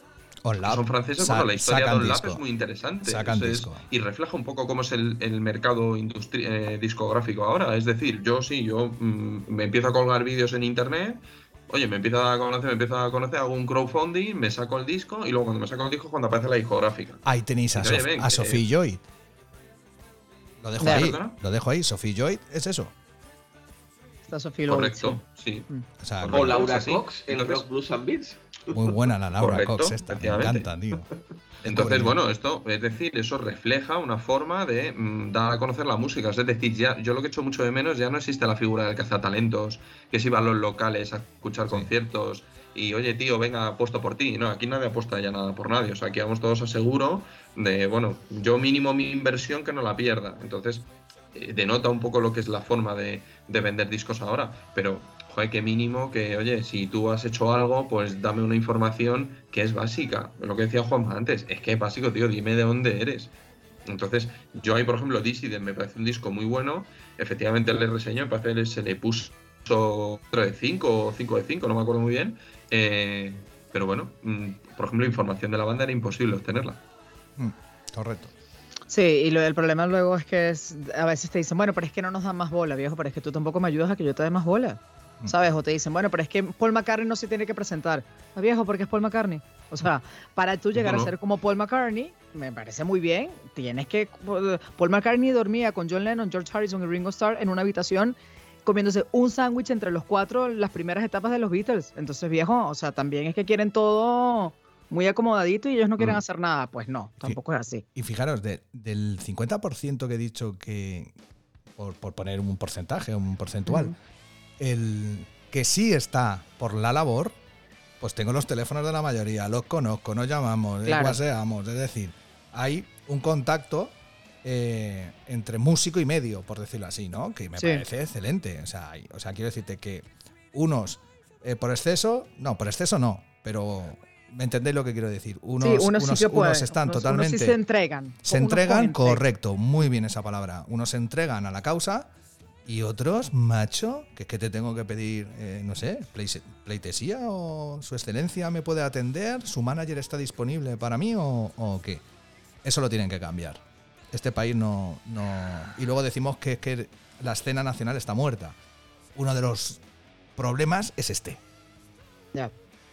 On Lab.
Son franceses,
Sa-
bueno, la historia de On Lab
disco.
es muy interesante.
Sacan
Es,
disco.
y refleja un poco cómo es el, el mercado industri- eh, discográfico ahora. Es decir, yo sí, yo mmm, me empiezo a colgar vídeos en internet, oye, me empiezo a conocer, me empiezo a conocer, hago un crowdfunding, me saco el disco y luego cuando me saco el disco cuando aparece la discográfica.
Ahí tenéis a,
Oye,
Sof-
ven,
a
que-
Sophie Joy. Lo dejo
Ya.
ahí.
¿Perdona?
Lo dejo ahí. Sophie Joy es eso.
Está Sofía Lowe,
Correcto,
sí.
sí.
O sea,
Correcto.
O Laura
así.
Cox en
Entonces-
Rock Blues and Beats.
muy buena la Laura
Correcto,
Cox esta. Me
efectivamente.
encanta, tío.
Entonces,
Descubrimiento.
bueno, esto, es decir, eso refleja una forma de mm, dar a conocer la música. Es decir, ya, yo lo que echo mucho de menos, ya no existe la figura del cazatalentos, que se iba a los locales a escuchar
Sí.
conciertos y, oye, tío, venga, apuesto por ti. No, aquí nadie apuesta ya nada por nadie. O sea, aquí vamos todos a seguro de, bueno, yo mínimo mi inversión que no la pierda. Entonces, eh, denota un poco lo que es la forma de, de vender discos ahora. Pero, joder, que mínimo que, oye, si tú has hecho algo, pues dame una información que es básica. Lo que decía Juanma antes, es que es básico, tío, dime de dónde eres. Entonces, yo ahí, por ejemplo, Dissident me parece un disco muy bueno. Efectivamente, le reseñó, me parece que se le puso cuatro de cinco o cinco de cinco, no me acuerdo muy bien. Eh, pero bueno, mm, por ejemplo, información de la banda era imposible obtenerla.
Mm, correcto.
Sí, y lo, el problema luego es que es, a veces te dicen, bueno, pero es que no nos dan más bola, viejo, pero es que tú tampoco me ayudas a que yo te dé más bola, ¿sabes? O te dicen, bueno, pero es que Paul McCartney no se tiene que presentar. Ah, viejo, porque es Paul McCartney. O sea, para tú llegar
No, no.
a ser como Paul McCartney, me parece muy bien. Tienes que... Paul McCartney dormía con John Lennon, George Harrison y Ringo Starr en una habitación comiéndose un sándwich entre los cuatro las primeras etapas de los Beatles. Entonces, viejo, o sea, también es que quieren todo muy acomodadito y ellos no quieren mm. hacer nada. Pues no, tampoco es así.
Y fijaros, de, del cincuenta por ciento que he dicho que, por, por poner un porcentaje, un porcentual, mm. el que sí está por la labor, pues tengo los teléfonos de la mayoría, los conozco, nos llamamos, claro. Guaseamos, es decir, hay un contacto eh, entre músico y medio, por decirlo así, ¿no? Que me sí. parece excelente. O sea, hay, o sea, quiero decirte que unos eh, por exceso, no, por exceso no, pero ¿me entendéis lo que quiero decir? Unos,
sí, unos,
unos,
sí que
unos están
unos,
totalmente...
Unos sí se entregan.
Se entregan, correcto, muy bien esa palabra. Unos se entregan a la causa y otros, macho, que es que te tengo que pedir, eh, no sé, pleitesía o su excelencia me puede atender, su manager está disponible para mí o, o qué. Eso lo tienen que cambiar. Este país no, no... Y luego decimos que, que la escena nacional está muerta. Uno de los problemas es este.
Ya.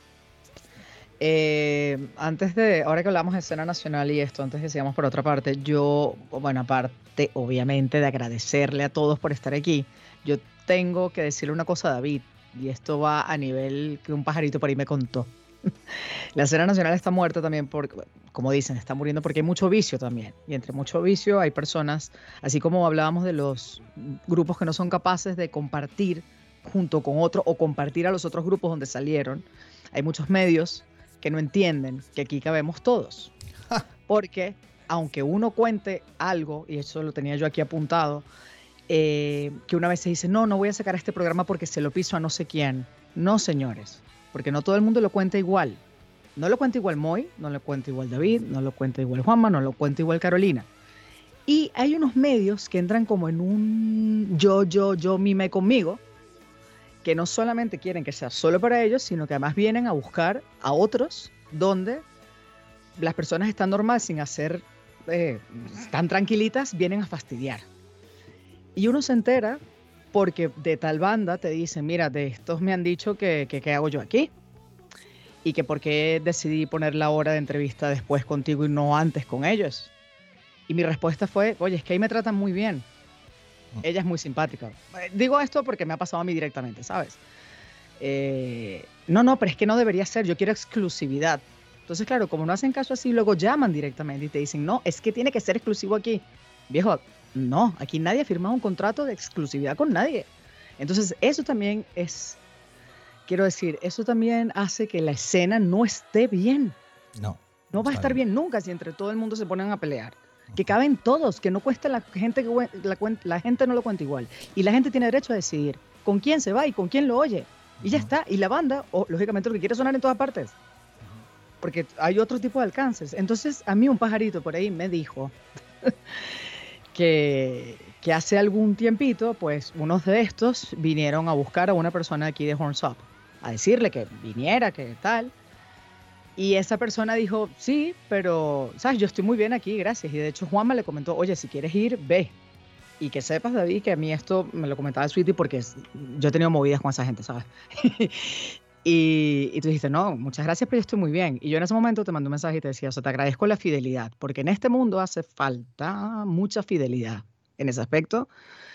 Eh, antes de, ahora que hablamos de escena nacional y esto, antes de que sigamos por otra parte, yo, bueno, aparte, obviamente, de agradecerle a todos por estar aquí, yo tengo que decirle una cosa a David, y esto va a nivel que un pajarito por ahí me contó. La escena nacional está muerta también porque, como dicen, está muriendo porque hay mucho vicio también. Y entre mucho vicio hay personas, así como hablábamos de los grupos que no son capaces de compartir junto con otros o compartir a los otros grupos donde salieron, hay muchos medios que no entienden que aquí cabemos todos. Porque aunque uno cuente algo, y eso lo tenía yo aquí apuntado, eh, que una vez se dice, no, no voy a sacar este programa porque se lo piso a no sé quién. No, señores, porque no todo el mundo lo cuenta igual. No lo cuenta igual Moy, no lo cuenta igual David, no lo cuenta igual Juanma, no lo cuenta igual Carolina. Y hay unos medios que entran como en un yo, yo, yo, mime conmigo, que no solamente quieren que sea solo para ellos, sino que además vienen a buscar a otros donde las personas están normales sin hacer, eh, tan tranquilitas, vienen a fastidiar. Y uno se entera porque de tal banda te dicen, mira, de estos me han dicho que, que qué hago yo aquí y que por qué decidí poner la hora de entrevista después contigo y no antes con ellos. Y mi respuesta fue, oye, es que ahí me tratan muy bien. Ella es muy simpática. Digo esto porque me ha pasado a mí directamente, ¿sabes? Eh, no, no, pero es que no debería ser. Yo quiero exclusividad. Entonces, claro, como no hacen caso así, luego llaman directamente y te dicen, no, es que tiene que ser exclusivo aquí. Viejo, no, aquí nadie ha firmado un contrato de exclusividad con nadie. Entonces, eso también es, quiero decir, eso también hace que la escena no esté bien.
No.
No va a estar bien. bien nunca si entre todo el mundo se ponen a pelear. Que caben todos, que no cuesta la gente, que la, la gente no lo cuenta igual. Y la gente tiene derecho a decidir con quién se va y con quién lo oye. Y ya está. Y la banda, o, lógicamente, lo que quiere sonar en todas partes. Porque hay otro tipo de alcances. Entonces, a mí un pajarito por ahí me dijo que, que hace algún tiempito, pues, unos de estos vinieron a buscar a una persona aquí de Horns Up, a decirle que viniera, que tal. Y esa persona dijo, sí, pero, ¿sabes? Yo estoy muy bien aquí, gracias. Y de hecho Juanma le comentó, oye, si quieres ir, ve. Y que sepas, David, que a mí esto me lo comentaba Sweetie porque yo he tenido movidas con esa gente, ¿sabes? y, y tú dijiste, no, muchas gracias, pero yo estoy muy bien. Y yo en ese momento te mandé un mensaje y te decía, o sea, te agradezco la fidelidad, porque en este mundo hace falta mucha fidelidad en ese aspecto.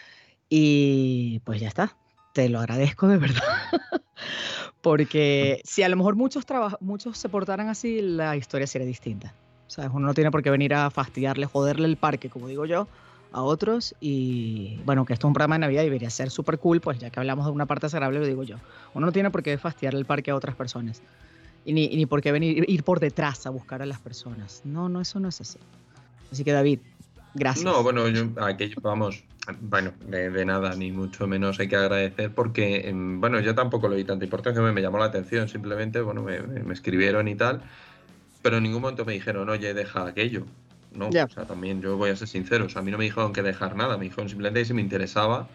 Y pues ya está, te lo agradezco de verdad. Porque si a lo mejor muchos, muchos se portaran así, la historia sería distinta. O sea, uno no tiene por qué venir a fastidiarle, joderle el parque, como digo yo, a otros. Y bueno, que esto es un programa de Navidad y debería ser súper cool, pues ya que hablamos de una parte desagradable, lo digo yo. Uno no tiene por qué fastidiarle el parque a otras personas. Y ni, ni por qué venir, ir por detrás a buscar a las personas. No, no, eso no es así. Así que David, gracias.
No, bueno, yo, aquí vamos... Bueno, de, de nada, ni mucho menos hay que agradecer porque, bueno, yo tampoco le di tanta importancia, me, me llamó la atención, simplemente, bueno, me, me escribieron y tal, pero en ningún momento me dijeron, oye, deja aquello. No, yeah. O sea, también yo voy a ser sincero, o sea, a mí no me dijeron que dejar nada, me dijeron simplemente que si me interesaba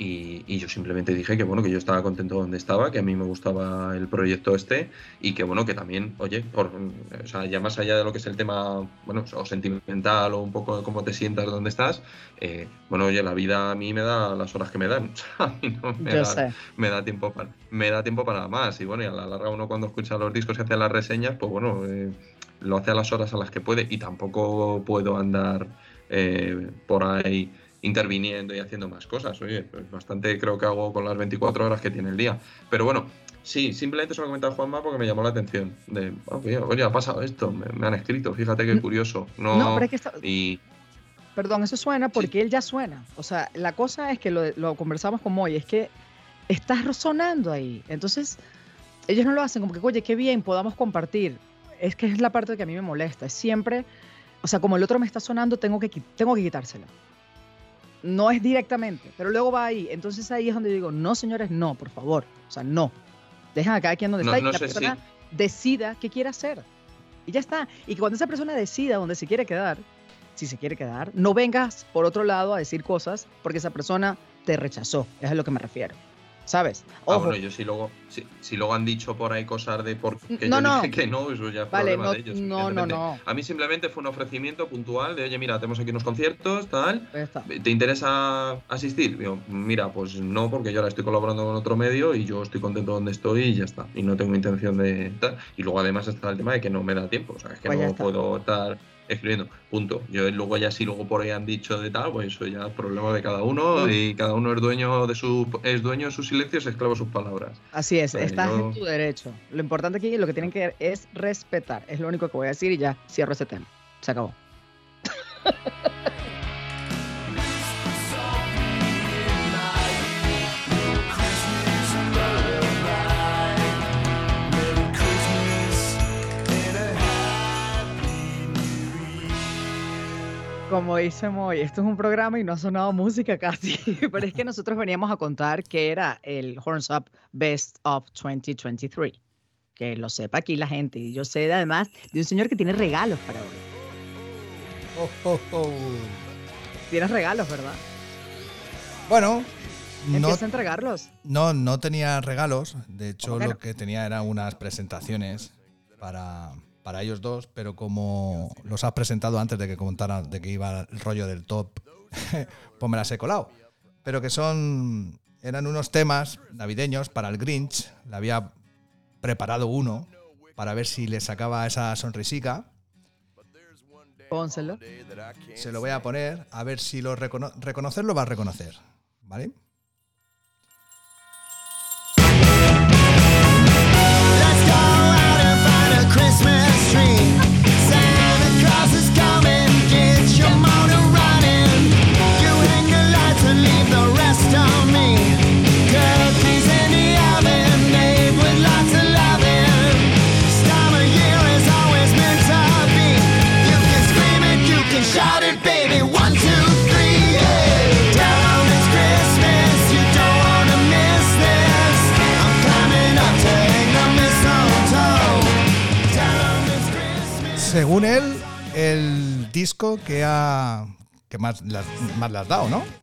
Y, y yo simplemente dije que bueno, que yo estaba contento donde estaba, que a mí me gustaba el proyecto este y que bueno, que también, oye, por, o sea, ya más allá de lo que es el tema, bueno, o sentimental o un poco de cómo te sientas, dónde estás, eh, bueno, oye, la vida a mí me da las horas que me dan, o sea, a mí no me
Yo
da,
sé.
me da tiempo para, me da tiempo para nada más. Y bueno, y a la larga uno cuando escucha los discos y hace las reseñas, pues bueno, eh, lo hace a las horas a las que puede y tampoco puedo andar eh, por ahí interviniendo y haciendo más cosas. Oye, pues bastante creo que hago con las veinticuatro horas que tiene el día. Pero bueno, sí, simplemente se lo he comentado a Juanma porque me llamó la atención. De, oye, oye, ha pasado esto, me, me han escrito, fíjate qué curioso. No,
No, pero es que está...
y
Perdón, eso suena porque
sí.
él ya suena. O sea, la cosa es que lo, lo conversamos con Moy, es que estás sonando ahí. Entonces, ellos no lo hacen como que, oye, qué bien, podamos compartir. Es que es la parte que a mí me molesta. Es siempre, o sea, como el otro me está sonando, tengo que, tengo que quitársela. No es directamente, pero luego va ahí. Entonces ahí es donde yo digo, no, señores, no, por favor. O sea, no. Dejan a cada quien donde
No,
está y
no
la
sé
persona
si-
decida qué quiere hacer. Y ya está. Y que cuando esa persona decida dónde se quiere quedar, si se quiere quedar, no vengas por otro lado a decir cosas porque esa persona te rechazó. Es a lo que me refiero. ¿Sabes?
Ah,
Ojo.
bueno, yo si luego, si, si luego han dicho por ahí cosas de por qué
No,
yo
no.
dije que no, eso ya es
Vale,
problema
no,
de ellos.
no, no,
evidentemente.
no.
A mí simplemente fue un ofrecimiento puntual de, oye, mira, tenemos aquí unos conciertos, tal,
Ya está.
¿te interesa asistir? Digo, mira, pues no, porque yo ahora estoy colaborando con otro medio y yo estoy contento donde estoy y ya está. Y no tengo intención de tal. Y luego además está el tema de que no me da tiempo, o sea, es que
Pues ya
no
está.
puedo estar escribiendo, punto. Yo luego ya si luego por ahí han dicho de tal, pues eso ya es problema de cada uno y cada uno es dueño de su es dueño de sus silencios, esclavo de sus palabras.
Así es,
O sea,
estás
yo-
en tu derecho. Lo importante aquí, lo que tienen que es respetar. Es lo único que voy a decir y ya cierro ese tema. Se acabó. Como dice Moy, esto es un programa y no ha sonado música casi, pero es que nosotros veníamos a contar que era el Horns Up Best of veinte veintitrés. Que lo sepa aquí la gente. Y yo sé además de un señor que tiene regalos para hoy.
Oh, oh, oh.
Tienes regalos, ¿verdad?
Bueno, no,
Empieza a entregarlos.
no, no tenía regalos. De hecho,
¿Cómo que
lo
no?
que tenía eran unas presentaciones para, para ellos dos, pero como los has presentado antes de que contara de que iba el rollo del top, pues me las he colado. Pero que son eran unos temas navideños para el Grinch. Le había preparado uno para ver si le sacaba esa sonrisica.
Pónselo.
Se lo voy a poner, a ver si lo recono- reconocer lo va a reconocer, ¿vale?
Let's go out and find a Christmas tree. Santa Claus is coming, get your motor running. You hang the lights and leave the rest on me. Cookies in the oven, made with lots of loving. This time of year is always meant to be. You can scream it, you can shout it, baby. One, two, three, yeah. Down is Christmas, you don't wanna miss this. I'm climbing up, take the mistletoe. Down is Christmas.
Según él, el disco que ha que más le has, más le has dado, ¿no?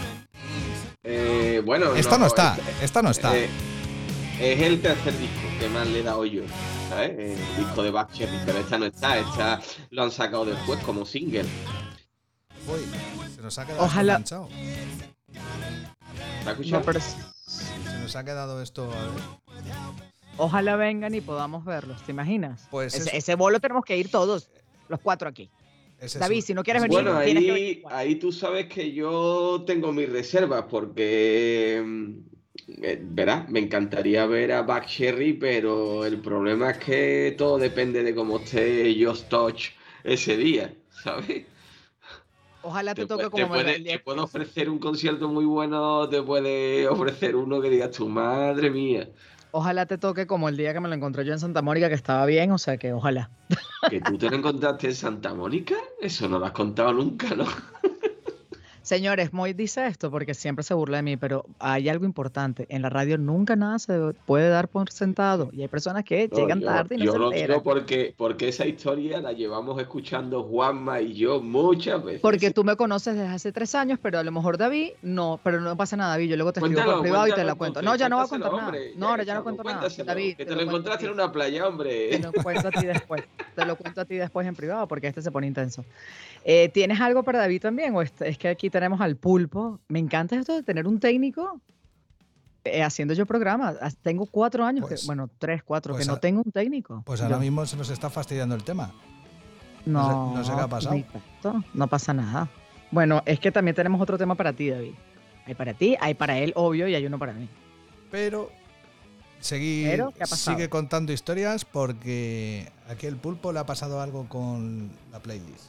Eh, bueno,
Esta no está,
es-
esta no está.
eh, es el tercer disco que más le he dado yo, ¿sabes? El disco de Buck Cherry, pero esta no está, esta lo han sacado después como single.
Uy, se nos ha quedado
Ojalá-
esto enganchado.
¿Te has
No,
escuchado?
pero es-
Se nos ha quedado esto. a ver.
ojalá vengan y podamos verlos. ¿Te imaginas?
Pues
ese,
es-
ese bolo tenemos que ir todos, los cuatro aquí.
Ese es
David,
un-
si no quieres
ese es
venir,
un-
Bueno,
tienes que
ahí,
venir igual.
ahí tú sabes que yo tengo mis reservas porque, mm, eh, verás, me encantaría ver a Buck Cherry, pero el problema es que todo depende de cómo esté Just Touch ese día, ¿sabes?
Ojalá te,
Te,
toque
puede-
como
te puede,
el día-
te puede ofrecer un concierto muy bueno, te puede ofrecer uno que digas tu madre mía,
Ojalá te toque como el día que me lo encontré yo en Santa Mónica, que estaba bien, o sea que ojalá.
que tú te lo encontraste en Santa Mónica, eso no lo has contado nunca, ¿no?
Señores, Moy dice esto porque siempre se burla de mí, pero hay algo importante. En la radio nunca nada se puede dar por sentado. Y hay personas que
No,
llegan
yo,
tarde y no
yo
se
lo
enteran.
digo porque, porque esa historia la llevamos escuchando Juanma y yo muchas veces.
Porque tú me conoces desde hace tres años, pero a lo mejor David no, pero no pasa nada, David. Yo luego te escribo
Cuéntalo,
por privado y te
cuéntalo,
la cuento.
entonces,
No, ya no voy a
cuéntaselo,
contar nada.
hombre,
No,
ya
ahora
que
ya no
estamos,
cuento nada.
cuéntaselo,
David,
que
te
te
lo
lo
cuento a
encontraste
ti.
en una playa,
Te
hombre.
lo cuento a ti después. Te lo cuento a ti después en privado porque este se pone intenso. Eh, ¿Tienes algo para David también? ¿O es, es que aquí tenemos al pulpo? Me encanta esto de tener un técnico eh, haciendo yo programas. As- Tengo cuatro años, que-
Pues-
bueno, tres, cuatro,
pues
que no
a-
tengo un técnico.
Pues ahora
Yo,
mismo se nos está fastidiando el tema. No sé-
no,
no sé qué ha pasado.
ni tanto, no pasa nada. Bueno, es que también tenemos otro tema para ti, David. Hay para ti, hay para él, obvio, y hay uno para mí.
Pero seguí,
Pero, ¿qué ha pasado?
sigue contando historias porque aquí el pulpo le ha pasado algo con la playlist.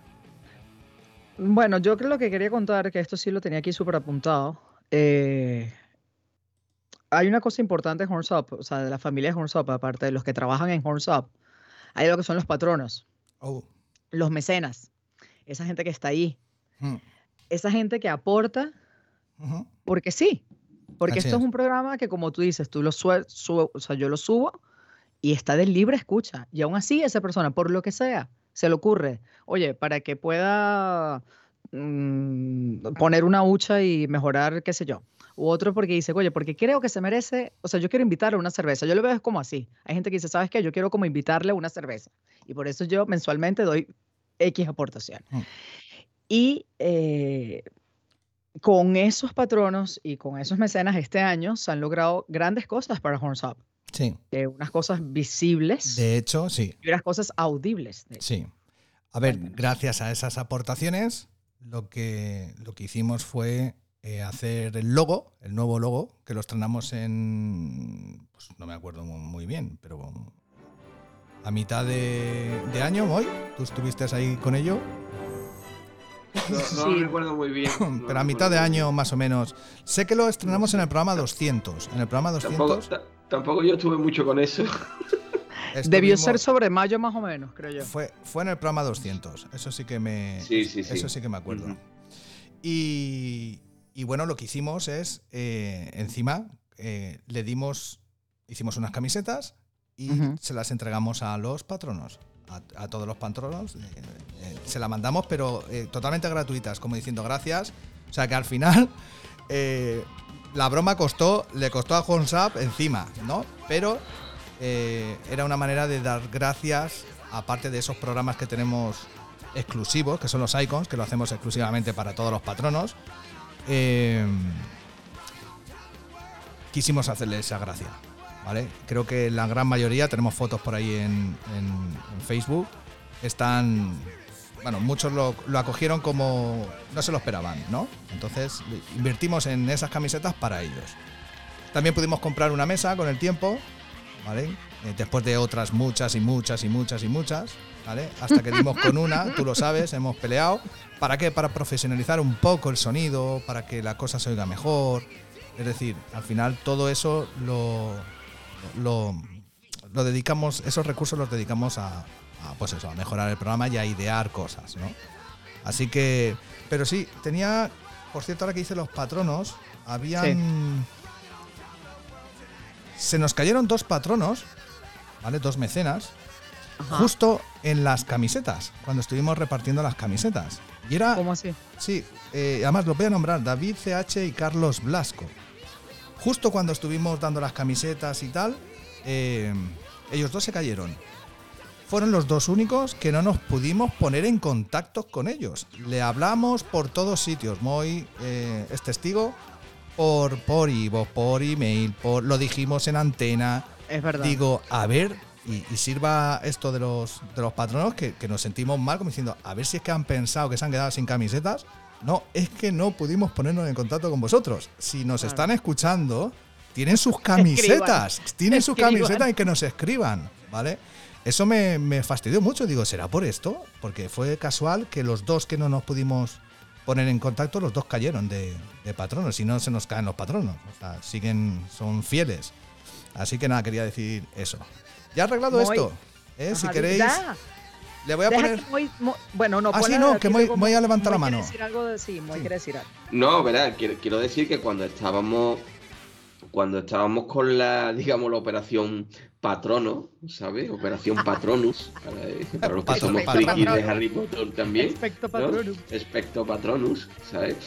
Bueno, yo creo lo que quería contar, que esto sí lo tenía aquí súper apuntado. eh, hay una cosa importante en Horns Up, o sea, de la familia de Horns Up, aparte de los que trabajan en Horns Up, hay lo que son los patronos,
Oh,
los mecenas, esa gente que está ahí,
mm,
esa gente que aporta
ujú.
porque sí, porque
Así
esto es
es.
un programa que, como tú dices, tú lo sue- su- o sea, yo lo subo y está de libre escucha. Y aún así, esa persona, por lo que sea, se le ocurre, oye, para que pueda mm, poner una hucha y mejorar, qué sé yo. U otro porque dice, oye, porque creo que se merece, o sea, yo quiero invitarle a una cerveza. Yo lo veo es como así. Hay gente que dice, ¿sabes qué? Yo quiero como invitarle a una cerveza. Y por eso yo mensualmente doy X aportación.
Mm.
Y eh, con esos patronos y con esos mecenas este año se han logrado grandes cosas para Horns Up.
Sí,
Eh, unas cosas visibles
de hecho, sí,
y unas cosas audibles. de hecho.
sí. A ver,
Cuéntanos.
gracias a esas aportaciones, lo que, lo que hicimos fue eh, hacer el logo, el nuevo logo, que lo estrenamos en, pues no me acuerdo mu- muy bien, pero a mitad de, de año, hoy, tú estuviste ahí con ello,
No, no
Sí.
lo recuerdo muy bien. no
pero a
lo
mitad de
recuerdo muy
año más o menos. Sé que lo estrenamos en el programa doscientos. En el programa
bien. Tampoco,
doscientos
ta- tampoco yo estuve mucho con eso.
Debió
estuvimos-
ser sobre mayo más o menos, creo yo.
Fue, fue en el programa doscientos. Eso sí que me,
Sí, sí, sí.
Eso sí que me acuerdo.
Ujú.
Y, y bueno, lo que hicimos es, eh, encima, eh, le dimos, hicimos unas camisetas y
Ujú.
se las entregamos a los patronos. A, a todos los patronos. eh, eh, se las mandamos, pero eh, totalmente gratuitas, como diciendo gracias. O sea que al final eh, la broma costó, le costó a Horns Up encima, ¿no? Pero eh, era una manera de dar gracias, aparte de esos programas que tenemos exclusivos, que son los icons, que lo hacemos exclusivamente para todos los patronos. eh, quisimos hacerle esa gracia, ¿vale? Creo que la gran mayoría, tenemos fotos por ahí en, en- en Facebook, están, bueno, muchos lo, lo acogieron como no se lo esperaban, ¿no? Entonces invertimos en esas camisetas para ellos. También pudimos comprar una mesa con el tiempo, ¿vale? Eh, después de otras muchas y muchas y muchas y muchas, ¿vale? Hasta que dimos con una, tú lo sabes, hemos peleado. ¿Para qué? Para profesionalizar un poco el sonido, para que la cosa se oiga mejor. Es decir, al final todo eso lo, lo, lo dedicamos, esos recursos los dedicamos a, a, pues eso, a mejorar el programa y a idear cosas, ¿no? Así que, pero sí, tenía, por cierto, ahora que hice los patronos, habían... Se nos cayeron dos patronos, ¿vale? Dos mecenas,
Ajá.
justo en las camisetas, cuando estuvimos repartiendo las camisetas. Y era,
¿Cómo así?
sí, eh, además los voy a nombrar, David C H y Carlos Blasco. Justo cuando estuvimos dando las camisetas y tal, eh, ellos dos se cayeron. Fueron los dos únicos que no nos pudimos poner en contacto con ellos. Le hablamos por todos sitios. Moy eh, es testigo. Por, por iVoox, por email, por, lo dijimos en antena.
Es verdad.
Digo, a ver, y, y sirva esto de los, de los patronos, que, que nos sentimos mal, como diciendo, a ver si es que han pensado que se han quedado sin camisetas. No, es que no pudimos ponernos en contacto con vosotros. Si nos
Claro.
están escuchando, tienen sus camisetas. Tienen sus
Escriban.
camisetas y que nos escriban, ¿vale? Eso me, me fastidió mucho. Digo, ¿será por esto? Porque fue casual que los dos que no nos pudimos poner en contacto, los dos cayeron de, de patronos. Y no se nos caen los patronos. O sea, siguen, son fieles. Así que nada, quería decir eso. Ya arreglado
Muy-
esto. ¿eh? Si
Ajá,
queréis,
ya.
Le voy a
Deja
poner.
que Moy- Mo- bueno, no,
Ah, sí,
ponla
no,
aquí
que Moy-
luego.
Moy ha levantado la
Moy
mano.
quiere decir algo de sí, Moy
Sí.
quiere decir algo.
No, verá, quiero, quiero decir que cuando estábamos, cuando estábamos con la, digamos, la operación Patrono, ¿sabes? Operación Patronus, para, para los que
Patro-
somos
Patronus.
frikis de Harry Potter también.
Expecto
¿no?
Patronus.
Expecto Patronus, ¿sabes?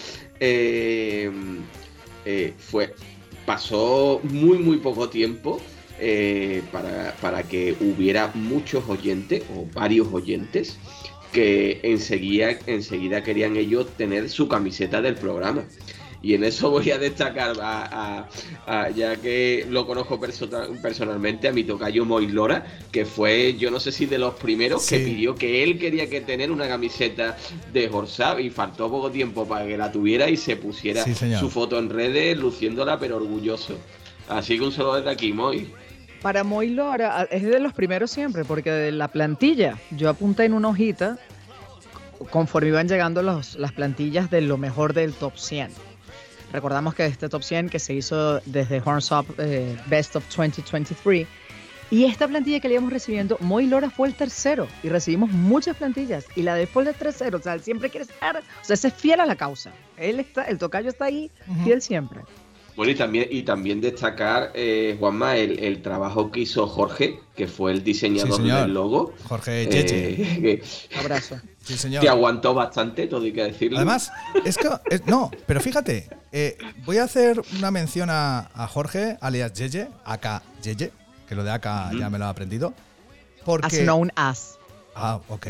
Eh, eh, fue, pasó muy, muy poco tiempo eh, para, para que hubiera muchos oyentes, o varios oyentes, que enseguida, enseguida querían ellos tener su camiseta del programa. Y en eso voy a destacar, a, a- a- ya que lo conozco persona- personalmente, a mi tocayo Moy Lora, que fue, yo no sé si de los primeros
Sí.
que pidió que él quería que tener una camiseta de Horsab, y faltó poco tiempo para que la tuviera y se pusiera
Sí, señor.
su foto en redes luciéndola, pero orgulloso. Así que un saludo desde aquí, Moy.
Para Moy Lora es de los primeros siempre, porque de la plantilla, yo apunté en una hojita conforme iban llegando los, las plantillas de lo mejor del top cien. Recordamos que este top cien que se hizo desde Horns Up eh, Best of veinte veintitrés, y esta plantilla que le íbamos recibiendo, Moy Lora fue el tercero, y recibimos muchas plantillas, y la de fue el tercero, o sea, él siempre quiere estar, o sea, ese es fiel a la causa. Él está, el tocayo está ahí,
Ujú.
fiel siempre.
Bueno, y también, y también destacar, eh, Juanma, el, el trabajo que hizo Jorge, que fue el diseñador
Sí, señor.
del logo.
Jorge Cheche.
eh, que,
Abrazo.
Sí, señor.
que aguantó bastante, todo hay que decirlo.
Además, es que. es- no, pero fíjate, eh, voy a hacer una mención a, a Jorge, alias Yeye, acá Yeye, que lo de acá
Ujú.
ya me lo he aprendido.
As
Porque.
known as.
Ah, ok.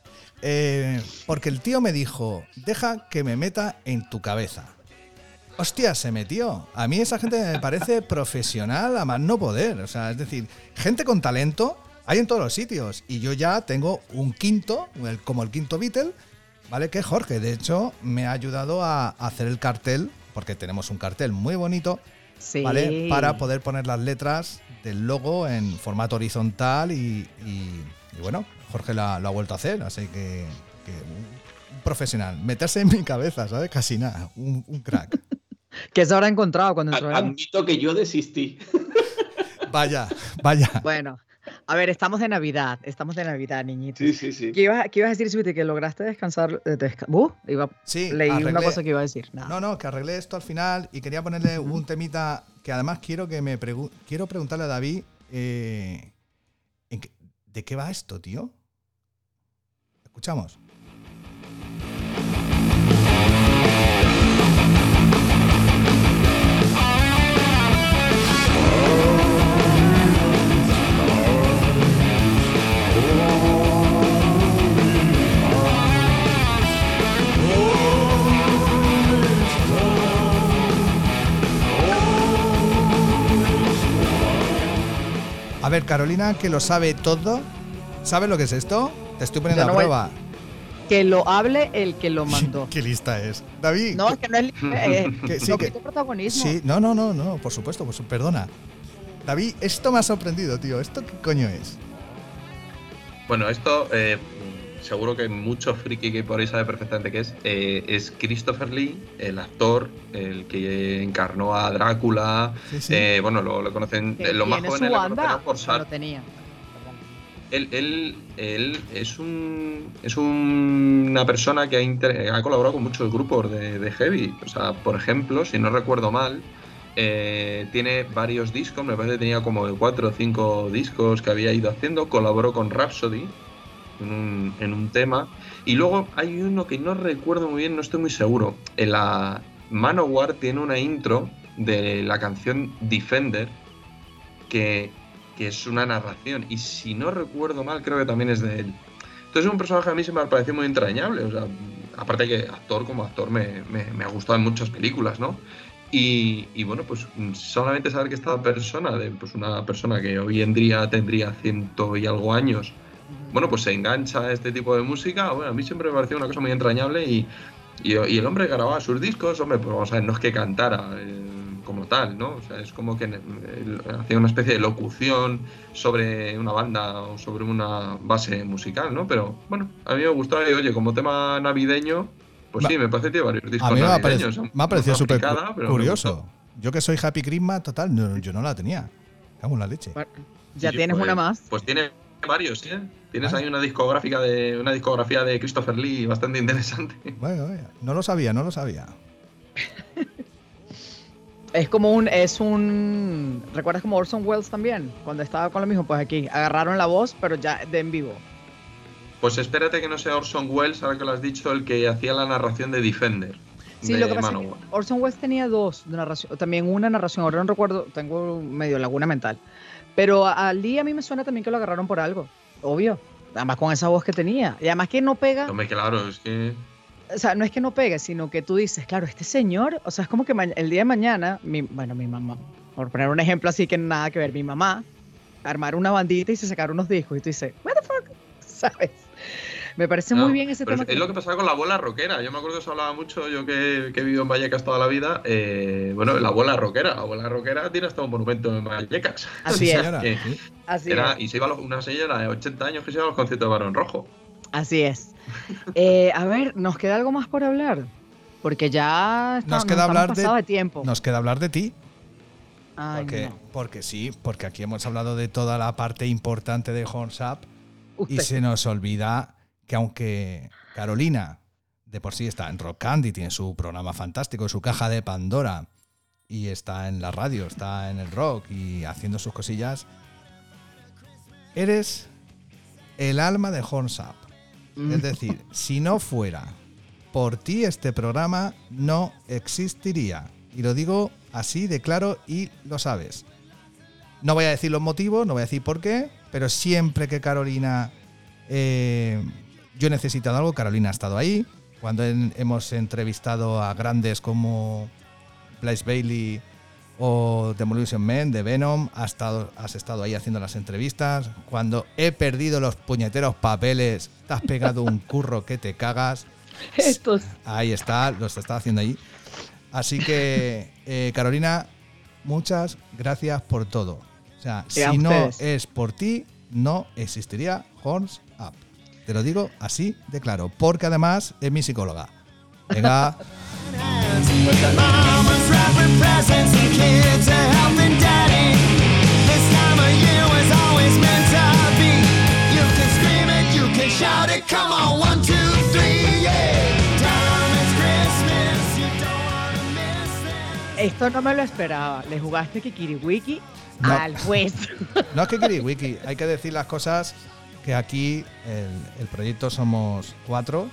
Eh, porque el tío me dijo, deja que me meta en tu cabeza. Hostia, se metió. A mí esa gente me parece profesional a más no poder. O sea, es decir, gente con talento hay en todos los sitios. Y yo ya tengo un quinto, el- como el quinto Beatle, ¿vale? Que es Jorge. De hecho, me ha ayudado a hacer el cartel, porque tenemos un cartel muy bonito,
Sí.
¿vale? Para poder poner las letras del logo en formato horizontal y, y- y bueno, Jorge la- lo ha vuelto a hacer, así que, que un, un profesional. Meterse en mi cabeza, ¿sabes? Casi nada, un, un crack.
¿Qué se habrá encontrado cuando entró?
A-
ahí?
Admito que yo desistí.
Vaya, vaya.
Bueno, a ver, estamos de Navidad, estamos de Navidad, niñitos.
Sí, sí, sí.
¿Qué ibas, qué ibas a decir, Suti? ¿Que lograste descansar? eh, desca- uh, iba,
Sí,
leí una
arreglé-
cosa que iba a decir. Nada.
No, no, que arreglé esto al final y quería ponerle un temita que además quiero que me pregu- quiero preguntarle a David eh, ¿en qué- ¿de qué va esto, tío? Escuchamos. A ver, Carolina, que lo sabe todo. ¿Sabes lo que es esto? Te estoy poniendo
Yo no
a
voy-
prueba.
Que lo hable el que lo mandó.
Qué lista es. David.
No, es que no es. Eh,
Que sí,
no
que-
quito protagonismo.
Sí, no, no, no, no, por supuesto, por su- perdona. David, esto me ha sorprendido, tío. ¿Esto qué coño es?
Bueno, esto eh, seguro que mucho friki que por ahí sabe perfectamente qué es. Eh, es Christopher Lee, el actor, el que encarnó a Drácula.
Sí, sí.
Eh, bueno, lo, lo conocen,
Que
los más
tiene
jóvenes
su
lo
banda.
conocerán por
No
Sar.
lo tenía.
Él, él, él es, un, es un- una persona que ha, inter- ha colaborado con muchos grupos de, de heavy. O sea, por ejemplo, si no recuerdo mal, eh, tiene varios discos, me parece que tenía como de cuatro o cinco discos que había ido haciendo. Colaboró con Rhapsody en un, en un tema. Y luego hay uno que no recuerdo muy bien, no estoy muy seguro. En la Manowar tiene una intro de la canción Defender que, que es una narración. Y si no recuerdo mal, creo que también es de él. Entonces es un personaje a mí se me ha parecido muy entrañable. O sea, aparte que actor como actor me, me, me ha gustado en muchas películas, ¿no? Y, y bueno, pues solamente saber que esta persona, de, pues una persona que hoy en día tendría ciento y algo años, bueno, pues se engancha a este tipo de música, bueno, a mí siempre me pareció una cosa muy entrañable y, y, y el hombre grababa sus discos, hombre, pues vamos a ver, no es que cantara eh, como tal, ¿no? O sea, es como que él hacía una especie de locución sobre una banda o sobre una base musical, ¿no? Pero bueno, a mí me gustó y oye, como tema navideño, pues
Va-
sí, me parece que tiene varios discos
A mí me ha,
navideños.
parec- me ha parecido
Una
súper
fricada, pero me
curioso.
gustó.
Yo que soy Happy Christmas, total, no, yo no la tenía. Cago en la leche.
Bueno, ya
Sí,
tienes
pues-
una más.
Pues tiene varios, ¿eh? Tienes ahí una discográfica de una discografía de Christopher Lee bastante interesante.
Bueno, no lo sabía, no lo sabía.
Es como un, es un, ¿recuerdas como Orson Welles también? Cuando estaba con lo mismo, pues aquí agarraron la voz, pero ya de en vivo.
Pues espérate que no sea Orson Welles, ahora que lo has dicho, el que hacía la narración de Defender.
Sí,
de
lo que pasa es que
Manowar.
Orson Welles tenía dos de narración, también una narración, ahora no recuerdo, tengo medio laguna mental. Pero a, a Lee a mí me suena también que lo agarraron por algo, obvio. Además con esa voz que tenía. Y además que no pega.
Hombre, claro, es que...
O sea, no es que no pegue, sino que tú dices, claro, este señor, o sea, es como que ma- el día de mañana, mi, bueno, mi mamá, por poner un ejemplo así que nada que ver, mi mamá, armar una bandita y se sacar unos discos y tú dices, what the fuck, ¿sabes? Me parece
No,
muy bien ese
pero
tema.
es, es lo que pasaba con la abuela rockera. Yo me acuerdo que se hablaba mucho, yo que, que he vivido en Vallecas toda la vida. Eh, bueno, la abuela rockera. La abuela rockera tiene hasta un monumento en Vallecas.
Así
Sí,
es,
señora,
Que
sí.
así
era,
es,
y se iba a los- una señora de ochenta años que se iba a los conciertos de Barón Rojo.
así es. Eh, a ver, ¿nos queda algo más por hablar? Porque ya está-
Nos queda
estamos
hablar
pasado
de,
de tiempo.
nos queda hablar de ti.
Ay,
Porque,
no.
porque sí, porque aquí hemos hablado de toda la parte importante de Horns Up y
Usted.
se nos olvida que aunque Carolina de por sí está en Rock Candy, tiene su programa fantástico, su caja de Pandora, y está en la radio, está en el rock y haciendo sus cosillas, eres el alma de Horns Up.
Mm.
Es decir, si no fuera por ti, este programa no existiría. Y lo digo así de claro y lo sabes. No voy a decir los motivos, no voy a decir por qué, pero siempre que Carolina... Eh, yo he necesitado algo, Carolina ha estado ahí. Cuando en- hemos entrevistado a grandes como Blaze Bayley o Demolition Man de Venom, has estado, has estado ahí haciendo las entrevistas. Cuando he perdido los puñeteros papeles, te has pegado un curro que te cagas.
Estos.
Ahí está, los está haciendo ahí. Así que, eh, Carolina, muchas gracias por todo. O sea,
Y a
si no
ustedes.
es por ti, no existiría Horns Up. Te lo digo así de claro, porque además es mi psicóloga. Venga,
Mama's wrapping presents and kids are helping daddy. This time of year was always meant to be. You can scream it, you can shout it, come on, one, two, three, yeah. Time is Christmas, you don't wanna miss it.
Esto no me lo esperaba. Le jugaste Kikiriwiki
No.
al juez.
no es que quiere wiki, hay que decir las cosas que aquí el, el proyecto somos cuatro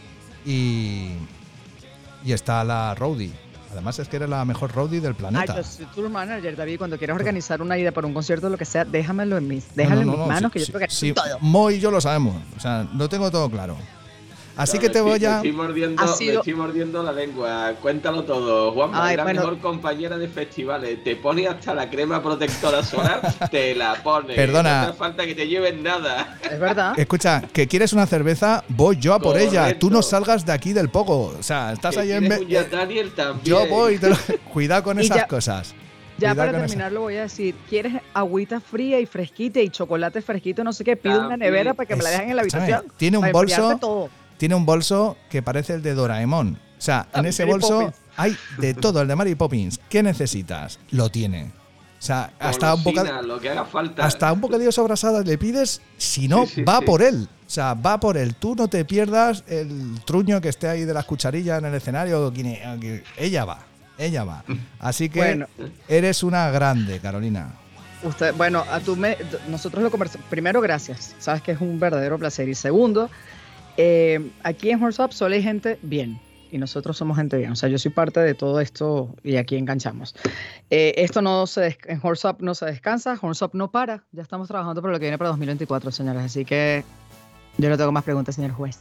y, y está la roadie. Además es que eres la mejor roadie del
Ay,
planeta.
yo soy tour manager, David. Cuando quieras organizar una ida para un concierto, lo que sea, déjamelo en mis, déjalo
No, no,
en mis
no,
manos,
sí,
que yo
sí,
tengo que
sí,
todo.
Mo y yo lo sabemos, o sea, lo tengo todo claro. Así que te voy
Me
a...
estoy mordiendo,
Ha
me
sido-
estoy mordiendo la lengua. Cuéntalo todo, Juanma.
Ay,
Es la
bueno.
mejor compañera de festivales. Te pone hasta la crema protectora solar, te la pone.
Perdona.
No hace falta que te lleven nada.
Es verdad.
Escucha, que quieres una cerveza, voy yo a por ella.
Correcto.
Tú no salgas de aquí del poco. O sea, estás
Que
ahí en...
tienes
Be-
un Jack Daniel también.
Yo voy, te lo- cuidado con
Y
esas
ya-
cosas.
Ya
Cuidado
para
con
terminar lo voy a decir, ¿quieres agüita fría y fresquita y chocolate fresquito, no sé qué? Pide una
También.
nevera para que me la
Es-
dejen en la
escúchame,
habitación.
tiene un
para
bolso-
enfriarte todo.
Tiene un bolso que parece el de Doraemon. O sea, en
Ah,
ese
Mary
bolso
Poppins.
hay de todo, el de Mary Poppins. ¿Qué necesitas? Lo tiene. O sea, hasta un,
Golosina,
boca,
lo que haga falta.
hasta un bocadillo sobrasada le pides, si no,
Sí, sí,
va
sí.
por él. O sea, va por él. Tú no te pierdas el truño que esté ahí de las cucharillas en el escenario. quien- Ella va, ella va. Así que
Bueno.
eres una grande, Carolina.
Usted, bueno, a tú me, nosotros lo conversamos. Primero, gracias. Sabes que es un verdadero placer. Y segundo, eh, aquí en Horse Up solo hay gente bien. Y nosotros somos gente bien. O sea, yo soy parte de todo esto y aquí enganchamos. Eh, esto no se des- en Horse Up no se descansa, Horse Up no para. Ya estamos trabajando por lo que viene para dos mil veinticuatro, señores. Así que yo no tengo más preguntas, señor juez.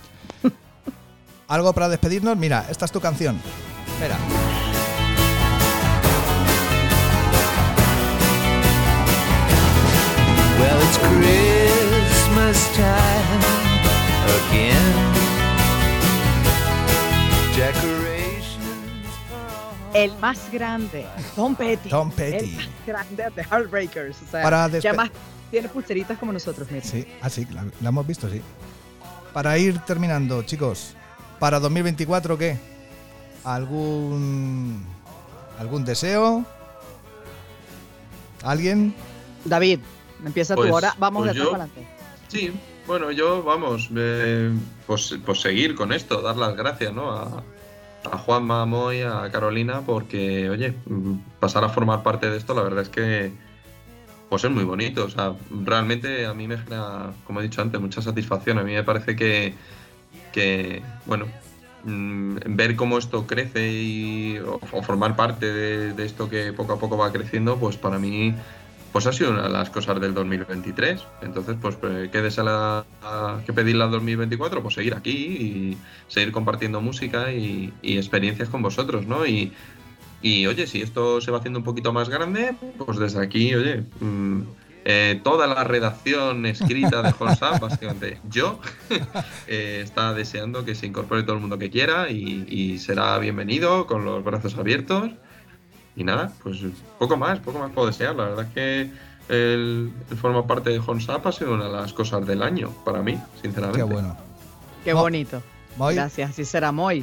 ¿Algo para despedirnos? Mira, esta es tu canción. Espera.
Well, it's Christmas time again. Decorations for all.
El más grande, Tom Petty.
Tom Petty.
El más grande de Heartbreakers. O sea,
Para
que
despe-
además tiene pulseritas como nosotros, mira.
Sí, ah, sí, la, la hemos visto, sí. Para ir terminando, chicos, para dos mil veinticuatro, ¿qué? ¿Algún algún deseo? ¿Alguien?
David, Empieza
Pues-
tú, ahora vamos
pues
de atrás
yo-
para adelante.
Sí, bueno, yo, vamos, eh, pues, pues seguir con esto, dar las gracias, ¿no? A, a Juanma, a Moy, a Carolina, porque, oye, mm, pasar a formar parte de esto, la verdad es que pues es muy bonito. O sea, realmente a mí me genera, como he dicho antes, mucha satisfacción. A mí me parece que, que bueno, mm, ver cómo esto crece y, o, o formar parte de, de esto que poco a poco va creciendo, pues para mí pues ha sido una de las cosas del dos mil veintitrés. Entonces, pues, eh, ¿qué desea que pedirle al dos mil veinticuatro? Pues seguir aquí y seguir compartiendo música y, y experiencias con vosotros, ¿no? Y, y, oye, si esto se va haciendo un poquito más grande, pues desde aquí, oye, mmm, eh, toda la redacción escrita de Horns Up, básicamente yo, eh, está deseando que se incorpore todo el mundo que quiera y, y será bienvenido con los brazos abiertos. Y nada, pues poco más, poco más puedo desear. La verdad es que el, el formar parte de Horns Up ha sido una de las cosas del año para mí, sinceramente.
Qué bueno.
Qué
Mo-
bonito.
Moy,
Gracias, así será Moy.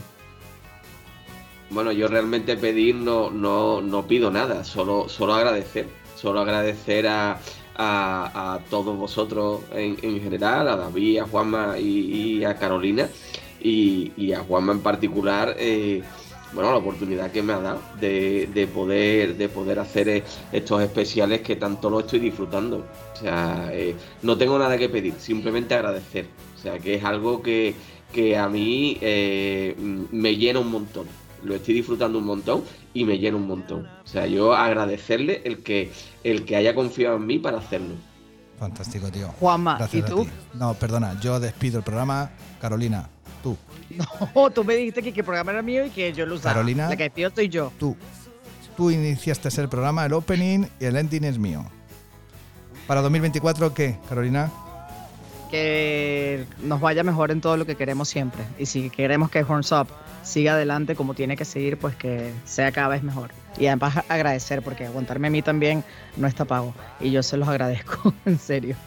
Bueno, yo realmente pedir no, no, no pido nada, solo, solo agradecer. Solo agradecer a, a, a todos vosotros en, en general, a David, a Juanma y, y a Carolina, y, y a Juanma en particular, eh, bueno, la oportunidad que me ha dado de, de poder, de poder hacer eh, estos especiales que tanto lo estoy disfrutando. O sea, eh, no tengo nada que pedir, simplemente agradecer. O sea, que es algo que, que a mí eh, me llena un montón. Lo estoy disfrutando un montón y me llena un montón. O sea, yo agradecerle el que, el que haya confiado en mí para hacerlo.
fantástico, tío.
Juanma,
Gracias
¿y
a
tú?
ti. No, perdona, yo despido el programa. Carolina, tú,
No, tú me dijiste que, que el programa era mío y que yo lo usaba.
Carolina.
La que despido soy yo.
tú. Tú iniciaste el programa, el opening y el ending es mío. Para dos mil veinticuatro, ¿qué, Carolina?
Que nos vaya mejor en todo lo que queremos siempre. Y si queremos que Horns Up siga adelante como tiene que seguir, pues que sea cada vez mejor. Y además agradecer, porque aguantarme a mí también no está pago. Y yo se los agradezco, en serio.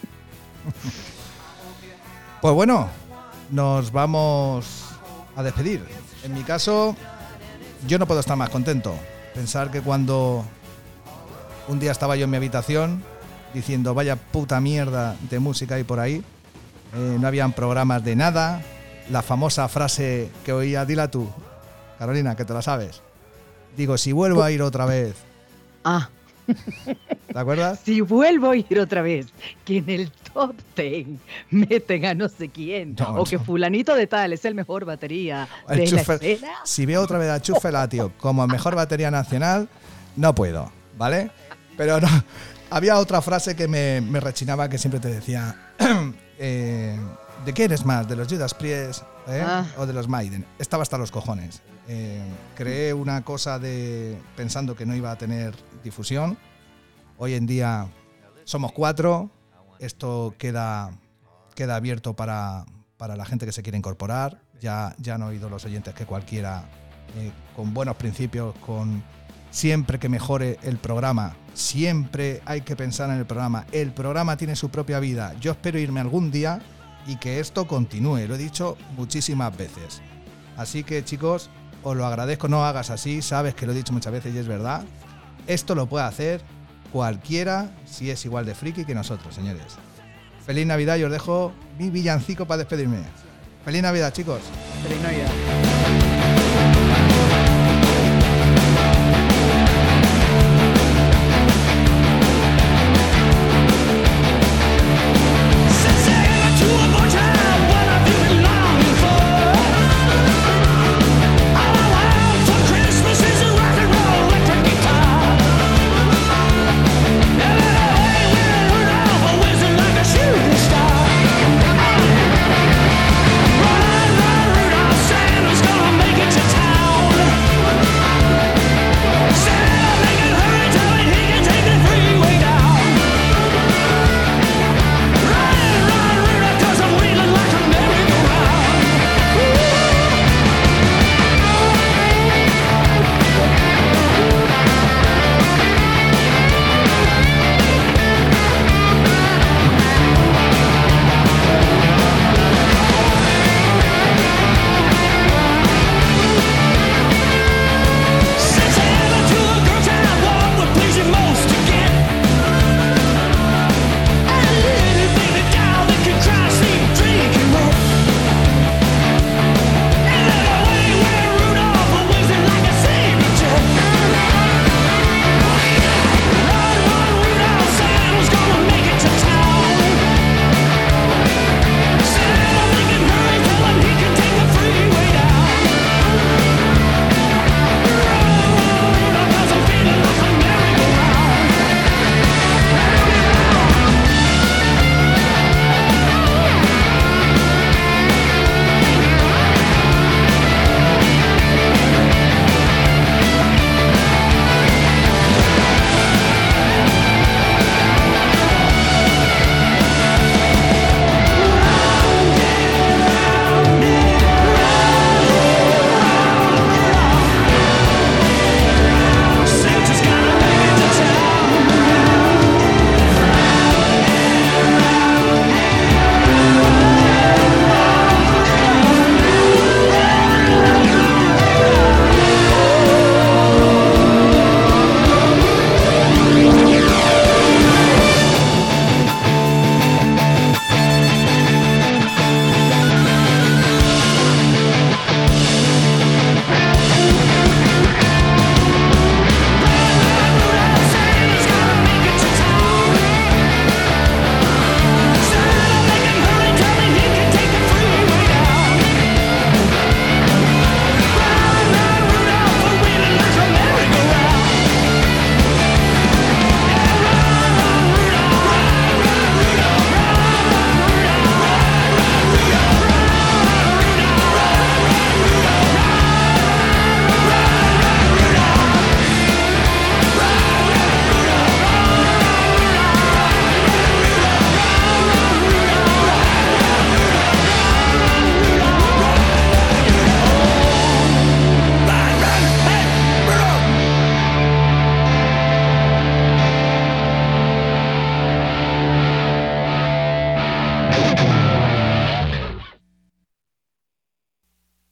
Pues bueno, nos vamos a despedir. En mi caso, yo no puedo estar más contento. Pensar que cuando un día estaba yo en mi habitación diciendo vaya puta mierda de música hay por ahí, eh, no habían programas de nada, la famosa frase que oía, dila tú, Carolina, que te la sabes. Digo, si vuelvo a ir otra vez,
Ah,
¿te acuerdas?
si vuelvo a ir otra vez, que en el top diez meten a no sé quién,
No,
o que
no.
fulanito de tal es el mejor batería
El
de la
Chufer-
escena.
Si veo otra vez a Chufela, tío, como mejor batería nacional, no puedo, ¿vale? Pero no, había otra frase que me, me rechinaba, que siempre te decía, eh, ¿de qué eres más? ¿De los Judas Priest eh?
Ah.
o de los Maiden? Estaba hasta los cojones. Eh, creé una cosa de pensando que no iba a tener difusión. Hoy en día somos cuatro. Esto queda, queda abierto para, para la gente que se quiere incorporar. Ya, ya han oído los oyentes que cualquiera eh, con buenos principios, con siempre que mejore el programa, siempre hay que pensar en el programa. El programa tiene su propia vida. Yo espero irme algún día y que esto continúe. Lo he dicho muchísimas veces. Así que, chicos, os lo agradezco. No hagas así. Sabes que lo he dicho muchas veces y es verdad. Esto lo puede hacer cualquiera si es igual de friki que nosotros, señores. Feliz Navidad y os dejo mi villancico para despedirme. Feliz Navidad, chicos.
Feliz Navidad.